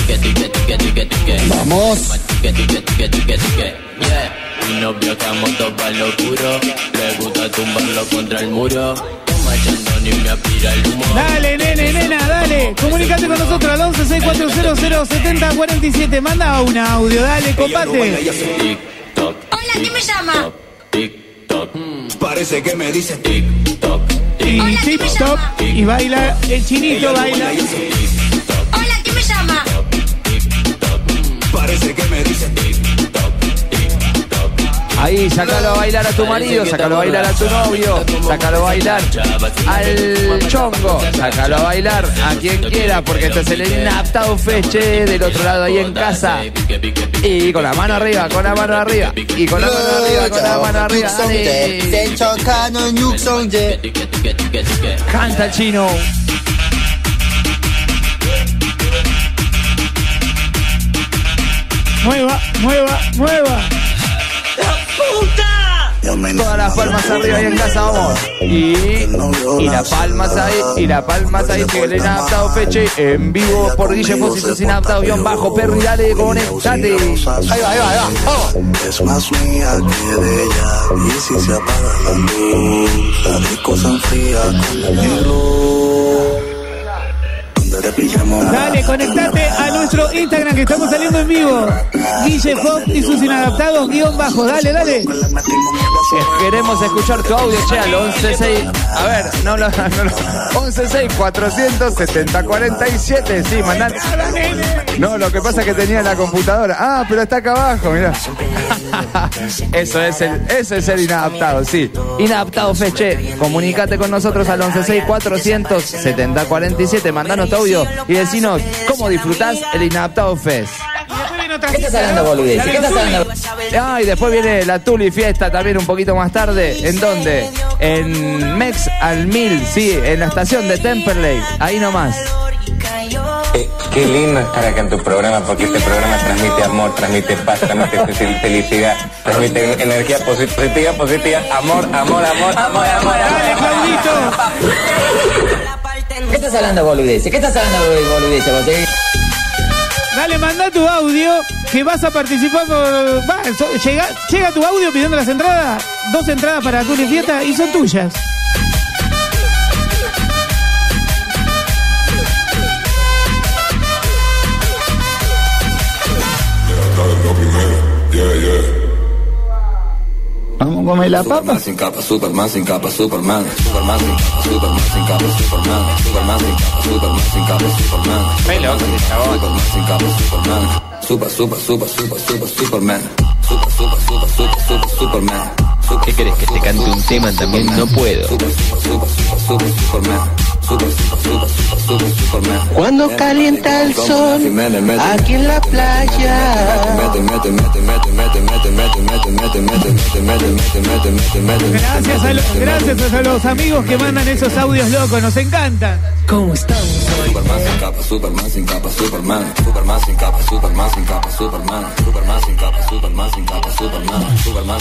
Vamos. Y nos viajamos todos para lo oscuro. Le gusta tumbarlo contra el muro. Machando ni me aspira el humo. Dale, nene, nena, dale. Comunicate con nosotros al 1164007047. Manda un audio, dale, comparte. Hola, ¿quién me llama? Parece que me dice TikTok. Y TikTok. Y baila, el chinito baila. Hola, ¿quién me llama? Parece que me dice TikTok. Ahí, sacalo a bailar a tu marido, sacalo a bailar a tu novio, sacalo a bailar al chongo, sacalo a bailar a quien quiera, porque este es el Inadaptado Feche del otro lado ahí en casa. Y con la mano arriba, con la mano arriba, y con la mano arriba, con la mano arriba. Dale. Canta el chino. Mueva, mueva, mueva. Todas las palmas arriba y en casa, vamos. Y las palmas ahí, y las palmas ahí. Sigue el Inadaptado Feche en vivo por Guille Fos y sus Inadaptados _. Perry, dale, conectate. Ahí va. Vamos. Es más mía que de ella. Y si se apaga la luz, la disco se enfría con el negro. Dale, conectate a nuestro Instagram que estamos saliendo en vivo. Guille Fox y sus Inadaptados _. Dale, dale. Queremos escuchar tu audio, che, al 116. A ver, no 116 470 47. Sí, mandar. No, lo que pasa es que tenía la computadora. Ah, pero está acá abajo, mirá. Ese es el Inadaptado, sí. Inadaptado Feche. Comunicate con nosotros al 116 470 47. Mandanos tu audio y decinos cómo disfrutás el Inadaptado Fest. ¿Qué estás hablando, boludez? ¿Qué estás hablando? Ah, y después viene la Tuli Fiesta también un poquito más tarde. ¿En dónde? En Mex al 1000, sí, en la estación de Temperley. Ahí nomás. Qué lindo estar acá en tu programa, porque este programa transmite amor, transmite paz, transmite felicidad, transmite energía positiva, amor. Dale, Claudito. ¿Qué estás hablando, boludeces? Dale, manda tu audio que vas a participar por... llega tu audio pidiendo las entradas. 2 entradas para tu fiesta y son tuyas. Vamos a comer la papa. Sin capa, Superman sin capa, Superman sin capa, Superman sin capa, Superman sin capa, Superman. Superman sin capa, Superman. Superman. Superman. ¿Qué querés que te cante un tema también? No puedo. Cuando calienta el sol aquí en la playa. Gracias a los amigos que mandan esos audios locos, nos encantan. ¿Cómo estamos hoy? Superman sin capa, Superman sin capa, Superman sin capa, Superman sin capa, Superman sin capa, Superman sin capa, Superman sin capa,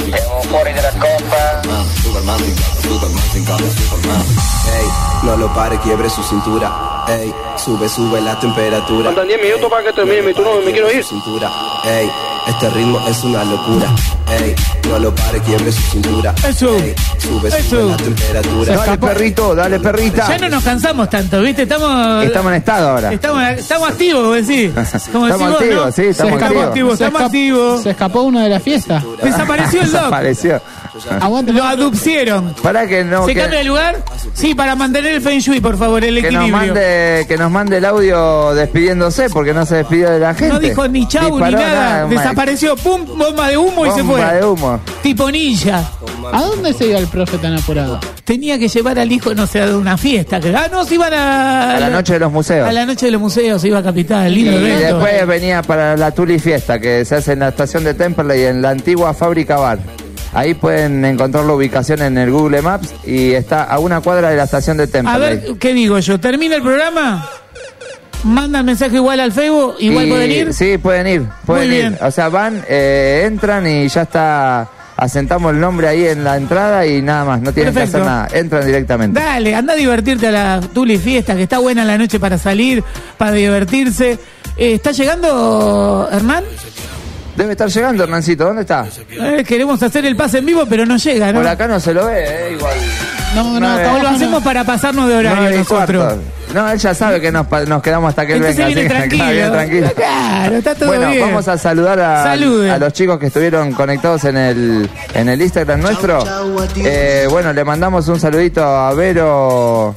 Superman sin capa, Superman. Ey, no lo pare, quiebre su cintura. Ey, sube la temperatura. Faltan 10 minutos para que termine mi turno, me quiero ir. Cintura. Ey, este ritmo es una locura. Ey, no lo pare, quiebre su cintura. Eso. Ey, sube la temperatura. Dale, perrito, dale, perrita. Ya no nos cansamos tanto, ¿viste? Estamos en estado ahora. Estamos activos, vos decís. Como estamos decís vos, activos, ¿no? sí, estamos activos. Se escapó uno de la fiesta. Desapareció el doc. Desapareció. Lo adupcieron. Para que no. ¿Se cambia de lugar? Sí, para mantener el Feng Shui, por favor, el equilibrio. Que nos mande el audio despidiéndose, porque no se despidió de la gente. No dijo ni chau ni nada. Desapareció, pum, bomba de humo y se fue. Bomba de humo. Tipo ninja. ¿A dónde se iba el profe tan apurado? Tenía que llevar al hijo, no sé, a una fiesta. No, se iban a la noche de los museos. A la noche de los museos se iba a Capital, lindo y evento. Después venía para la Tuli Fiesta, que se hace en la estación de Temperley, en la antigua fábrica bar. Ahí pueden encontrar la ubicación en el Google Maps y está a una cuadra de la estación de Temperley. A ver, ¿qué digo yo? ¿Termina el programa? ¿Mandan mensaje igual al Facebook? ¿Igual pueden ir? Sí, pueden ir. Muy bien. O sea, van, entran y ya está... Asentamos el nombre ahí en la entrada y nada más, no tienen que hacer nada, entran directamente. Dale, anda a divertirte a la Tuli Fiesta, que está buena la noche para salir, para divertirse. ¿Está llegando Hernán? Debe estar llegando, Hernancito, ¿dónde está? Queremos hacer el pase en vivo, pero no llega, ¿no? Por acá no se lo ve, igual. No, lo hacemos para pasarnos de horario nosotros. No, él ya sabe que nos quedamos hasta que él venga. Viene tranquilo. Claro, está todo bien. Bueno, vamos a saludar a los chicos que estuvieron conectados en el Instagram nuestro. Bueno, le mandamos un saludito a Vero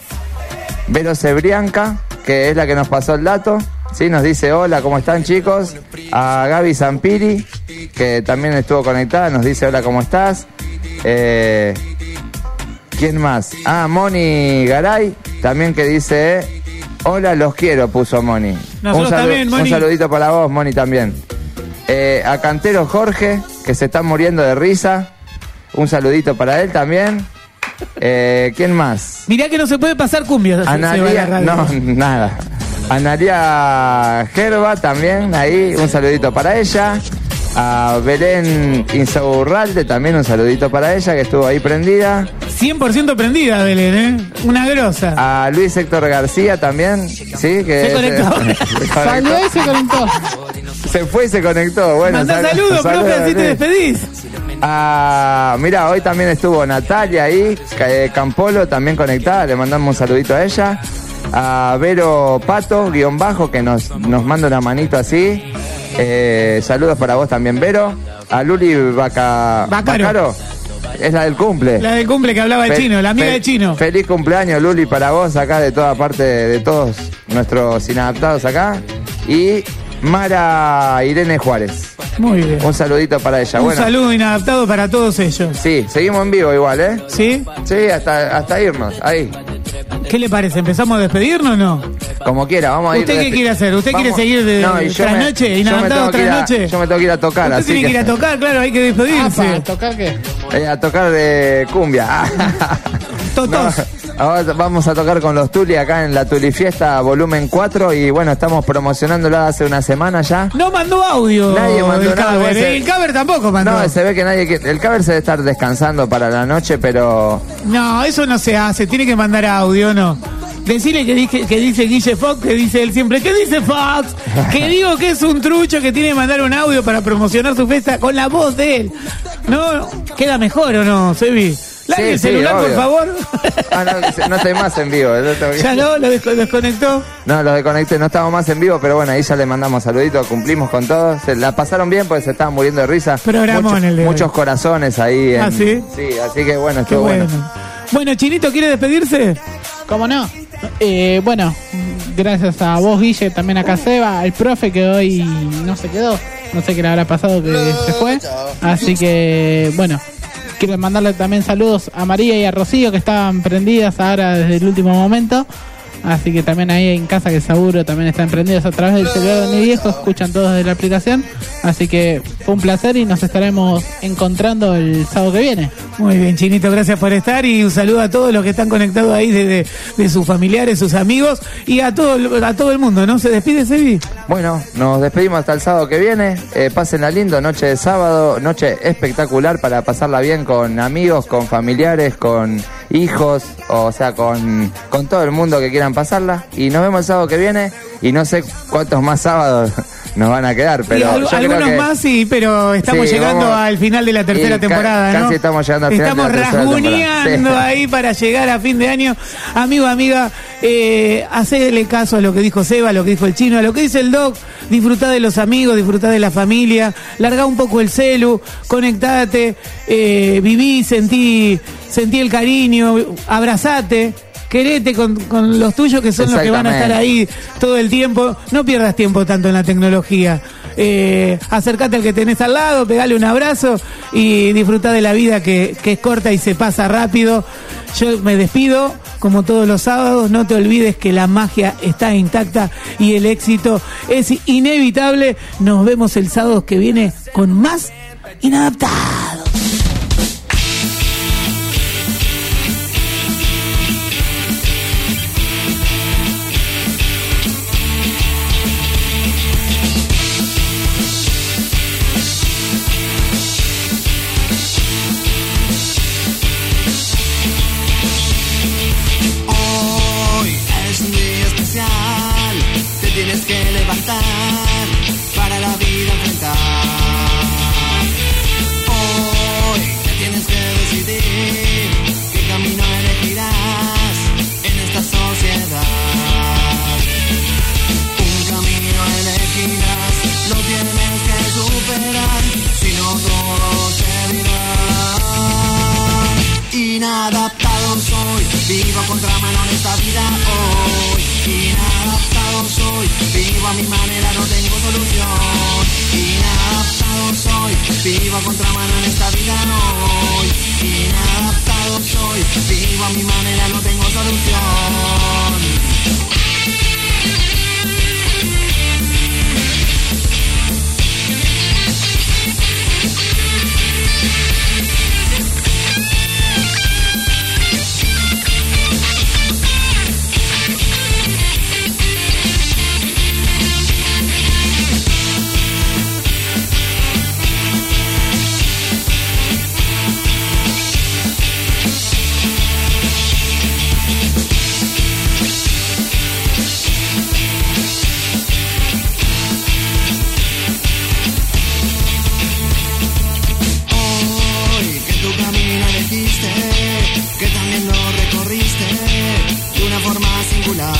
Cebrianca, que es la que nos pasó el dato. Sí, nos dice hola, ¿cómo están, chicos? A Gaby Zampiri, que también estuvo conectada, nos dice hola, ¿cómo estás? ¿Quién más? Moni Garay, también, que dice hola, los quiero, puso Moni. También, Moni. Un saludito para vos, Moni, también. A Cantero Jorge, que se está muriendo de risa, un saludito para él también. ¿Quién más? Mirá que no se puede pasar cumbia. Analia, no, nada. Analia Gerba también, ahí, un saludito para ella. A Belén Insaurralde también, un saludito para ella, que estuvo ahí prendida. 100% prendida, Belén, una grosa. A Luis Héctor García también, sí, que se conectó. Salió y se conectó. Se fue y se conectó. Bueno, mandá saludos, profe, así te despedís. Mira, hoy también estuvo Natalia ahí, Campolo también conectada, le mandamos un saludito a ella. A Vero Pato, _ que nos manda una manito así. Saludos para vos también, Vero. A Luli Bacaro. Es la del cumple. La del cumple que hablaba el chino, la amiga del chino. Feliz cumpleaños, Luli, para vos acá, de toda parte, de todos nuestros inadaptados acá. Y Mara Irene Juárez. Muy bien. Un saludito para ella. Un saludo inadaptado para todos ellos. Sí, seguimos en vivo igual, ¿eh? ¿Sí? Sí, hasta irnos, ahí. ¿Qué le parece? ¿Empezamos a despedirnos o no? Como quiera, vamos a ir. ¿Usted qué quiere hacer? ¿Usted quiere seguir trasnoche? ¿Inadaptado trasnoche? Yo me tengo que ir a tocar, así tiene que ir a tocar, claro, hay que despedirse. ¿A tocar qué? A tocar de cumbia. Totos. Ahora vamos a tocar con los Tuli acá en la Tuli Fiesta volumen 4 y bueno, estamos promocionándola hace una semana ya. No mandó audio. Nadie mandó el nada. cover, el cover tampoco mandó. No, se ve que nadie... El cover se debe estar descansando para la noche, pero... No, eso no se hace, tiene que mandar audio, ¿no? Decirle que dice Guille Fox, que dice él siempre, ¿qué dice Fox? Que digo que es un trucho que tiene que mandar un audio para promocionar su fiesta con la voz de él. ¿No? ¿Queda mejor o no, Sebi? Largue el celular, obvio. por favor. No estoy más en vivo. ¿Ya no? ¿Lo desconectó? No, lo desconecté, no estamos más en vivo, pero bueno, ahí ya le mandamos saluditos, cumplimos con todo. Se la pasaron bien porque se estaban muriendo de risa. Programón el de muchos corazones ahí. ¿Ah, sí? Sí, así que bueno, estuvo bueno. Bueno, Chinito, ¿quiere despedirse? ¿Cómo no? Bueno, gracias a vos, Guille, también acá Seba, al profe que hoy no se quedó. No sé qué le habrá pasado, que se fue. Así que, bueno, quiero mandarle también saludos a María y a Rocío, que estaban prendidas ahora desde el último momento. Así que también ahí en casa, que seguro también están prendidos a través del celular de mi viejo, escuchan todos de la aplicación. Así que fue un placer y nos estaremos encontrando el sábado que viene. Muy bien, Chinito, gracias por estar y un saludo a todos los que están conectados ahí de sus familiares, sus amigos y a todo el mundo, ¿no? ¿Se despide, Sebi? Bueno, nos despedimos hasta el sábado que viene. Pásenla lindo, noche de sábado, noche espectacular para pasarla bien con amigos, con familiares, con hijos, o sea, con todo el mundo que quieran pasarla. Y nos vemos el sábado que viene y no sé cuántos más sábados nos van a quedar, pero algunos creo que... más sí, pero estamos llegando al final de la tercera temporada, ¿no? Casi estamos llegando al final de la tercera temporada. Estamos rasguñando ahí para llegar a fin de año. Amigo, amiga, hacele caso a lo que dijo Seba, a lo que dijo el Chino, a lo que dice el Doc. Disfrutá de los amigos, disfrutá de la familia, largá un poco el celu, conectate, viví, sentí el cariño, abrazate. Querete con los tuyos, que son los que van a estar ahí todo el tiempo. No pierdas tiempo tanto en la tecnología. Acércate al que tenés al lado, pegale un abrazo y disfrutá de la vida que es corta y se pasa rápido. Yo me despido, como todos los sábados. No te olvides que la magia está intacta y el éxito es inevitable. Nos vemos el sábado que viene con más Inadaptados. Tienes que levantar para la vida enfrentar. Hoy te tienes que decidir qué camino elegirás en esta sociedad. Un camino elegirás, lo tienes que superar, si no todo se dirá. Inadaptado soy, vivo a contramano en esta vida hoy. Inadaptado soy, vivo a mi manera, no tengo solución. Inadaptado soy, vivo a contramano en esta vida hoy. Inadaptado soy, vivo a mi manera, no tengo solución. Que también lo recorriste de una forma singular.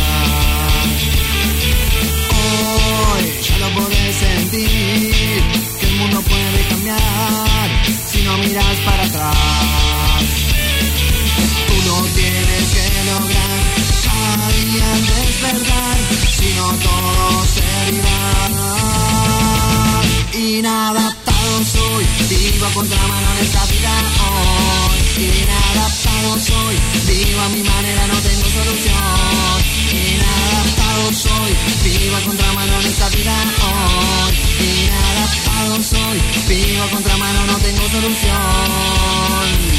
Hoy ya lo podés sentir, que el mundo puede cambiar si no miras para atrás. Tú lo tienes que lograr, cada día despertar, si no todo se irá. Inadaptado soy, vivo a contramano en esta vida hoy. Inadaptado soy, vivo a mi manera, no tengo solución. Inadaptado soy, vivo a contramano en esta vida hoy. Inadaptado soy, vivo a contramano, no tengo solución.